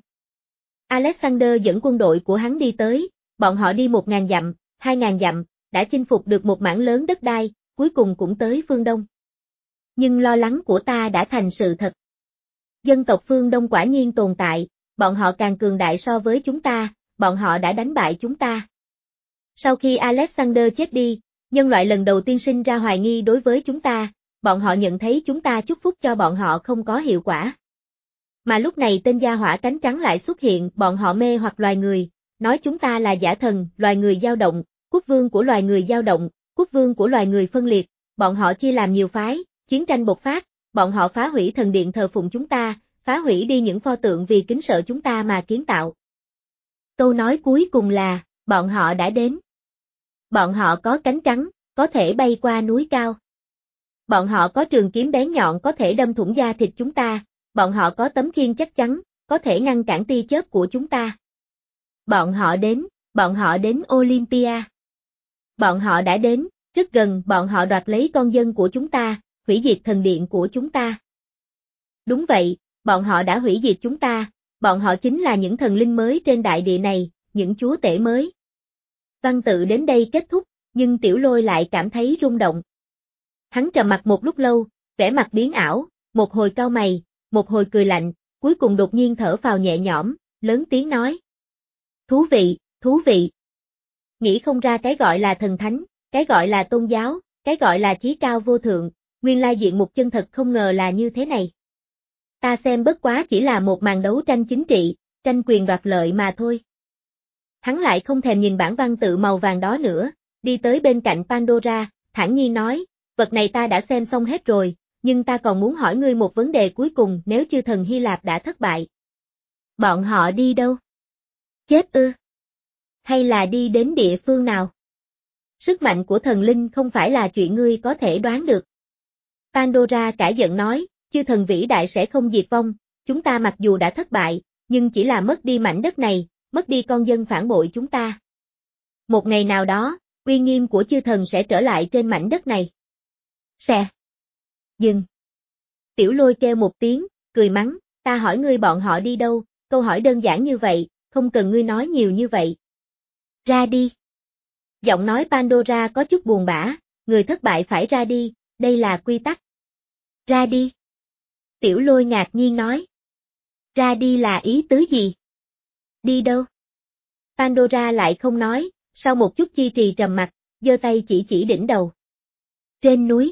Alexander dẫn quân đội của hắn đi tới, bọn họ đi một ngàn dặm, hai ngàn dặm, đã chinh phục được một mảng lớn đất đai, cuối cùng cũng tới phương Đông. Nhưng lo lắng của ta đã thành sự thật. Dân tộc phương Đông quả nhiên tồn tại, bọn họ càng cường đại so với chúng ta, bọn họ đã đánh bại chúng ta. Sau khi Alexander chết đi, nhân loại lần đầu tiên sinh ra hoài nghi đối với chúng ta, bọn họ nhận thấy chúng ta chúc phúc cho bọn họ không có hiệu quả. Mà lúc này tên gia hỏa cánh trắng lại xuất hiện, bọn họ mê hoặc loài người, nói chúng ta là giả thần, loài người dao động, quốc vương của loài người dao động, quốc vương của loài người phân liệt, bọn họ chia làm nhiều phái, chiến tranh bộc phát, bọn họ phá hủy thần điện thờ phụng chúng ta, phá hủy đi những pho tượng vì kính sợ chúng ta mà kiến tạo. Câu nói cuối cùng là, bọn họ đã đến. Bọn họ có cánh trắng, có thể bay qua núi cao. Bọn họ có trường kiếm bén nhọn có thể đâm thủng da thịt chúng ta, bọn họ có tấm khiên chắc chắn, có thể ngăn cản tia chớp của chúng ta. Bọn họ đến, bọn họ đến Olympia. Bọn họ đã đến, rất gần, bọn họ đoạt lấy con dân của chúng ta, hủy diệt thần điện của chúng ta. Đúng vậy, bọn họ đã hủy diệt chúng ta, bọn họ chính là những thần linh mới trên đại địa này, những chúa tể mới. Văn tự đến đây kết thúc, nhưng Tiểu Lôi lại cảm thấy rung động. Hắn trầm mặc một lúc lâu, vẻ mặt biến ảo, một hồi cau mày, một hồi cười lạnh, cuối cùng đột nhiên thở phào nhẹ nhõm, lớn tiếng nói. Thú vị, thú vị. Nghĩ không ra cái gọi là thần thánh, cái gọi là tôn giáo, cái gọi là chí cao vô thượng, nguyên lai diện mục chân thật không ngờ là như thế này. Ta xem bất quá chỉ là một màn đấu tranh chính trị, tranh quyền đoạt lợi mà thôi. Hắn lại không thèm nhìn bản văn tự màu vàng đó nữa, đi tới bên cạnh Pandora, thản nhiên nói, vật này ta đã xem xong hết rồi, nhưng ta còn muốn hỏi ngươi một vấn đề cuối cùng nếu chư thần Hy Lạp đã thất bại. Bọn họ đi đâu? Chết ư? Hay là đi đến địa phương nào? Sức mạnh của thần linh không phải là chuyện ngươi có thể đoán được. Pandora cãi giận nói, chư thần vĩ đại sẽ không diệt vong, chúng ta mặc dù đã thất bại, nhưng chỉ là mất đi mảnh đất này, mất đi con dân phản bội chúng ta. Một ngày nào đó, uy nghiêm của chư thần sẽ trở lại trên mảnh đất này. Xè. Dừng. Tiểu Lôi kêu một tiếng, cười mắng, ta hỏi ngươi bọn họ đi đâu, câu hỏi đơn giản như vậy, không cần ngươi nói nhiều như vậy. Ra đi. Giọng nói Pandora có chút buồn bã, người thất bại phải ra đi, đây là quy tắc. Ra đi. Tiểu Lôi ngạc nhiên nói. Ra đi là ý tứ gì? Đi đâu? Pandora lại không nói, sau một chút chi trì trầm mặc, giơ tay chỉ chỉ đỉnh đầu. Trên núi.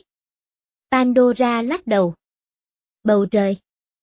Pandora lắc đầu. Bầu trời.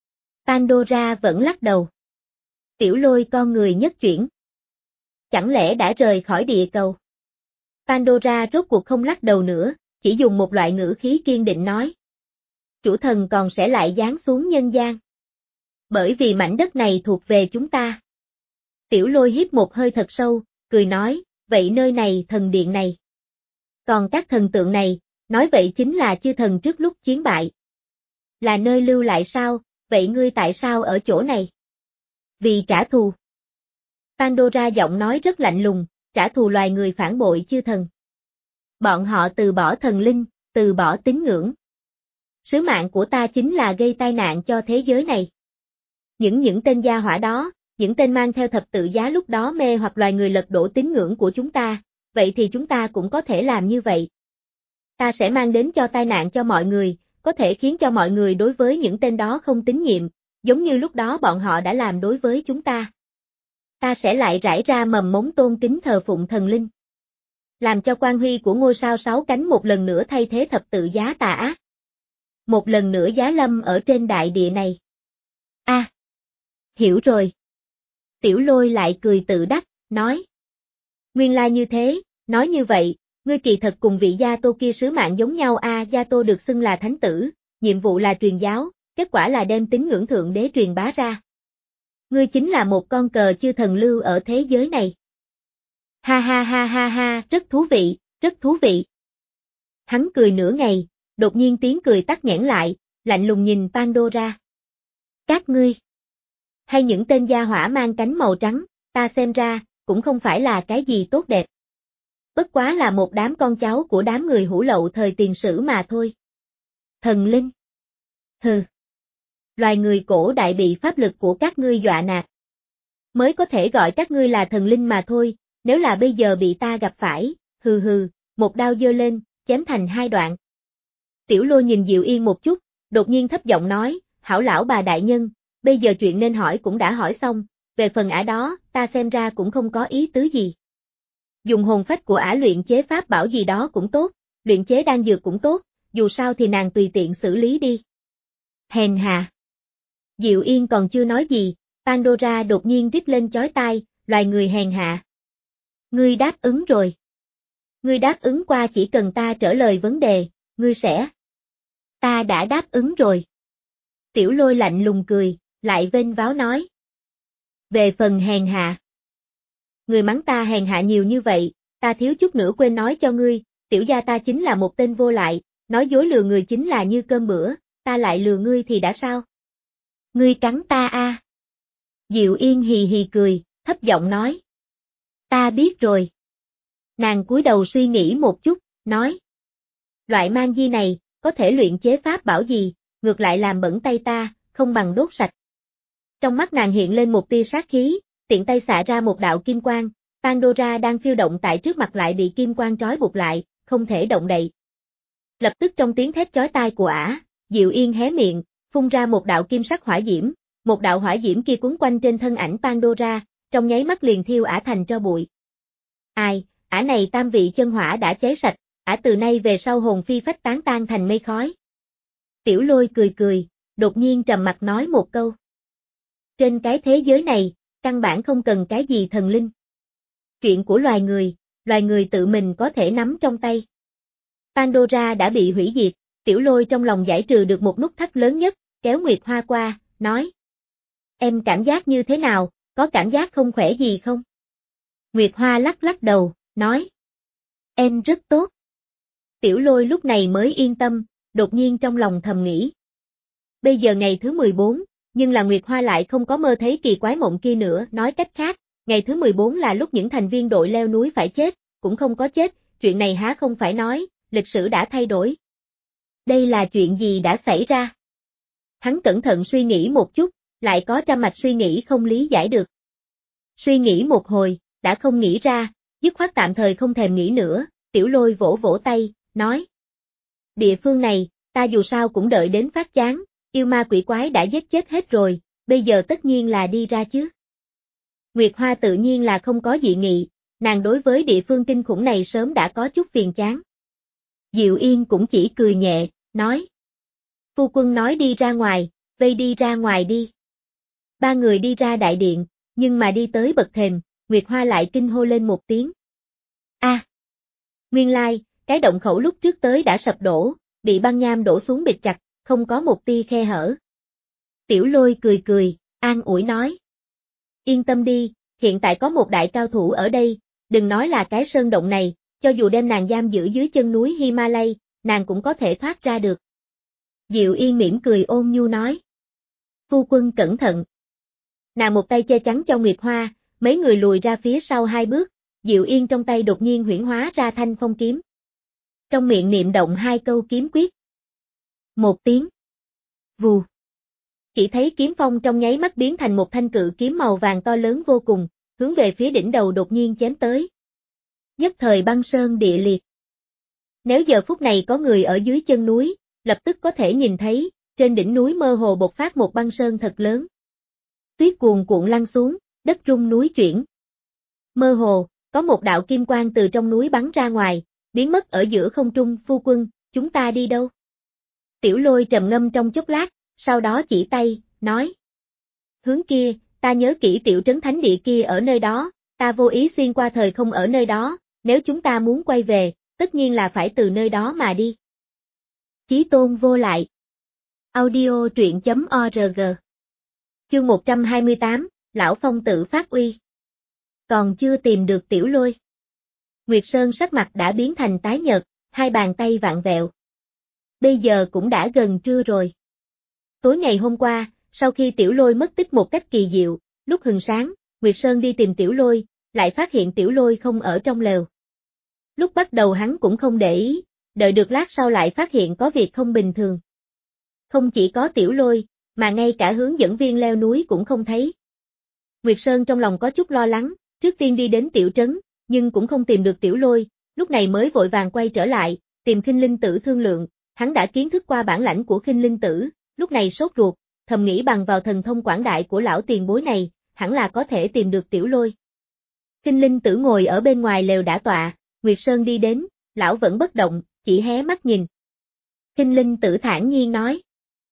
Pandora vẫn lắc đầu. Tiểu Lôi con người nhất chuyển. Chẳng lẽ đã rời khỏi địa cầu? Pandora rốt cuộc không lắc đầu nữa, chỉ dùng một loại ngữ khí kiên định nói. Chủ thần còn sẽ lại giáng xuống nhân gian. Bởi vì mảnh đất này thuộc về chúng ta. Tiểu Lôi hít một hơi thật sâu, cười nói, vậy nơi này thần điện này. Còn các thần tượng này, nói vậy chính là chư thần trước lúc chiến bại. Là nơi lưu lại sao, vậy ngươi tại sao ở chỗ này? Vì trả thù. Pandora giọng nói rất lạnh lùng, trả thù loài người phản bội chư thần. Bọn họ từ bỏ thần linh, từ bỏ tín ngưỡng. Sứ mạng của ta chính là gây tai nạn cho thế giới này. Những những tên gia hỏa đó, những tên mang theo thập tự giá lúc đó mê hoặc loài người lật đổ tín ngưỡng của chúng ta, vậy thì chúng ta cũng có thể làm như vậy. Ta sẽ mang đến cho tai nạn cho mọi người, có thể khiến cho mọi người đối với những tên đó không tín nhiệm, giống như lúc đó bọn họ đã làm đối với chúng ta. Ta sẽ lại rải ra mầm mống tôn kính thờ phụng thần linh. làm cho quang huy của ngôi sao sáu cánh một lần nữa thay thế thập tự giá tà ác. Một lần nữa giá lâm ở trên đại địa này. A, à, hiểu rồi. Tiểu Lôi lại cười tự đắc, nói. Nguyên lai như thế, nói như vậy, ngươi kỳ thật cùng vị Gia Tô kia sứ mạng giống nhau a, à, Gia Tô được xưng là thánh tử, nhiệm vụ là truyền giáo, kết quả là đem tín ngưỡng thượng đế truyền bá ra. Ngươi chính là một con cờ chư thần lưu ở thế giới này. Ha ha ha ha ha, rất thú vị, rất thú vị. Hắn cười nửa ngày, đột nhiên tiếng cười tắt nghẽn lại, lạnh lùng nhìn Pandora. Các ngươi, hay những tên gia hỏa mang cánh màu trắng, ta xem ra, cũng không phải là cái gì tốt đẹp. Bất quá là một đám con cháu của đám người hủ lậu thời tiền sử mà thôi. Thần linh. Hừ. Loài người cổ đại bị pháp lực của các ngươi dọa nạt. Mới có thể gọi các ngươi là thần linh mà thôi, nếu là bây giờ bị ta gặp phải, hừ hừ, một đao giơ lên, chém thành hai đoạn. Tiểu Lôi nhìn Diệu Yên một chút, đột nhiên thấp giọng nói, hảo lão bà đại nhân, bây giờ chuyện nên hỏi cũng đã hỏi xong, về phần ả đó, ta xem ra cũng không có ý tứ gì. Dùng hồn phách của ả luyện chế pháp bảo gì đó cũng tốt, luyện chế đan dược cũng tốt, dù sao thì nàng tùy tiện xử lý đi. Hèn hạ. Diệu Yên còn chưa nói gì, Pandora đột nhiên rít lên chói tai, loài người hèn hạ. Ngươi đáp ứng rồi. Ngươi đáp ứng qua chỉ cần ta trả lời vấn đề, ngươi sẽ. Ta đã đáp ứng rồi. Tiểu Lôi lạnh lùng cười, lại vênh váo nói. Về phần hèn hạ. Người mắng ta hèn hạ nhiều như vậy, ta thiếu chút nữa quên nói cho ngươi, tiểu gia ta chính là một tên vô lại, nói dối lừa người chính là như cơm bữa, ta lại lừa ngươi thì đã sao? Ngươi cắn ta a. À. Diệu Yên hì hì cười, thấp giọng nói. Ta biết rồi. Nàng cúi đầu suy nghĩ một chút, nói. Loại mang di này, có thể luyện chế pháp bảo gì, ngược lại làm bẩn tay ta, không bằng đốt sạch. Trong mắt nàng hiện lên một tia sát khí, tiện tay xạ ra một đạo kim quang, Pandora đang phiêu động tại trước mặt lại bị kim quang trói buộc lại, không thể động đậy. Lập tức trong tiếng thét chói tai của ả, Diệu Yên hé miệng, phun ra một đạo kim sắc hỏa diễm, một đạo hỏa diễm kia cuốn quanh trên thân ảnh Pandora, trong nháy mắt liền thiêu ả thành tro bụi. Ai, ả này tam vị chân hỏa đã cháy sạch, ả từ nay về sau hồn phi phách tán tan thành mây khói. Tiểu Lôi cười cười, đột nhiên trầm mặt nói một câu. Trên cái thế giới này, căn bản không cần cái gì thần linh. Chuyện của loài người, loài người tự mình có thể nắm trong tay. Pandora đã bị hủy diệt, Tiểu Lôi trong lòng giải trừ được một nút thắt lớn nhất, kéo Nguyệt Hoa qua, nói. Em cảm giác như thế nào, có cảm giác không khỏe gì không? Nguyệt Hoa lắc lắc đầu, nói. Em rất tốt. Tiểu Lôi lúc này mới yên tâm, đột nhiên trong lòng thầm nghĩ. Bây giờ ngày thứ mười bốn, nhưng là Nguyệt Hoa lại không có mơ thấy kỳ quái mộng kia nữa, nói cách khác, ngày thứ mười bốn là lúc những thành viên đội leo núi phải chết, cũng không có chết, chuyện này há không phải nói, lịch sử đã thay đổi. Đây là chuyện gì đã xảy ra? Hắn cẩn thận suy nghĩ một chút, lại có trăm mạch suy nghĩ không lý giải được. Suy nghĩ một hồi, đã không nghĩ ra, dứt khoát tạm thời không thèm nghĩ nữa, Tiểu Lôi vỗ vỗ tay, nói. Địa phương này, ta dù sao cũng đợi đến phát chán, yêu ma quỷ quái đã giết chết hết rồi, bây giờ tất nhiên là đi ra chứ. Nguyệt Hoa tự nhiên là không có dị nghị, nàng đối với địa phương kinh khủng này sớm đã có chút phiền chán. Diệu Yên cũng chỉ cười nhẹ, nói. Phu quân nói đi ra ngoài, vây đi ra ngoài đi. Ba người đi ra đại điện, nhưng mà đi tới bậc thềm, Nguyệt Hoa lại kinh hô lên một tiếng. A, à, nguyên lai, cái động khẩu lúc trước tới đã sập đổ, bị băng nham đổ xuống bịt chặt, không có một tia khe hở. Tiểu Lôi cười cười, an ủi nói. Yên tâm đi, hiện tại có một đại cao thủ ở đây, đừng nói là cái sơn động này, cho dù đem nàng giam giữ dưới chân núi Himalay, nàng cũng có thể thoát ra được. Diệu Yên mỉm cười ôn nhu nói. Phu quân cẩn thận. Nàng một tay che chắn cho Nguyệt Hoa, mấy người lùi ra phía sau hai bước, Diệu Yên trong tay đột nhiên huyễn hóa ra thanh phong kiếm. Trong miệng niệm động hai câu kiếm quyết. Một tiếng. Vù. Chỉ thấy kiếm phong trong nháy mắt biến thành một thanh cự kiếm màu vàng to lớn vô cùng, hướng về phía đỉnh đầu đột nhiên chém tới. Nhất thời băng sơn địa liệt. Nếu giờ phút này có người ở dưới chân núi, lập tức có thể nhìn thấy, trên đỉnh núi mơ hồ bộc phát một băng sơn thật lớn. Tuyết cuồn cuộn lăn xuống, đất rung núi chuyển. Mơ hồ, có một đạo kim quang từ trong núi bắn ra ngoài, biến mất ở giữa không trung. Phu quân, chúng ta đi đâu? Tiểu Lôi trầm ngâm trong chốc lát, sau đó chỉ tay, nói. Hướng kia, ta nhớ kỹ tiểu trấn thánh địa kia ở nơi đó, ta vô ý xuyên qua thời không ở nơi đó, nếu chúng ta muốn quay về, tất nhiên là phải từ nơi đó mà đi. Chí tôn vô lại. Audio truyện chấm org. Chương một trăm hai mươi tám, Lão Phong tự phát uy. Còn chưa tìm được Tiểu Lôi. Nguyệt Sơn sắc mặt đã biến thành tái nhợt, hai bàn tay vặn vẹo. Bây giờ cũng đã gần trưa rồi. Tối ngày hôm qua, sau khi Tiểu Lôi mất tích một cách kỳ diệu, lúc hừng sáng, Nguyệt Sơn đi tìm Tiểu Lôi, lại phát hiện Tiểu Lôi không ở trong lều. Lúc bắt đầu hắn cũng không để ý, đợi được lát sau lại phát hiện có việc không bình thường. Không chỉ có Tiểu Lôi, mà ngay cả hướng dẫn viên leo núi cũng không thấy. Nguyệt Sơn trong lòng có chút lo lắng, trước tiên đi đến tiểu trấn, nhưng cũng không tìm được Tiểu Lôi, lúc này mới vội vàng quay trở lại, tìm Khinh Linh Tử thương lượng, hắn đã kiến thức qua bản lãnh của Khinh Linh Tử, lúc này sốt ruột, thầm nghĩ bằng vào thần thông quảng đại của lão tiền bối này, hẳn là có thể tìm được Tiểu Lôi. Khinh Linh Tử ngồi ở bên ngoài lều đã tọa, Nguyệt Sơn đi đến, lão vẫn bất động, chỉ hé mắt nhìn. Khinh Linh Tử thản nhiên nói.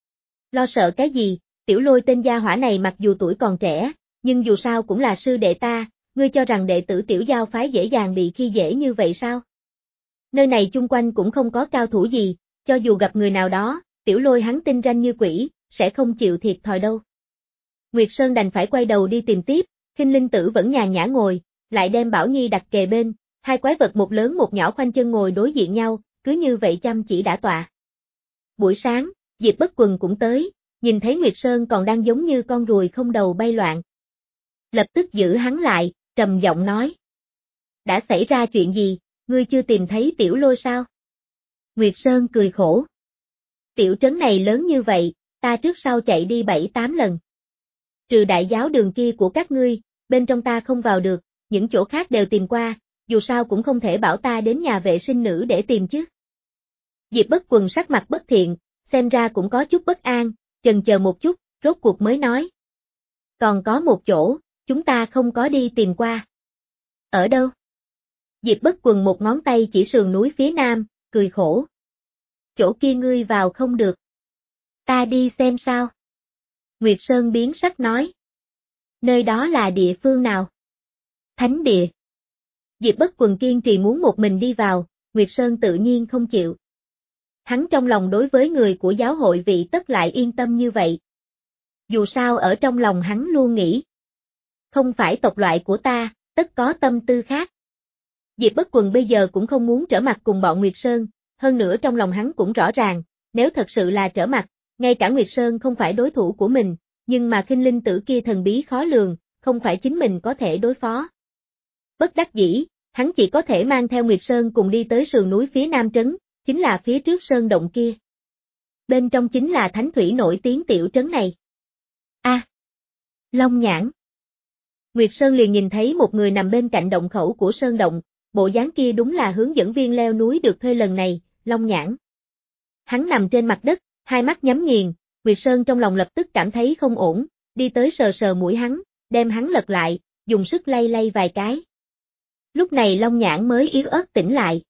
Lo sợ cái gì, Tiểu Lôi tên gia hỏa này mặc dù tuổi còn trẻ, nhưng dù sao cũng là sư đệ ta, ngươi cho rằng đệ tử Tiểu Giao phái dễ dàng bị khi dễ như vậy sao? Nơi này chung quanh cũng không có cao thủ gì, cho dù gặp người nào đó, Tiểu Lôi hắn tinh ranh như quỷ, sẽ không chịu thiệt thòi đâu. Nguyệt Sơn đành phải quay đầu đi tìm tiếp, Khinh Linh Tử vẫn nhàn nhã ngồi, lại đem Bảo Nhi đặt kề bên, hai quái vật một lớn một nhỏ khoanh chân ngồi đối diện nhau, cứ như vậy chăm chỉ đã tọa. Buổi sáng, Diệp Bất Quần cũng tới, nhìn thấy Nguyệt Sơn còn đang giống như con ruồi không đầu bay loạn. Lập tức giữ hắn lại, trầm giọng nói. Đã xảy ra chuyện gì, ngươi chưa tìm thấy Tiểu Lôi sao? Nguyệt Sơn cười khổ. Tiểu trấn này lớn như vậy, ta trước sau chạy đi bảy tám lần. Trừ đại giáo đường kia của các ngươi, bên trong ta không vào được, những chỗ khác đều tìm qua, dù sao cũng không thể bảo ta đến nhà vệ sinh nữ để tìm chứ. Diệp Bất Quần sắc mặt bất thiện, xem ra cũng có chút bất an, chần chờ một chút, rốt cuộc mới nói. Còn có một chỗ, chúng ta không có đi tìm qua. Ở đâu? Diệp Bất Quần một ngón tay chỉ sườn núi phía nam, cười khổ. Chỗ kia ngươi vào không được. Ta đi xem sao. Nguyệt Sơn biến sắc nói. Nơi đó là địa phương nào? Thánh địa. Diệp Bất Quần kiên trì muốn một mình đi vào, Nguyệt Sơn tự nhiên không chịu. Hắn trong lòng đối với người của giáo hội vị tất lại yên tâm như vậy. Dù sao ở trong lòng hắn luôn nghĩ. Không phải tộc loại của ta, tất có tâm tư khác. Diệp Bất Quần bây giờ cũng không muốn trở mặt cùng bọn Nguyệt Sơn, hơn nữa trong lòng hắn cũng rõ ràng, nếu thật sự là trở mặt, ngay cả Nguyệt Sơn không phải đối thủ của mình, nhưng mà Khinh Linh Tử kia thần bí khó lường, không phải chính mình có thể đối phó. Bất đắc dĩ, hắn chỉ có thể mang theo Nguyệt Sơn cùng đi tới sườn núi phía nam trấn, chính là phía trước sơn động kia. Bên trong chính là thánh thủy nổi tiếng tiểu trấn này. A, à, Long Nhãn. Nguyệt Sơn liền nhìn thấy một người nằm bên cạnh động khẩu của sơn động, bộ dáng kia đúng là hướng dẫn viên leo núi được thuê lần này, Long Nhãn. Hắn nằm trên mặt đất, hai mắt nhắm nghiền, Nguyệt Sơn trong lòng lập tức cảm thấy không ổn, đi tới sờ sờ mũi hắn, đem hắn lật lại, dùng sức lay lay vài cái. Lúc này Long Nhãn mới yếu ớt tỉnh lại.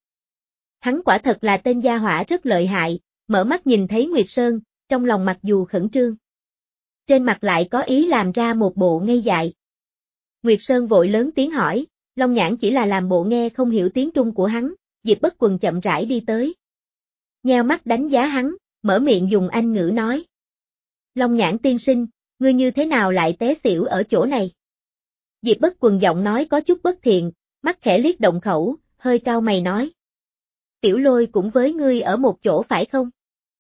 Hắn quả thật là tên gia hỏa rất lợi hại, mở mắt nhìn thấy Nguyệt Sơn, trong lòng mặc dù khẩn trương. Trên mặt lại có ý làm ra một bộ ngây dại. Nguyệt Sơn vội lớn tiếng hỏi, Long Nhãn chỉ là làm bộ nghe không hiểu tiếng Trung của hắn, Diệp Bất Quần chậm rãi đi tới. Nheo mắt đánh giá hắn, mở miệng dùng Anh ngữ nói. Long Nhãn tiên sinh, ngươi như thế nào lại té xỉu ở chỗ này? Diệp Bất Quần giọng nói có chút bất thiện, mắt khẽ liếc động khẩu, hơi cau mày nói. Tiểu Lôi cũng với ngươi ở một chỗ phải không?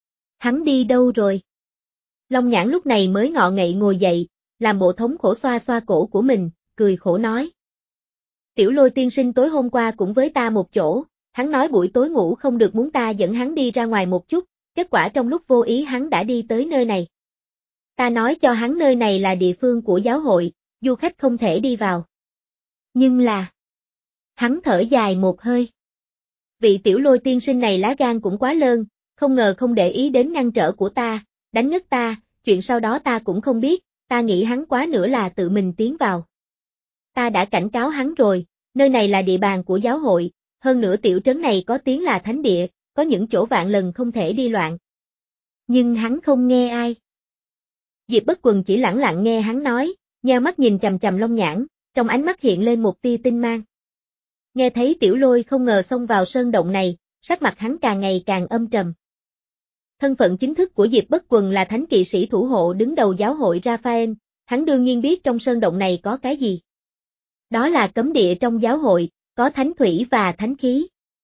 Hắn đi đâu rồi? Long Nhãn lúc này mới ngọ nghậy ngồi dậy, làm bộ thống khổ xoa xoa cổ của mình, cười khổ nói. Tiểu Lôi tiên sinh tối hôm qua cũng với ta một chỗ, hắn nói buổi tối ngủ không được muốn ta dẫn hắn đi ra ngoài một chút, kết quả trong lúc vô ý hắn đã đi tới nơi này. Ta nói cho hắn nơi này là địa phương của giáo hội, du khách không thể đi vào. Nhưng là... Hắn thở dài một hơi. Vị Tiểu Lôi tiên sinh này lá gan cũng quá lớn, không ngờ không để ý đến ngăn trở của ta, đánh ngất ta, chuyện sau đó ta cũng không biết, ta nghĩ hắn quá nữa là tự mình tiến vào. Ta đã cảnh cáo hắn rồi, Nơi này là địa bàn của giáo hội, hơn nữa tiểu trấn này có tiếng là thánh địa, có những chỗ vạn lần không thể đi loạn. Nhưng hắn không nghe ai. Diệp Bất Quần chỉ lẳng lặng nghe hắn nói, nheo mắt nhìn chằm chằm Long Nhãn, trong ánh mắt hiện lên một tia tinh mang. Nghe thấy Tiểu Lôi không ngờ xông vào sơn động này, sắc mặt hắn càng ngày càng âm trầm. Thân phận chính thức của Diệp Bất Quần là thánh kỵ sĩ thủ hộ đứng đầu giáo hội Raphael, hắn đương nhiên biết trong sơn động này có cái gì. Đó là cấm địa trong giáo hội, có thánh thủy và thánh khí.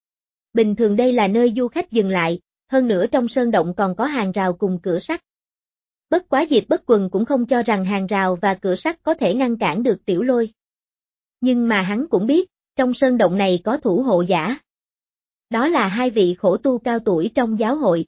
Bình thường đây là nơi du khách dừng lại, hơn nữa trong sơn động còn có hàng rào cùng cửa sắt. Bất quá Diệp Bất Quần cũng không cho rằng hàng rào và cửa sắt có thể ngăn cản được Tiểu Lôi. Nhưng mà hắn cũng biết, trong sơn động này có thủ hộ giả. Đó là hai vị khổ tu cao tuổi trong giáo hội.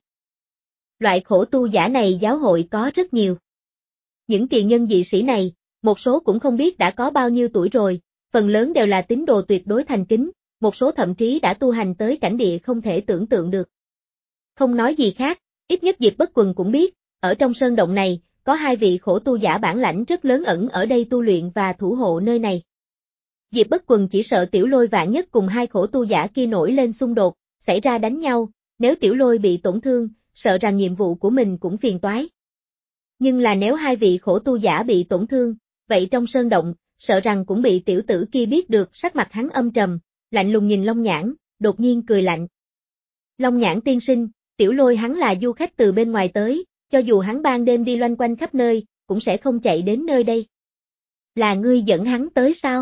Loại khổ tu giả này giáo hội có rất nhiều. Những kỳ nhân dị sĩ này, một số cũng không biết đã có bao nhiêu tuổi rồi, phần lớn đều là tín đồ tuyệt đối thành kính, một số thậm chí đã tu hành tới cảnh địa không thể tưởng tượng được. Không nói gì khác, ít nhất Diệp Bất Quần cũng biết, ở trong sơn động này, có hai vị khổ tu giả bản lãnh rất lớn ẩn ở đây tu luyện và thủ hộ nơi này. Diệp Bất Quần chỉ sợ Tiểu Lôi vạn nhất cùng hai khổ tu giả kia nổi lên xung đột, xảy ra đánh nhau, nếu Tiểu Lôi bị tổn thương, sợ rằng nhiệm vụ của mình cũng phiền toái. Nhưng là nếu hai vị khổ tu giả bị tổn thương, vậy trong sơn động, sợ rằng cũng bị tiểu tử kia biết được. Sắc mặt hắn âm trầm, lạnh lùng nhìn Long Nhãn, đột nhiên cười lạnh. Long Nhãn tiên sinh, Tiểu Lôi hắn là du khách từ bên ngoài tới, cho dù hắn ban đêm đi loanh quanh khắp nơi, cũng sẽ không chạy đến nơi đây. Là ngươi dẫn hắn tới sao?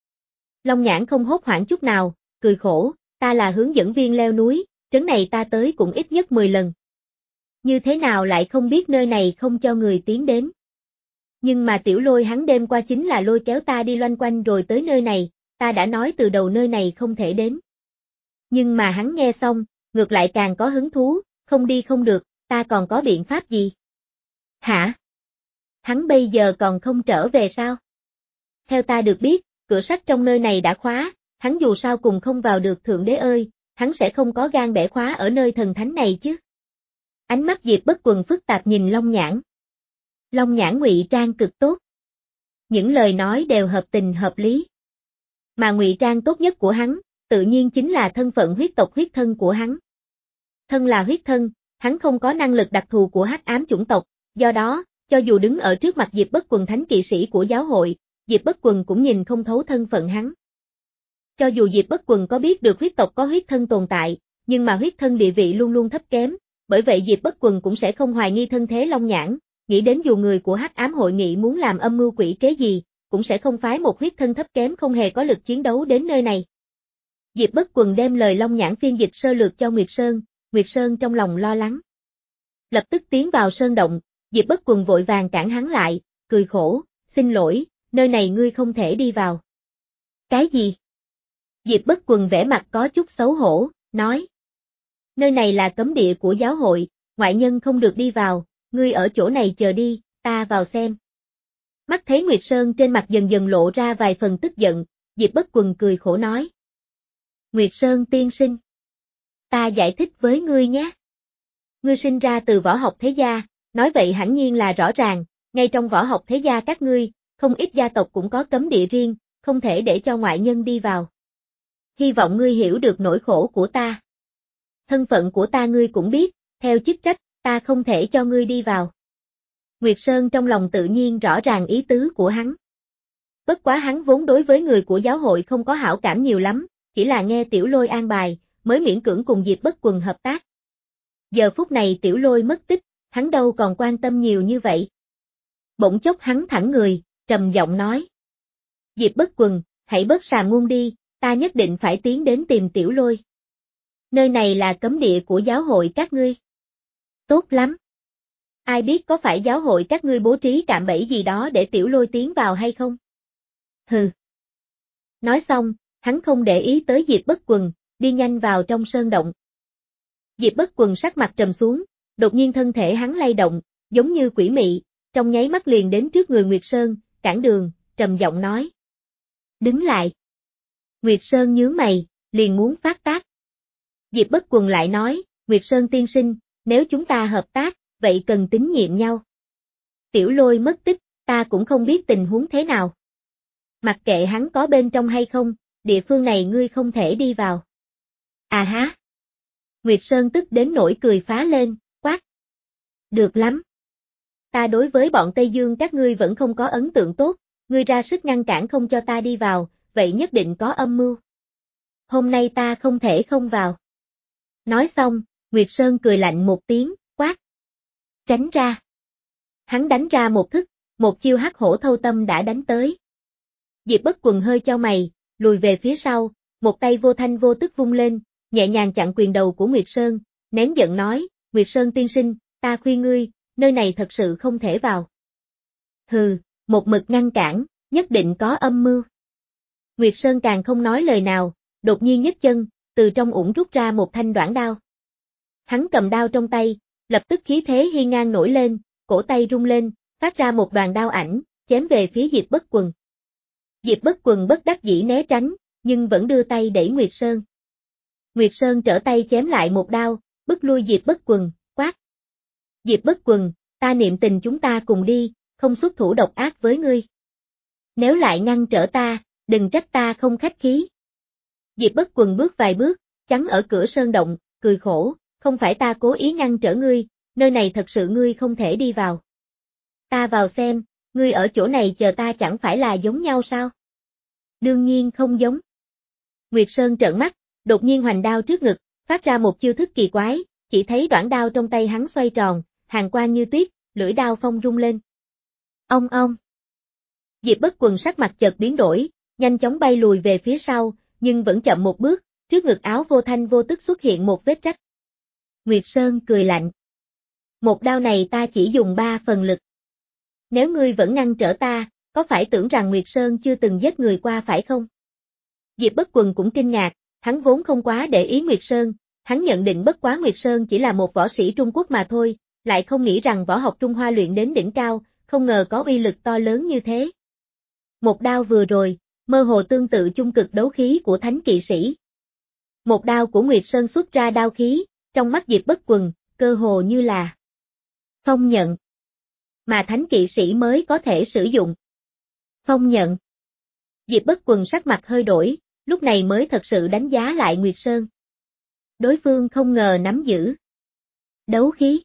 Long Nhãn không hốt hoảng chút nào, cười khổ, ta là hướng dẫn viên leo núi, trấn này ta tới cũng ít nhất mười lần. Như thế nào lại không biết nơi này không cho người tiến đến? Nhưng mà Tiểu Lôi hắn đêm qua chính là lôi kéo ta đi loanh quanh rồi tới nơi này, ta đã nói từ đầu nơi này không thể đến. Nhưng mà hắn nghe xong, ngược lại càng có hứng thú, không đi không được, ta còn có biện pháp gì? Hả? Hắn bây giờ còn không trở về sao? Theo ta được biết, cửa sắt trong nơi này đã khóa, hắn dù sao cùng không vào được Thượng Đế ơi, hắn sẽ không có gan bẻ khóa ở nơi thần thánh này chứ. Ánh mắt Diệp Bất Quần phức tạp nhìn Long Nhãn. Long Nhãn ngụy trang cực tốt. Những lời nói đều hợp tình hợp lý. Mà ngụy trang tốt nhất của hắn, tự nhiên chính là thân phận huyết tộc huyết thân của hắn. Thân là huyết thân, hắn không có năng lực đặc thù của hắc ám chủng tộc, do đó, cho dù đứng ở trước mặt Diệp Bất Quần thánh kỵ sĩ của giáo hội, Diệp Bất Quần cũng nhìn không thấu thân phận hắn. Cho dù Diệp Bất Quần có biết được huyết tộc có huyết thân tồn tại, nhưng mà huyết thân địa vị luôn luôn thấp kém, bởi vậy Diệp Bất Quần cũng sẽ không hoài nghi thân thế Long Nhãn, nghĩ đến dù người của hắc ám hội nghị muốn làm âm mưu quỷ kế gì, cũng sẽ không phái một huyết thân thấp kém không hề có lực chiến đấu đến nơi này. Diệp Bất Quần đem lời Long Nhãn phiên dịch sơ lược cho Nguyệt Sơn, Nguyệt Sơn trong lòng lo lắng. Lập tức tiến vào sơn động, Diệp Bất Quần vội vàng cản hắn lại, cười khổ, xin lỗi, nơi này ngươi không thể đi vào. Cái gì? Diệp Bất Quần vẻ mặt có chút xấu hổ, nói. Nơi này là cấm địa của giáo hội, ngoại nhân không được đi vào, ngươi ở chỗ này chờ đi, ta vào xem. Mắt thấy Nguyệt Sơn trên mặt dần dần lộ ra vài phần tức giận, Diệp Bất Quần cười khổ nói. Nguyệt Sơn tiên sinh. Ta giải thích với ngươi nhé. Ngươi sinh ra từ võ học thế gia, nói vậy hẳn nhiên là rõ ràng, ngay trong võ học thế gia các ngươi, không ít gia tộc cũng có cấm địa riêng, không thể để cho ngoại nhân đi vào. Hy vọng ngươi hiểu được nỗi khổ của ta. Thân phận của ta ngươi cũng biết, theo chức trách, ta không thể cho ngươi đi vào. Nguyệt Sơn trong lòng tự nhiên rõ ràng ý tứ của hắn. Bất quá hắn vốn đối với người của giáo hội không có hảo cảm nhiều lắm, chỉ là nghe Tiểu Lôi an bài, mới miễn cưỡng cùng Diệp Bất Quần hợp tác. Giờ phút này Tiểu Lôi mất tích, hắn đâu còn quan tâm nhiều như vậy. Bỗng chốc hắn thẳng người, trầm giọng nói. Diệp Bất Quần, hãy bớt sàm ngôn đi, ta nhất định phải tiến đến tìm Tiểu Lôi. Nơi này là cấm địa của giáo hội các ngươi. Tốt lắm. Ai biết có phải giáo hội các ngươi bố trí cạm bẫy gì đó để Tiểu Lôi tiến vào hay không? Hừ. Nói xong, hắn không để ý tới Diệp Bất Quần, đi nhanh vào trong sơn động. Diệp Bất Quần sắc mặt trầm xuống, đột nhiên thân thể hắn lay động, giống như quỷ mị, trong nháy mắt liền đến trước người Nguyệt Sơn, cản đường, trầm giọng nói. Đứng lại. Nguyệt Sơn nhướng mày, liền muốn phát tác. Diệp Bất Quần lại nói, Nguyệt Sơn tiên sinh, nếu chúng ta hợp tác, vậy cần tín nhiệm nhau. Tiểu Lôi mất tích, ta cũng không biết tình huống thế nào. Mặc kệ hắn có bên trong hay không, địa phương này ngươi không thể đi vào. À há! Nguyệt Sơn tức đến nỗi cười phá lên, quát. Được lắm. Ta đối với bọn Tây Dương các ngươi vẫn không có ấn tượng tốt, ngươi ra sức ngăn cản không cho ta đi vào, vậy nhất định có âm mưu. Hôm nay ta không thể không vào. Nói xong, Nguyệt Sơn cười lạnh một tiếng, quát. Tránh ra. Hắn đánh ra một thức, một chiêu hắc hổ thâu tâm đã đánh tới. Diệp Bất Quần hơi chau mày, lùi về phía sau, một tay vô thanh vô tức vung lên, nhẹ nhàng chặn quyền đầu của Nguyệt Sơn, nén giận nói, Nguyệt Sơn tiên sinh, ta khuyên ngươi, nơi này thật sự không thể vào. Hừ, một mực ngăn cản, nhất định có âm mưu. Nguyệt Sơn càng không nói lời nào, đột nhiên nhấc chân, từ trong ủng rút ra một thanh đoản đao. Hắn cầm đao trong tay, lập tức khí thế hiên ngang nổi lên, cổ tay rung lên, phát ra một đoàn đao ảnh, chém về phía Diệp Bất Quần. Diệp Bất Quần bất đắc dĩ né tránh, nhưng vẫn đưa tay đẩy Nguyệt Sơn. Nguyệt Sơn trở tay chém lại một đao, bức lui Diệp Bất Quần, quát. Diệp Bất Quần, ta niệm tình chúng ta cùng đi, không xuất thủ độc ác với ngươi. Nếu lại ngăn trở ta, đừng trách ta không khách khí. Diệp Bất Quần bước vài bước, chắn ở cửa sơn động, cười khổ, không phải ta cố ý ngăn trở ngươi, nơi này thật sự ngươi không thể đi vào. Ta vào xem, ngươi ở chỗ này chờ ta chẳng phải là giống nhau sao? Đương nhiên không giống. Nguyệt Sơn trợn mắt, đột nhiên hoành đao trước ngực, phát ra một chiêu thức kỳ quái, chỉ thấy đoạn đao trong tay hắn xoay tròn, hàn quang như tuyết, lưỡi đao phong rung lên. Ong ong. Diệp Bất Quần sắc mặt chợt biến đổi, nhanh chóng bay lùi về phía sau, nhưng vẫn chậm một bước, trước ngực áo vô thanh vô tức xuất hiện một vết rách. Nguyệt Sơn cười lạnh. Một đao này ta chỉ dùng ba phần lực. Nếu ngươi vẫn ngăn trở ta, có phải tưởng rằng Nguyệt Sơn chưa từng giết người qua phải không? Diệp Bất Quần cũng kinh ngạc, hắn vốn không quá để ý Nguyệt Sơn, hắn nhận định bất quá Nguyệt Sơn chỉ là một võ sĩ Trung Quốc mà thôi, lại không nghĩ rằng võ học Trung Hoa luyện đến đỉnh cao, không ngờ có uy lực to lớn như thế. Một đao vừa rồi, mơ hồ tương tự chung cực đấu khí của thánh kỵ sĩ. Một đao của Nguyệt Sơn xuất ra đao khí, trong mắt Diệp Bất Quần, cơ hồ như là phong nhận. Mà thánh kỵ sĩ mới có thể sử dụng. Phong nhận. Diệp Bất Quần sắc mặt hơi đổi, lúc này mới thật sự đánh giá lại Nguyệt Sơn. Đối phương không ngờ nắm giữ đấu khí.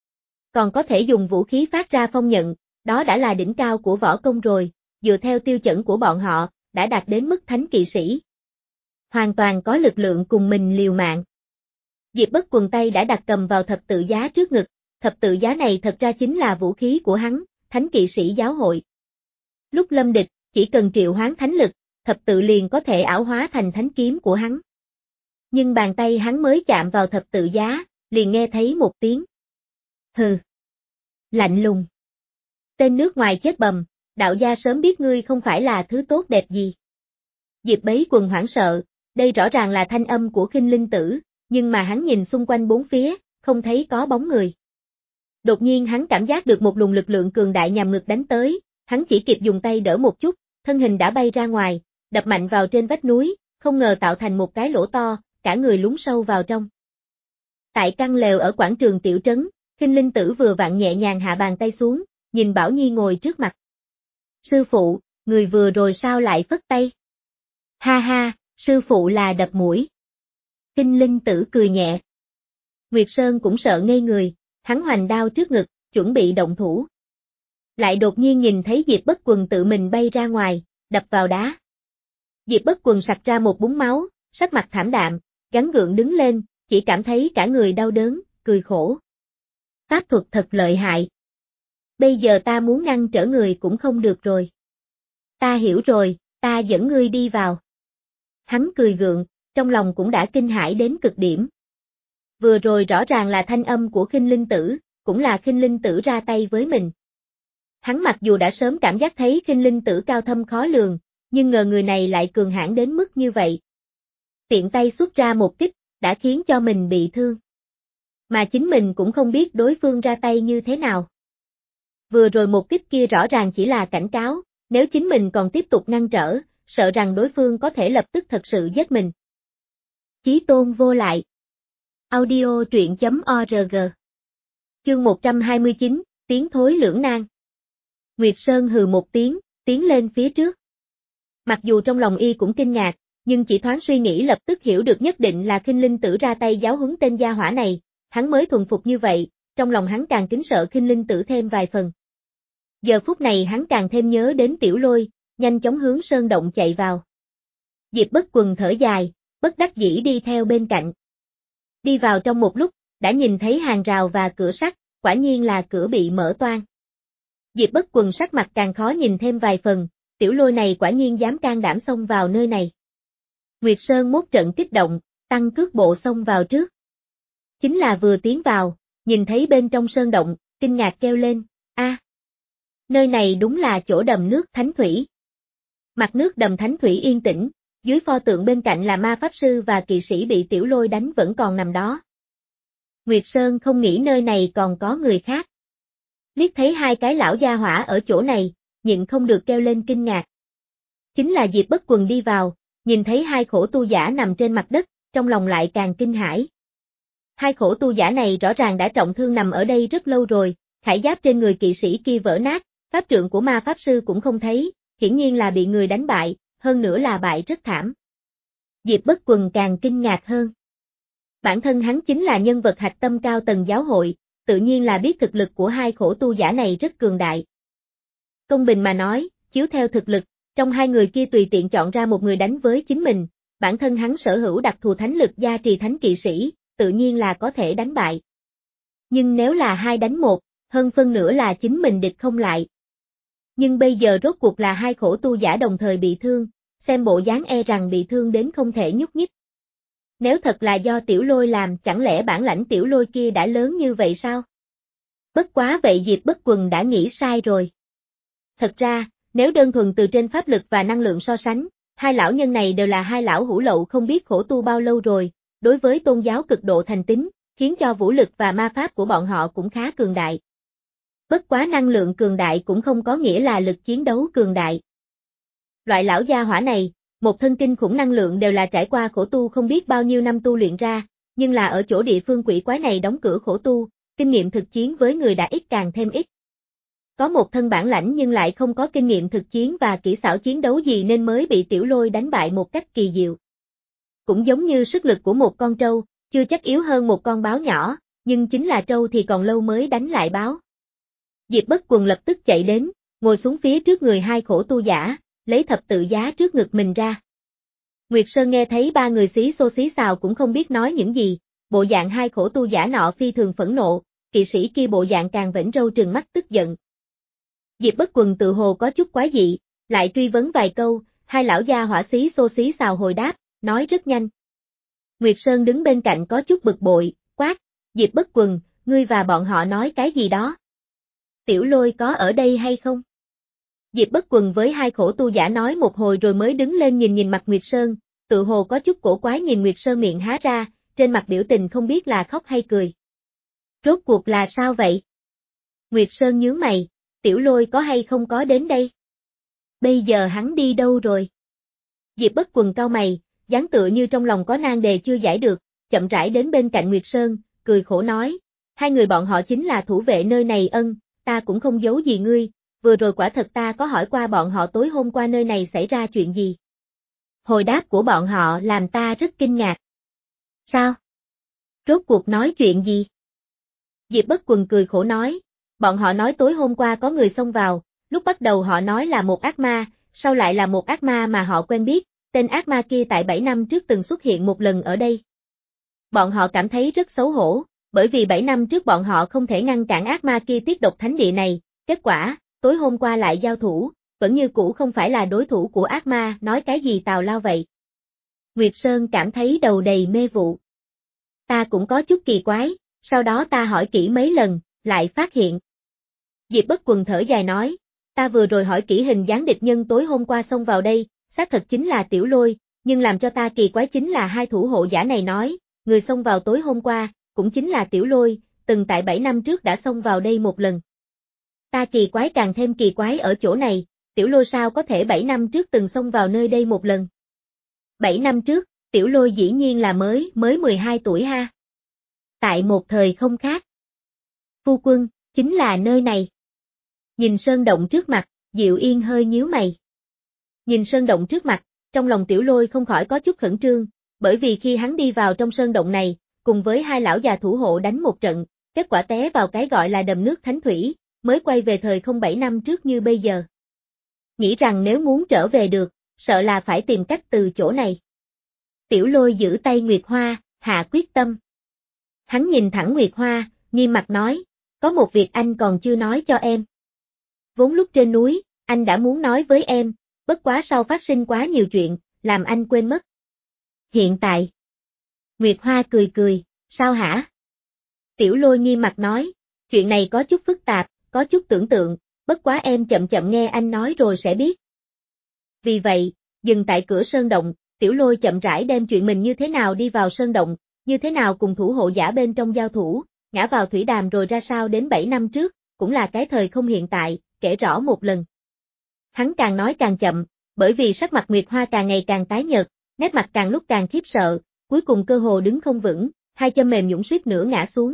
Còn có thể dùng vũ khí phát ra phong nhận, đó đã là đỉnh cao của võ công rồi, dựa theo tiêu chuẩn của bọn họ, đã đạt đến mức thánh kỵ sĩ. Hoàn toàn có lực lượng cùng mình liều mạng. Diệp Bất Quần tay đã đặt cầm vào thập tự giá trước ngực, thập tự giá này thật ra chính là vũ khí của hắn, thánh kỵ sĩ giáo hội. Lúc lâm địch, chỉ cần triệu hoán thánh lực, thập tự liền có thể ảo hóa thành thánh kiếm của hắn. Nhưng bàn tay hắn mới chạm vào thập tự giá, liền nghe thấy một tiếng. Hừ. Lạnh lùng. Tên nước ngoài chết bầm, đạo gia sớm biết ngươi không phải là thứ tốt đẹp gì. Diệp Bấy Quần hoảng sợ, đây rõ ràng là thanh âm của Khinh Linh Tử, nhưng mà hắn nhìn xung quanh bốn phía, không thấy có bóng người. Đột nhiên hắn cảm giác được một luồng lực lượng cường đại nhằm ngực đánh tới, hắn chỉ kịp dùng tay đỡ một chút, thân hình đã bay ra ngoài, đập mạnh vào trên vách núi, không ngờ tạo thành một cái lỗ to, cả người lún sâu vào trong. Tại căn lều ở quảng trường tiểu trấn, Khinh Linh Tử vừa vặn nhẹ nhàng hạ bàn tay xuống, nhìn Bảo Nhi ngồi trước mặt. Sư phụ, người vừa rồi sao lại phất tay? Ha ha, sư phụ là đập mũi. Khinh Linh Tử cười nhẹ. Nguyệt Sơn cũng sợ ngây người, hắn hoành đao trước ngực, chuẩn bị động thủ. Lại đột nhiên nhìn thấy Diệp Bất Quần tự mình bay ra ngoài, đập vào đá. Diệp Bất Quần sặc ra một búng máu, sắc mặt thảm đạm, gắng gượng đứng lên, chỉ cảm thấy cả người đau đớn, cười khổ. Pháp thuật thật lợi hại. Bây giờ ta muốn ngăn trở người cũng không được rồi. Ta hiểu rồi, ta dẫn ngươi đi vào. Hắn cười gượng, trong lòng cũng đã kinh hãi đến cực điểm. Vừa rồi rõ ràng là thanh âm của Khinh Linh Tử, cũng là Khinh Linh Tử ra tay với mình. Hắn mặc dù đã sớm cảm giác thấy Khinh Linh Tử cao thâm khó lường, nhưng ngờ người này lại cường hãn đến mức như vậy. Tiện tay xuất ra một kích, đã khiến cho mình bị thương. Mà chính mình cũng không biết đối phương ra tay như thế nào. Vừa rồi một kích kia rõ ràng chỉ là cảnh cáo, nếu chính mình còn tiếp tục ngăn trở, sợ rằng đối phương có thể lập tức thật sự giết mình. Chí tôn vô lại. Audio truyện chấm org. Chương một trăm hai mươi chín, tiếng thối lưỡng nan. Nguyệt Sơn hừ một tiếng, tiến lên phía trước. Mặc dù trong lòng y cũng kinh ngạc, nhưng chỉ thoáng suy nghĩ lập tức hiểu được nhất định là Khinh Linh Tử ra tay giáo huấn tên gia hỏa này, hắn mới thuần phục như vậy, trong lòng hắn càng kính sợ Khinh Linh Tử thêm vài phần. Giờ phút này hắn càng thêm nhớ đến Tiểu Lôi, nhanh chóng hướng sơn động chạy vào. Diệp Bất Quần thở dài, bất đắc dĩ đi theo bên cạnh. Đi vào trong một lúc, đã nhìn thấy hàng rào và cửa sắt, quả nhiên là cửa bị mở toang. Diệp Bất Quần sắc mặt càng khó nhìn thêm vài phần, Tiểu Lôi này quả nhiên dám can đảm xông vào nơi này. Nguyệt Sơn mốt trận kích động, tăng cước bộ xông vào trước. Chính là vừa tiến vào, nhìn thấy bên trong sơn động, kinh ngạc kêu lên, a, nơi này đúng là chỗ đầm nước thánh thủy. Mặt nước đầm thánh thủy yên tĩnh, dưới pho tượng bên cạnh là ma pháp sư và kỵ sĩ bị Tiểu Lôi đánh vẫn còn nằm đó. Nguyệt Sơn không nghĩ nơi này còn có người khác. Liếc thấy hai cái lão gia hỏa ở chỗ này, nhịn không được kêu lên kinh ngạc. Chính là Diệp Bất Quần đi vào, nhìn thấy hai khổ tu giả nằm trên mặt đất, trong lòng lại càng kinh hãi. Hai khổ tu giả này rõ ràng đã trọng thương nằm ở đây rất lâu rồi, khải giáp trên người kỵ sĩ kia vỡ nát, pháp trượng của ma pháp sư cũng không thấy, hiển nhiên là bị người đánh bại, hơn nữa là bại rất thảm. Diệp Bất Quần càng kinh ngạc hơn. Bản thân hắn chính là nhân vật hạch tâm cao tầng giáo hội, tự nhiên là biết thực lực của hai khổ tu giả này rất cường đại. Công bình mà nói, chiếu theo thực lực, trong hai người kia tùy tiện chọn ra một người đánh với chính mình, bản thân hắn sở hữu đặc thù thánh lực gia trì thánh kỵ sĩ, tự nhiên là có thể đánh bại. Nhưng nếu là hai đánh một, hơn phân nửa là chính mình địch không lại. Nhưng bây giờ rốt cuộc là hai khổ tu giả đồng thời bị thương, xem bộ dáng e rằng bị thương đến không thể nhúc nhích. Nếu thật là do Tiểu Lôi làm, chẳng lẽ bản lãnh Tiểu Lôi kia đã lớn như vậy sao? Bất quá vậy Diệp Bất Quần đã nghĩ sai rồi. Thật ra, nếu đơn thuần từ trên pháp lực và năng lượng so sánh, hai lão nhân này đều là hai lão hủ lậu không biết khổ tu bao lâu rồi, đối với tôn giáo cực độ thành tín, khiến cho vũ lực và ma pháp của bọn họ cũng khá cường đại. Bất quá năng lượng cường đại cũng không có nghĩa là lực chiến đấu cường đại. Loại lão gia hỏa này, một thân kinh khủng năng lượng đều là trải qua khổ tu không biết bao nhiêu năm tu luyện ra, nhưng là ở chỗ địa phương quỷ quái này đóng cửa khổ tu, kinh nghiệm thực chiến với người đã ít càng thêm ít. Có một thân bản lãnh nhưng lại không có kinh nghiệm thực chiến và kỹ xảo chiến đấu gì nên mới bị Tiểu Lôi đánh bại một cách kỳ diệu. Cũng giống như sức lực của một con trâu, chưa chắc yếu hơn một con báo nhỏ, nhưng chính là trâu thì còn lâu mới đánh lại báo. Diệp Bất Quần lập tức chạy đến, ngồi xuống phía trước người hai khổ tu giả, lấy thập tự giá trước ngực mình ra. Nguyệt Sơn nghe thấy ba người xí xô xí xào cũng không biết nói những gì, bộ dạng hai khổ tu giả nọ phi thường phẫn nộ, kỵ sĩ kia bộ dạng càng vểnh râu trừng mắt tức giận. Diệp Bất Quần tự hồ có chút quái dị, lại truy vấn vài câu, hai lão gia hỏa xí xô xí xào hồi đáp, nói rất nhanh. Nguyệt Sơn đứng bên cạnh có chút bực bội, quát, Diệp Bất Quần, ngươi và bọn họ nói cái gì đó? Tiểu Lôi có ở đây hay không? Diệp Bất Quần với hai khổ tu giả nói một hồi rồi mới đứng lên nhìn nhìn mặt Nguyệt Sơn, tự hồ có chút cổ quái nhìn Nguyệt Sơn miệng há ra, trên mặt biểu tình không biết là khóc hay cười. Rốt cuộc là sao vậy? Nguyệt Sơn nhướng mày, Tiểu Lôi có hay không có đến đây? Bây giờ hắn đi đâu rồi? Diệp Bất Quần cau mày, dáng tựa như trong lòng có nan đề chưa giải được, chậm rãi đến bên cạnh Nguyệt Sơn, cười khổ nói, hai người bọn họ chính là thủ vệ nơi này ân, ta cũng không giấu gì ngươi, vừa rồi quả thật ta có hỏi qua bọn họ tối hôm qua nơi này xảy ra chuyện gì. Hồi đáp của bọn họ làm ta rất kinh ngạc. Sao? Rốt cuộc nói chuyện gì? Diệp Bất Quần cười khổ nói, bọn họ nói tối hôm qua có người xông vào, lúc bắt đầu họ nói là một ác ma, sau lại là một ác ma mà họ quen biết, tên ác ma kia tại bảy năm trước từng xuất hiện một lần ở đây. Bọn họ cảm thấy rất xấu hổ, bởi vì bảy năm trước bọn họ không thể ngăn cản ác ma kia tiết độc thánh địa này, kết quả, tối hôm qua lại giao thủ, vẫn như cũ không phải là đối thủ của ác ma, nói cái gì tào lao vậy. Nguyệt Sơn cảm thấy đầu đầy mê vụ. Ta cũng có chút kỳ quái, sau đó ta hỏi kỹ mấy lần, lại phát hiện. Diệp Bất Quần thở dài nói, ta vừa rồi hỏi kỹ hình dáng địch nhân tối hôm qua xông vào đây, xác thật chính là Tiểu Lôi, nhưng làm cho ta kỳ quái chính là hai thủ hộ giả này nói, người xông vào tối hôm qua, cũng chính là Tiểu Lôi, từng tại bảy năm trước đã xông vào đây một lần. Ta kỳ quái càng thêm kỳ quái ở chỗ này, Tiểu Lôi sao có thể bảy năm trước từng xông vào nơi đây một lần. bảy năm trước, Tiểu Lôi dĩ nhiên là mới, mới mười hai tuổi ha. Tại một thời không khác. Phu quân, chính là nơi này. Nhìn sơn động trước mặt, Diệu Yên hơi nhíu mày. Nhìn sơn động trước mặt, Trong lòng Tiểu Lôi không khỏi có chút khẩn trương, bởi vì khi hắn đi vào trong sơn động này, cùng với hai lão già thủ hộ đánh một trận, kết quả té vào cái gọi là đầm nước thánh thủy, mới quay về thời không bảy năm trước như bây giờ. Nghĩ rằng nếu muốn trở về được, sợ là phải tìm cách từ chỗ này. Tiểu Lôi giữ tay Nguyệt Hoa, hạ quyết tâm. Hắn nhìn thẳng Nguyệt Hoa, nghiêm mặt nói, có một việc anh còn chưa nói cho em. Vốn lúc trên núi, anh đã muốn nói với em, bất quá sau phát sinh quá nhiều chuyện, làm anh quên mất. Hiện tại. Nguyệt Hoa cười cười, sao hả? Tiểu Lôi nghiêm mặt nói, chuyện này có chút phức tạp, có chút tưởng tượng, bất quá em chậm chậm nghe anh nói rồi sẽ biết. Vì vậy, dừng tại cửa sơn động, Tiểu Lôi chậm rãi đem chuyện mình như thế nào đi vào sơn động, như thế nào cùng thủ hộ giả bên trong giao thủ, ngã vào thủy đàm rồi ra sao đến bảy năm trước, cũng là cái thời không hiện tại, kể rõ một lần. Hắn càng nói càng chậm, bởi vì sắc mặt Nguyệt Hoa càng ngày càng tái nhợt, nét mặt càng lúc càng khiếp sợ, cuối cùng cơ hồ đứng không vững, hai chân mềm nhũn suýt nữa ngã xuống.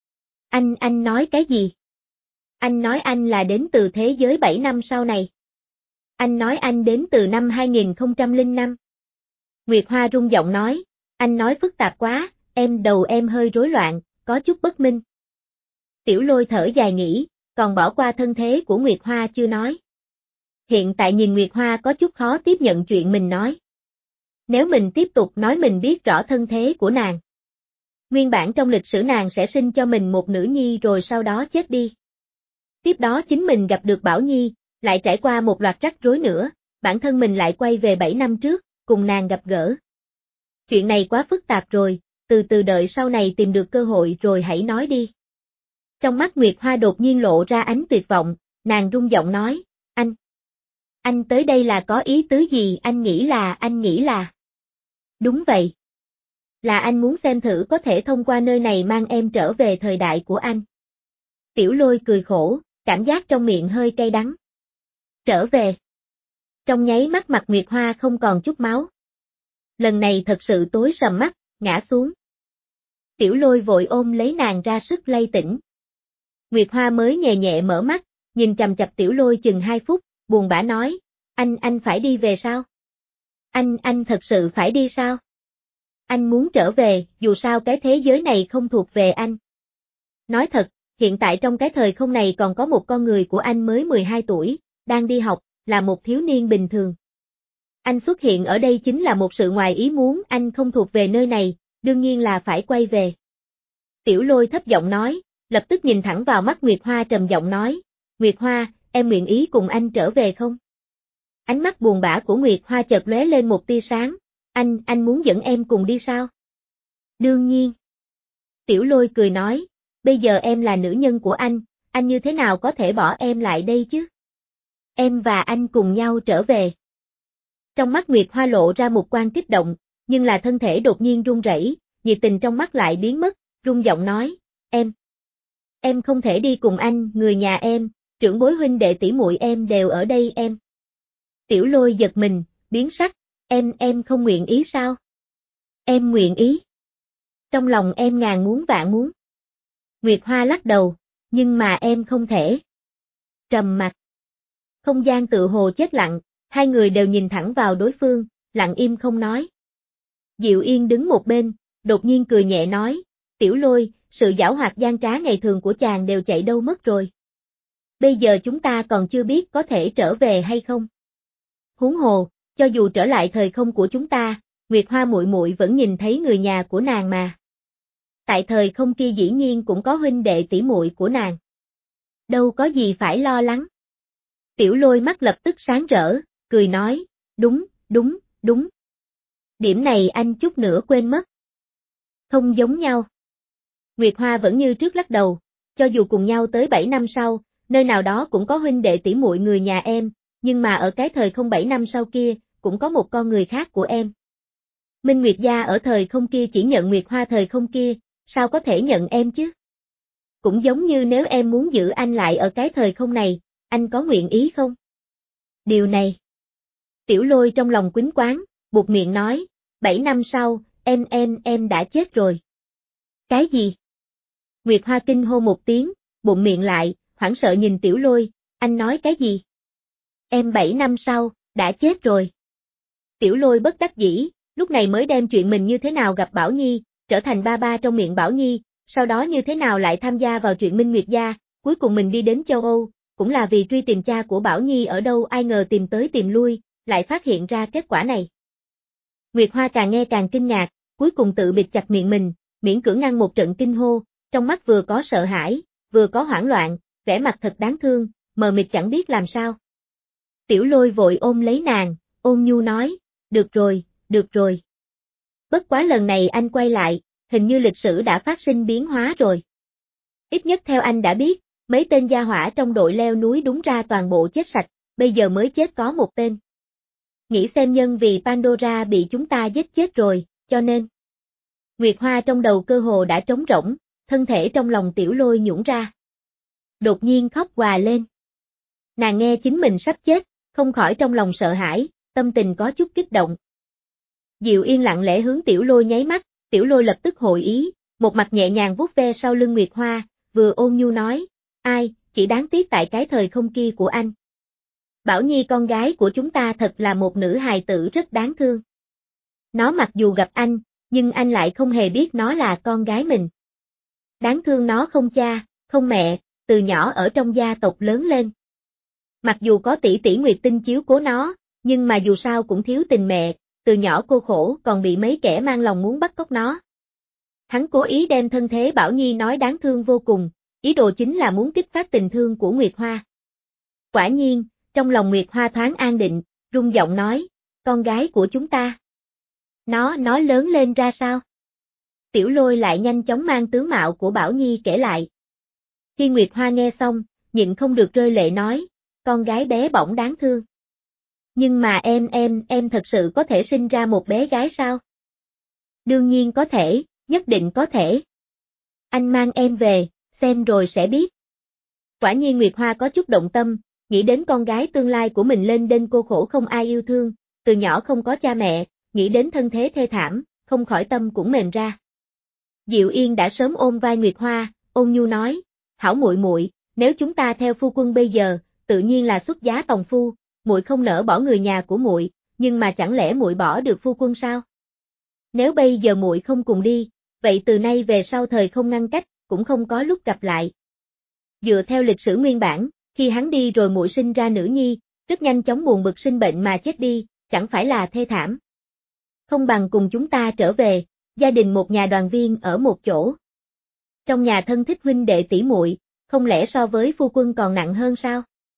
Anh, anh nói cái gì? Anh nói anh là đến từ thế giới bảy năm sau này. Anh nói anh đến từ năm hai nghìn không trăm lẻ năm. Nguyệt Hoa rung giọng nói, anh nói phức tạp quá, em đầu em hơi rối loạn, có chút bất minh. Tiểu Lôi thở dài nghĩ, còn bỏ qua thân thế của Nguyệt Hoa chưa nói. Hiện tại nhìn Nguyệt Hoa có chút khó tiếp nhận chuyện mình nói. Nếu mình tiếp tục nói mình biết rõ thân thế của nàng. Nguyên bản trong lịch sử nàng sẽ sinh cho mình một nữ nhi rồi sau đó chết đi. Tiếp đó chính mình gặp được Bảo Nhi, lại trải qua một loạt rắc rối nữa, bản thân mình lại quay về bảy năm trước, cùng nàng gặp gỡ. Chuyện này quá phức tạp rồi, từ từ đợi sau này tìm được cơ hội rồi hãy nói đi. Trong mắt Nguyệt Hoa đột nhiên lộ ra ánh tuyệt vọng, nàng rung giọng nói, anh. Anh tới đây là có ý tứ gì? Anh nghĩ là, anh nghĩ là. Đúng vậy. Là anh muốn xem thử có thể thông qua nơi này mang em trở về thời đại của anh. Tiểu Lôi cười khổ, cảm giác trong miệng hơi cay đắng. Trở về. Trong nháy mắt mặt Nguyệt Hoa không còn chút máu. Lần này thật sự tối sầm mắt, ngã xuống. Tiểu Lôi vội ôm lấy nàng ra sức lay tỉnh. Nguyệt Hoa mới nhẹ nhẹ mở mắt, nhìn chằm chằm Tiểu Lôi chừng hai phút, buồn bã nói, anh, anh phải đi về sao? Anh, anh thật sự phải đi sao? Anh muốn trở về, dù sao cái thế giới này không thuộc về anh. Nói thật, hiện tại trong cái thời không này còn có một con người của anh mới mười hai tuổi, đang đi học, là một thiếu niên bình thường. Anh xuất hiện ở đây chính là một sự ngoài ý muốn, anh không thuộc về nơi này, đương nhiên là phải quay về. Tiểu Lôi thấp giọng nói, lập tức nhìn thẳng vào mắt Nguyệt Hoa trầm giọng nói, Nguyệt Hoa, em nguyện ý cùng anh trở về không? Ánh mắt buồn bã của Nguyệt Hoa chợt lóe lên một tia sáng, anh, anh muốn dẫn em cùng đi sao? Đương nhiên. Tiểu Lôi cười nói, bây giờ em là nữ nhân của anh, anh như thế nào có thể bỏ em lại đây chứ? Em và anh cùng nhau trở về. Trong mắt Nguyệt Hoa lộ ra một quang kích động, nhưng là thân thể đột nhiên run rẩy, nhiệt tình trong mắt lại biến mất, run giọng nói, em. Em không thể đi cùng anh, người nhà em, trưởng bối huynh đệ tỷ muội em đều ở đây em. Tiểu Lôi giật mình, biến sắc, em, em không nguyện ý sao? Em nguyện ý. Trong lòng em ngàn muốn vạn muốn. Nguyệt Hoa lắc đầu, nhưng mà em không thể. Trầm mặc. Không gian tự hồ chết lặng, hai người đều nhìn thẳng vào đối phương, lặng im không nói. Diệu Yên đứng một bên, đột nhiên cười nhẹ nói, Tiểu Lôi, sự giảo hoạt gian trá ngày thường của chàng đều chạy đâu mất rồi. Bây giờ chúng ta còn chưa biết có thể trở về hay không. Huống hồ, cho dù trở lại thời không của chúng ta, Nguyệt Hoa muội muội vẫn nhìn thấy người nhà của nàng mà. Tại thời không kia dĩ nhiên cũng có huynh đệ tỷ muội của nàng. Đâu có gì phải lo lắng. Tiểu Lôi mắt lập tức sáng rỡ, cười nói, đúng, đúng, đúng. Điểm này anh chút nữa quên mất. Không giống nhau. Nguyệt Hoa vẫn như trước lắc đầu, cho dù cùng nhau tới bảy năm sau, nơi nào đó cũng có huynh đệ tỷ muội người nhà em, nhưng mà ở cái thời không bảy năm sau kia, cũng có một con người khác của em. Minh Nguyệt gia ở thời không kia chỉ nhận Nguyệt Hoa thời không kia, sao có thể nhận em chứ? Cũng giống như nếu em muốn giữ anh lại ở cái thời không này, anh có nguyện ý không? Điều này. Tiểu Lôi trong lòng quýnh quáng, buột miệng nói, bảy năm sau, em em em đã chết rồi. Cái gì? Nguyệt Hoa kinh hô một tiếng, bụng miệng lại, hoảng sợ nhìn Tiểu Lôi, anh nói cái gì? Em bảy năm sau, đã chết rồi. Tiểu Lôi bất đắc dĩ, lúc này mới đem chuyện mình như thế nào gặp Bảo Nhi, trở thành ba ba trong miệng Bảo Nhi, sau đó như thế nào lại tham gia vào chuyện Minh Nguyệt gia, cuối cùng mình đi đến châu Âu, cũng là vì truy tìm cha của Bảo Nhi ở đâu, ai ngờ tìm tới tìm lui, lại phát hiện ra kết quả này. Nguyệt Hoa càng nghe càng kinh ngạc, cuối cùng tự bịt chặt miệng mình, miễn cưỡng ngăn một trận kinh hô, trong mắt vừa có sợ hãi, vừa có hoảng loạn, vẻ mặt thật đáng thương, mờ mịt chẳng biết làm sao. Tiểu Lôi vội ôm lấy nàng, ôn nhu nói, được rồi, được rồi. Bất quá lần này anh quay lại, hình như lịch sử đã phát sinh biến hóa rồi. Ít nhất theo anh đã biết, mấy tên gia hỏa trong đội leo núi đúng ra toàn bộ chết sạch, bây giờ mới chết có một tên. Nghĩ xem nhân vì Pandora bị chúng ta giết chết rồi, cho nên. Nguyệt Hoa trong đầu cơ hồ đã trống rỗng, thân thể trong lòng Tiểu Lôi nhũn ra. Đột nhiên khóc òa lên. Nàng nghe chính mình sắp chết, không khỏi trong lòng sợ hãi, tâm tình có chút kích động. Diệu Yên lặng lẽ hướng Tiểu Lôi nháy mắt, Tiểu Lôi lập tức hội ý, một mặt nhẹ nhàng vuốt ve sau lưng Nguyệt Hoa, vừa ôn nhu nói, ai, chỉ đáng tiếc tại cái thời không kia của anh. Bảo Nhi con gái của chúng ta thật là một nữ hài tử rất đáng thương. Nó mặc dù gặp anh, nhưng anh lại không hề biết nó là con gái mình. Đáng thương nó không cha, không mẹ, từ nhỏ ở trong gia tộc lớn lên. Mặc dù có tỷ tỷ Nguyệt Tinh chiếu cố nó, nhưng mà dù sao cũng thiếu tình mẹ, từ nhỏ cô khổ còn bị mấy kẻ mang lòng muốn bắt cóc nó. Hắn cố ý đem thân thế Bảo Nhi nói đáng thương vô cùng, ý đồ chính là muốn kích phát tình thương của Nguyệt Hoa. Quả nhiên, trong lòng Nguyệt Hoa thoáng an định, rung giọng nói, con gái của chúng ta. Nó, nó lớn lên ra sao? Tiểu Lôi lại nhanh chóng mang tướng mạo của Bảo Nhi kể lại. Khi Nguyệt Hoa nghe xong, nhịn không được rơi lệ nói, con gái bé bỏng đáng thương. Nhưng mà em em, em thật sự có thể sinh ra một bé gái sao? Đương nhiên có thể, nhất định có thể. Anh mang em về, xem rồi sẽ biết. Quả nhiên Nguyệt Hoa có chút động tâm, nghĩ đến con gái tương lai của mình lên đên cô khổ không ai yêu thương, từ nhỏ không có cha mẹ, nghĩ đến thân thế thê thảm, không khỏi tâm cũng mềm ra. Diệu Yên đã sớm ôm vai Nguyệt Hoa, ôn nhu nói, hảo muội muội, nếu chúng ta theo phu quân bây giờ, tự nhiên là xuất giá tòng phu, muội không nỡ bỏ người nhà của muội, nhưng mà chẳng lẽ muội bỏ được phu quân sao? Nếu bây giờ muội không cùng đi, vậy từ nay về sau thời không ngăn cách, cũng không có lúc gặp lại. Dựa theo lịch sử nguyên bản, khi hắn đi rồi muội sinh ra nữ nhi, rất nhanh chóng buồn bực sinh bệnh mà chết đi, chẳng phải là thê thảm. Không bằng cùng chúng ta trở về, gia đình một nhà đoàn viên ở một chỗ. Trong nhà thân thích huynh đệ tỷ muội, không lẽ so với phu quân còn nặng hơn sao?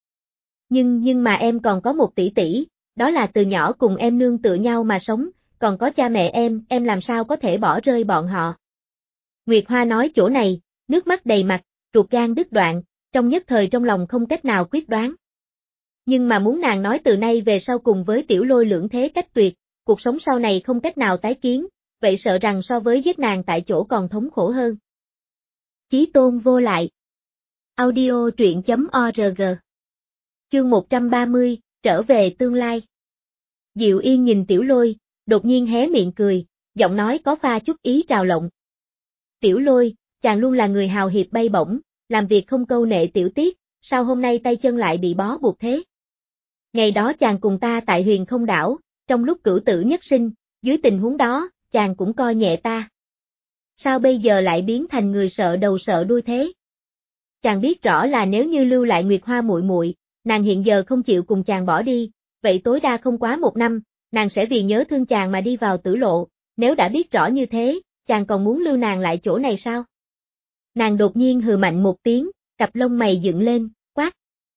Nhưng nhưng mà em còn có một tỷ tỷ, đó là từ nhỏ cùng em nương tựa nhau mà sống, còn có cha mẹ em, em làm sao có thể bỏ rơi bọn họ. Nguyệt Hoa nói chỗ này, nước mắt đầy mặt, ruột gan đứt đoạn, trong nhất thời trong lòng không cách nào quyết đoán. Nhưng mà muốn nàng nói từ nay về sau cùng với Tiểu Lôi lưỡng thế cách tuyệt, cuộc sống sau này không cách nào tái kiến, vậy sợ rằng so với giết nàng tại chỗ còn thống khổ hơn. Chí tôn vô lại. Audio truyện chấm org. Chương một trăm ba mươi, trở về tương lai. Diệu Yên nhìn Tiểu Lôi, đột nhiên hé miệng cười, giọng nói có pha chút ý trào lộng. Tiểu Lôi, chàng luôn là người hào hiệp bay bổng, làm việc không câu nệ tiểu tiết, sao hôm nay tay chân lại bị bó buộc thế? Ngày đó chàng cùng ta tại Huyền Không Đảo, trong lúc cửu tử nhất sinh, dưới tình huống đó, chàng cũng coi nhẹ ta. Sao bây giờ lại biến thành người sợ đầu sợ đuôi thế? Chàng biết rõ là nếu như lưu lại Nguyệt Hoa muội muội, nàng hiện giờ không chịu cùng chàng bỏ đi, vậy tối đa không quá một năm, nàng sẽ vì nhớ thương chàng mà đi vào tử lộ, nếu đã biết rõ như thế, chàng còn muốn lưu nàng lại chỗ này sao? Nàng đột nhiên hừ mạnh một tiếng, cặp lông mày dựng lên, quát.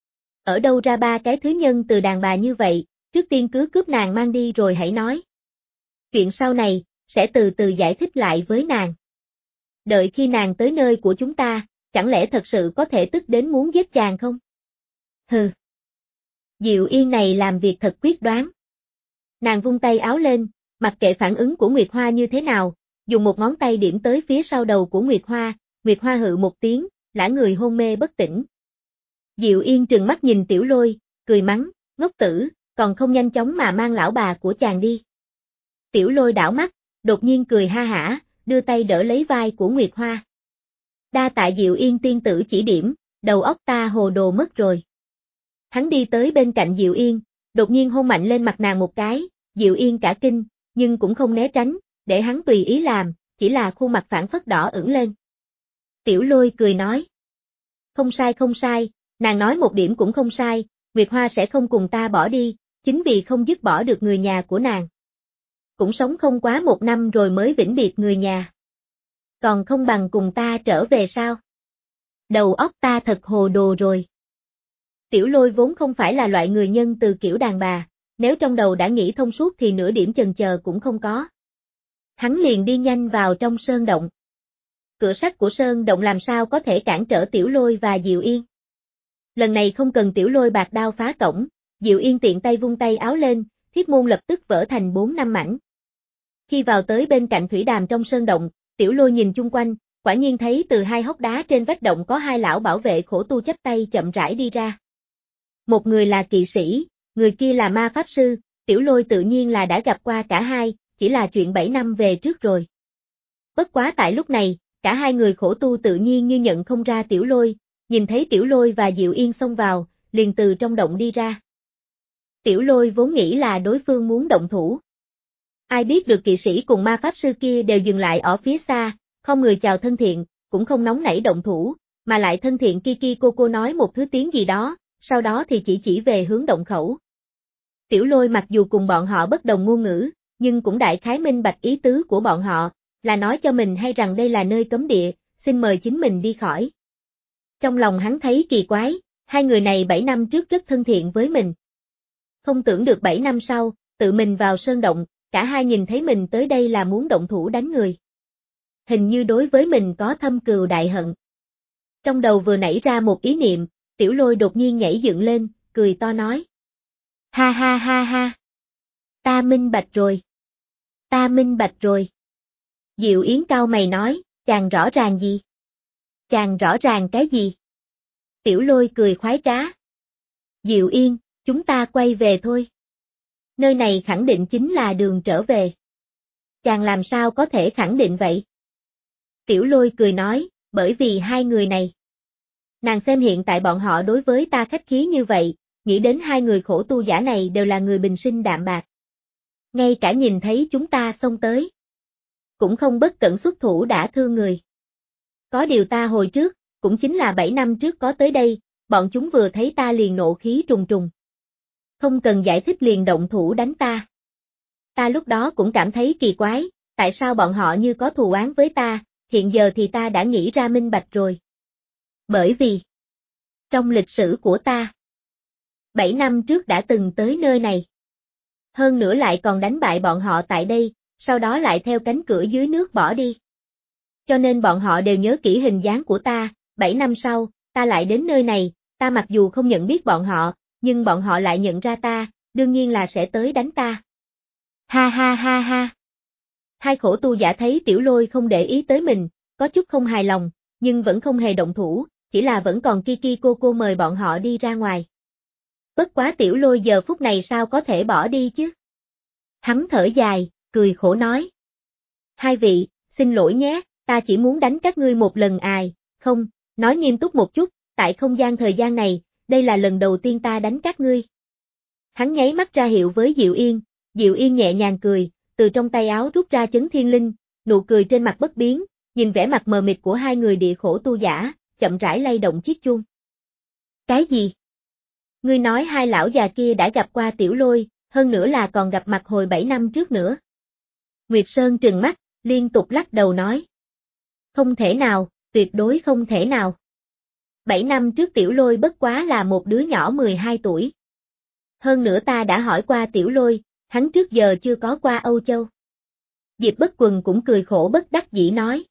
Ở đâu ra ba cái thứ nhân từ đàn bà như vậy, trước tiên cứ cướp nàng mang đi rồi hãy nói. Chuyện sau này, sẽ từ từ giải thích lại với nàng. Đợi khi nàng tới nơi của chúng ta, chẳng lẽ thật sự có thể tức đến muốn giết chàng không? Hừ. Diệu Yên này làm việc thật quyết đoán. Nàng vung tay áo lên, mặc kệ phản ứng của Nguyệt Hoa như thế nào, dùng một ngón tay điểm tới phía sau đầu của Nguyệt Hoa, Nguyệt Hoa hự một tiếng, lả người hôn mê bất tỉnh. Diệu Yên trừng mắt nhìn Tiểu Lôi, cười mắng, ngốc tử, còn không nhanh chóng mà mang lão bà của chàng đi. Tiểu Lôi đảo mắt, đột nhiên cười ha hả, đưa tay đỡ lấy vai của Nguyệt Hoa. Đa tạ Diệu Yên tiên tử chỉ điểm, đầu óc ta hồ đồ mất rồi. Hắn đi tới bên cạnh Diệu Yên, đột nhiên hôn mạnh lên mặt nàng một cái, Diệu Yên cả kinh, nhưng cũng không né tránh, để hắn tùy ý làm, chỉ là khuôn mặt phản phất đỏ ửng lên. Tiểu Lôi cười nói. Không sai không sai, nàng nói một điểm cũng không sai, Nguyệt Hoa sẽ không cùng ta bỏ đi, chính vì không dứt bỏ được người nhà của nàng. Cũng sống không quá một năm rồi mới vĩnh biệt người nhà. Còn không bằng cùng ta trở về sao? Đầu óc ta thật hồ đồ rồi. Tiểu Lôi vốn không phải là loại người nhân từ kiểu đàn bà, nếu trong đầu đã nghĩ thông suốt thì nửa điểm chần chờ cũng không có. Hắn liền đi nhanh vào trong sơn động. Cửa sắt của sơn động làm sao có thể cản trở Tiểu Lôi và Diệu Yên. Lần này không cần Tiểu Lôi bạc đao phá cổng, Diệu Yên tiện tay vung tay áo lên, thiết môn lập tức vỡ thành bốn năm mảnh. Khi vào tới bên cạnh thủy đàm trong sơn động, Tiểu Lôi nhìn chung quanh, quả nhiên thấy từ hai hốc đá trên vách động có hai lão bảo vệ khổ tu chắp tay chậm rãi đi ra. Một người là kỵ sĩ, người kia là ma pháp sư, Tiểu Lôi tự nhiên là đã gặp qua cả hai, chỉ là chuyện bảy năm về trước rồi. Bất quá tại lúc này, cả hai người khổ tu tự nhiên như nhận không ra Tiểu Lôi, nhìn thấy Tiểu Lôi và Diệu Yên xông vào, liền từ trong động đi ra. Tiểu Lôi vốn nghĩ là đối phương muốn động thủ. Ai biết được kỵ sĩ cùng ma pháp sư kia đều dừng lại ở phía xa, không người chào thân thiện, cũng không nóng nảy động thủ, mà lại thân thiện Kiki cô cô nói một thứ tiếng gì đó, sau đó thì chỉ chỉ về hướng động khẩu. Tiểu Lôi mặc dù cùng bọn họ bất đồng ngôn ngữ, nhưng cũng đại khái minh bạch ý tứ của bọn họ, là nói cho mình hay rằng đây là nơi cấm địa, xin mời chính mình đi khỏi. Trong lòng hắn thấy kỳ quái, hai người này bảy năm trước rất thân thiện với mình. Không tưởng được bảy năm sau, tự mình vào sơn động, cả hai nhìn thấy mình tới đây là muốn động thủ đánh người. Hình như đối với mình có thâm cừu đại hận. Trong đầu vừa nảy ra một ý niệm, Tiểu Lôi đột nhiên nhảy dựng lên, cười to nói. Ha ha ha ha. Ta minh bạch rồi. Ta minh bạch rồi. Diệu Yến cao mày nói, chàng rõ ràng gì? Chàng rõ ràng cái gì? Tiểu Lôi cười khoái trá. Diệu Yên, chúng ta quay về thôi. Nơi này khẳng định chính là đường trở về. Chàng làm sao có thể khẳng định vậy? Tiểu Lôi cười nói, bởi vì hai người này. Nàng xem hiện tại bọn họ đối với ta khách khí như vậy, nghĩ đến hai người khổ tu giả này đều là người bình sinh đạm bạc. Ngay cả nhìn thấy chúng ta xông tới. Cũng không bất cẩn xuất thủ đã thương người. Có điều ta hồi trước, cũng chính là bảy năm trước có tới đây, bọn chúng vừa thấy ta liền nộ khí trùng trùng. Không cần giải thích liền động thủ đánh ta. Ta lúc đó cũng cảm thấy kỳ quái, tại sao bọn họ như có thù oán với ta, hiện giờ thì ta đã nghĩ ra minh bạch rồi. Bởi vì, trong lịch sử của ta, bảy năm trước đã từng tới nơi này. Hơn nữa lại còn đánh bại bọn họ tại đây, sau đó lại theo cánh cửa dưới nước bỏ đi. Cho nên bọn họ đều nhớ kỹ hình dáng của ta, bảy năm sau, ta lại đến nơi này, ta mặc dù không nhận biết bọn họ, nhưng bọn họ lại nhận ra ta, đương nhiên là sẽ tới đánh ta. Ha ha ha ha. Hai khổ tu giả thấy Tiểu Lôi không để ý tới mình, có chút không hài lòng, nhưng vẫn không hề động thủ, chỉ là vẫn còn Kiki cô cô mời bọn họ đi ra ngoài. Bất quá Tiểu Lôi giờ phút này sao có thể bỏ đi chứ? Hắn thở dài, cười khổ nói. Hai vị, xin lỗi nhé, ta chỉ muốn đánh các ngươi một lần ài, không, nói nghiêm túc một chút, tại không gian thời gian này, đây là lần đầu tiên ta đánh các ngươi. Hắn nháy mắt ra hiệu với Diệu Yên, Diệu Yên nhẹ nhàng cười, từ trong tay áo rút ra chấn thiên linh, nụ cười trên mặt bất biến, nhìn vẻ mặt mờ mịt của hai người địa khổ tu giả, chậm rãi lay động chiếc chuông. Cái gì? Ngươi nói hai lão già kia đã gặp qua Tiểu Lôi, hơn nữa là còn gặp mặt hồi bảy năm trước nữa. Nguyệt Sơn trừng mắt, liên tục lắc đầu nói. Không thể nào, tuyệt đối không thể nào. Bảy năm trước Tiểu Lôi bất quá là một đứa nhỏ mười hai tuổi. Hơn nữa ta đã hỏi qua Tiểu Lôi, hắn trước giờ chưa có qua Âu Châu. Diệp Bất Quần cũng cười khổ bất đắc dĩ nói.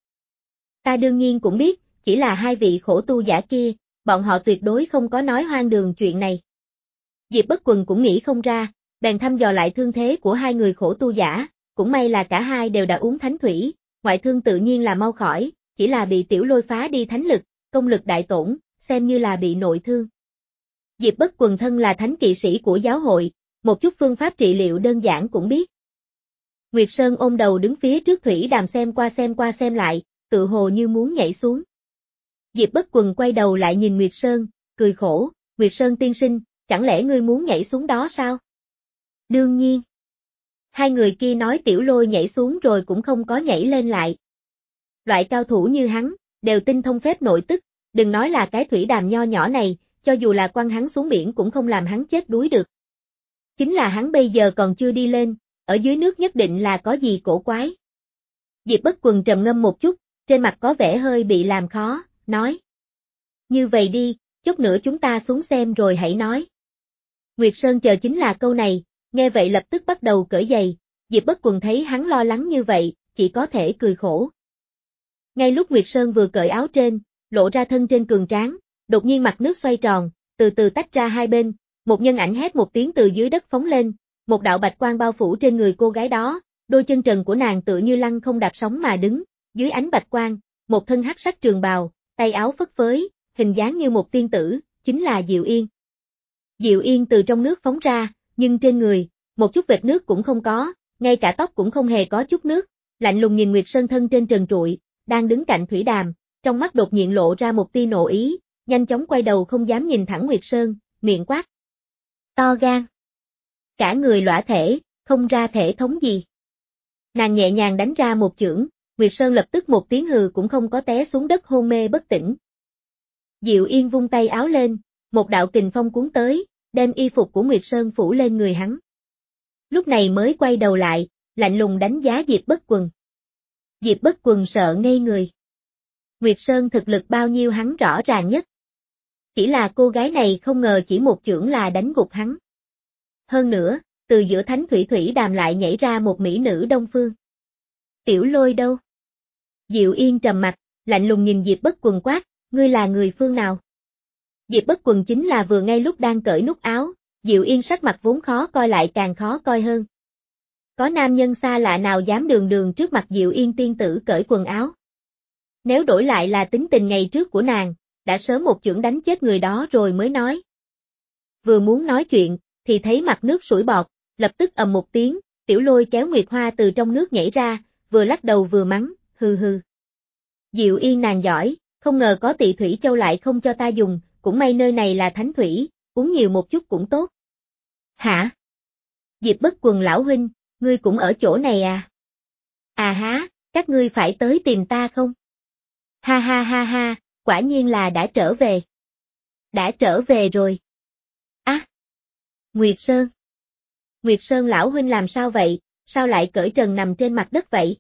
Ta đương nhiên cũng biết, chỉ là hai vị khổ tu giả kia, bọn họ tuyệt đối không có nói hoang đường chuyện này. Diệp Bất Quần cũng nghĩ không ra, bèn thăm dò lại thương thế của hai người khổ tu giả, cũng may là cả hai đều đã uống thánh thủy, ngoại thương tự nhiên là mau khỏi, chỉ là bị Tiểu Lôi phá đi thánh lực, công lực đại tổn, xem như là bị nội thương. Diệp Bất Quần thân là thánh kỵ sĩ của giáo hội, một chút phương pháp trị liệu đơn giản cũng biết. Nguyệt Sơn ôm đầu đứng phía trước thủy đàm xem qua xem qua xem lại, tự hồ như muốn nhảy xuống. Diệp Bất Quần quay đầu lại nhìn Nguyệt Sơn, cười khổ, Nguyệt Sơn tiên sinh, chẳng lẽ ngươi muốn nhảy xuống đó sao? Đương nhiên. Hai người kia nói Tiểu Lôi nhảy xuống rồi cũng không có nhảy lên lại. Loại cao thủ như hắn, đều tinh thông phép nội tức, đừng nói là cái thủy đàm nho nhỏ này, cho dù là quăng hắn xuống biển cũng không làm hắn chết đuối được. Chính là hắn bây giờ còn chưa đi lên, ở dưới nước nhất định là có gì cổ quái. Diệp Bất Quần trầm ngâm một chút, trên mặt có vẻ hơi bị làm khó, nói. Như vậy đi, chút nữa chúng ta xuống xem rồi hãy nói. Nguyệt Sơn chờ chính là câu này, nghe vậy lập tức bắt đầu cởi giày, Diệp Bất Quần thấy hắn lo lắng như vậy, chỉ có thể cười khổ. Ngay lúc Nguyệt Sơn vừa cởi áo trên, lộ ra thân trên cường tráng, đột nhiên mặt nước xoay tròn, từ từ tách ra hai bên, một nhân ảnh hét một tiếng từ dưới đất phóng lên, một đạo bạch quang bao phủ trên người cô gái đó, đôi chân trần của nàng tựa như lăng không đạp sóng mà đứng, dưới ánh bạch quang, một thân hắc sắc trường bào, tay áo phất phới, hình dáng như một tiên tử, chính là Diệu Yên. Diệu Yên từ trong nước phóng ra, nhưng trên người, một chút vệt nước cũng không có, ngay cả tóc cũng không hề có chút nước, lạnh lùng nhìn Nguyệt Sơn thân trên trần trụi, đang đứng cạnh thủy đàm, trong mắt đột nhiên lộ ra một tia nộ ý, nhanh chóng quay đầu không dám nhìn thẳng Nguyệt Sơn, miệng quát. To gan. Cả người lõa thể, không ra thể thống gì. Nàng nhẹ nhàng đánh ra một chưởng, Nguyệt Sơn lập tức một tiếng hừ cũng không có té xuống đất hôn mê bất tỉnh. Diệu Yên vung tay áo lên, một đạo kình phong cuốn tới, đem y phục của Nguyệt Sơn phủ lên người hắn. Lúc này mới quay đầu lại, lạnh lùng đánh giá Diệp Bất Quần. Diệp Bất Quần sợ ngây người. Nguyệt Sơn thực lực bao nhiêu hắn rõ ràng nhất. Chỉ là cô gái này không ngờ chỉ một chưởng là đánh gục hắn. Hơn nữa, từ giữa thánh thủy thủy đàm lại nhảy ra một mỹ nữ đông phương. Tiểu Lôi đâu? Diệu Yên trầm mặt, lạnh lùng nhìn Diệp Bất Quần quát, ngươi là người phương nào? Diệp Bất Quần chính là vừa ngay lúc đang cởi nút áo, Diệu Yên sắc mặt vốn khó coi lại càng khó coi hơn. Có nam nhân xa lạ nào dám đường đường trước mặt Diệu Yên tiên tử cởi quần áo? Nếu đổi lại là tính tình ngày trước của nàng, đã sớm một chưởng đánh chết người đó rồi mới nói. Vừa muốn nói chuyện, thì thấy mặt nước sủi bọt, lập tức ầm một tiếng, Tiểu Lôi kéo Nguyệt Hoa từ trong nước nhảy ra, vừa lắc đầu vừa mắng, hừ hừ. Diệu Yên nàng giỏi, không ngờ có Tị Thủy Châu lại không cho ta dùng, cũng may nơi này là thánh thủy, uống nhiều một chút cũng tốt. Hả? Diệp Bất Quần lão huynh, ngươi cũng ở chỗ này à? À há, các ngươi phải tới tìm ta không? Ha ha ha ha, quả nhiên là đã trở về. Đã trở về rồi. Á! Nguyệt Sơn. Nguyệt Sơn lão huynh làm sao vậy, sao lại cởi trần nằm trên mặt đất vậy?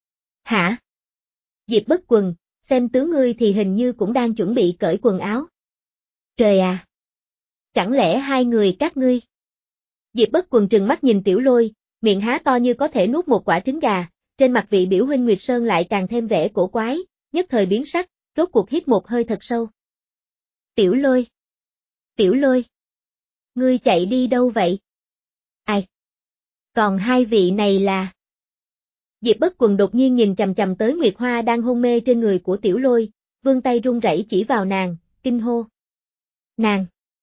Hả? Diệp Bất Quần, xem tướng ngươi thì hình như cũng đang chuẩn bị cởi quần áo. Trời à! Chẳng lẽ hai người các ngươi? Diệp Bất Quần trừng mắt nhìn Tiểu Lôi, miệng há to như có thể nuốt một quả trứng gà, trên mặt vị biểu huynh Nguyệt Sơn lại càng thêm vẻ cổ quái, nhất thời biến sắc, rốt cuộc hít một hơi thật sâu. Tiểu Lôi! Tiểu Lôi! Ngươi chạy đi đâu vậy? Ai? Còn hai vị này là... Diệp Bất Quần đột nhiên nhìn chằm chằm tới Nguyệt Hoa đang hôn mê trên người của Tiểu Lôi, vươn tay run rẩy chỉ vào nàng, kinh hô. Nàng!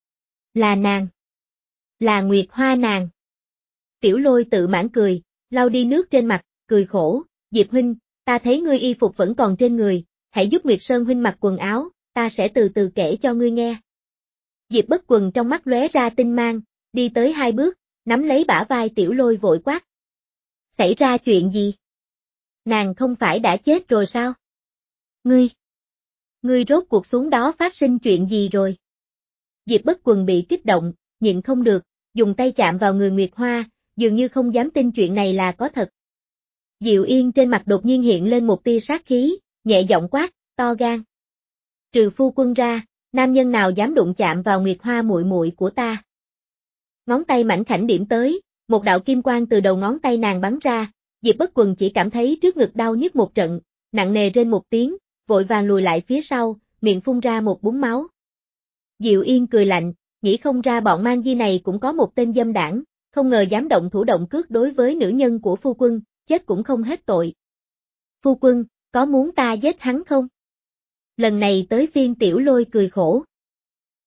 Là nàng! Là Nguyệt Hoa nàng! Tiểu Lôi tự mãn cười, lau đi nước trên mặt, cười khổ, Diệp huynh, ta thấy ngươi y phục vẫn còn trên người, hãy giúp Nguyệt Sơn huynh mặc quần áo, ta sẽ từ từ kể cho ngươi nghe. Diệp Bất Quần trong mắt lóe ra tinh mang, đi tới hai bước, nắm lấy bả vai Tiểu Lôi vội quát. Xảy ra chuyện gì? Nàng không phải đã chết rồi sao? Ngươi! Ngươi rốt cuộc xuống đó phát sinh chuyện gì rồi? Diệp Bất Quần bị kích động, nhịn không được, dùng tay chạm vào người Nguyệt Hoa, dường như không dám tin chuyện này là có thật. Diệu Yên trên mặt đột nhiên hiện lên một tia sát khí, nhẹ giọng quát, to gan. Trừ phu quân ra, nam nhân nào dám đụng chạm vào Nguyệt Hoa muội muội của ta? Ngón tay mảnh khảnh điểm tới, một đạo kim quang từ đầu ngón tay nàng bắn ra, Diệp Bất Quần chỉ cảm thấy trước ngực đau nhức một trận, nặng nề rên một tiếng, vội vàng lùi lại phía sau, miệng phun ra một búng máu. Diệu Yên cười lạnh, nghĩ không ra bọn mang di này cũng có một tên dâm đảng, không ngờ dám động thủ động cước đối với nữ nhân của phu quân, chết cũng không hết tội. Phu quân, có muốn ta giết hắn không? Lần này tới phiên Tiểu Lôi cười khổ.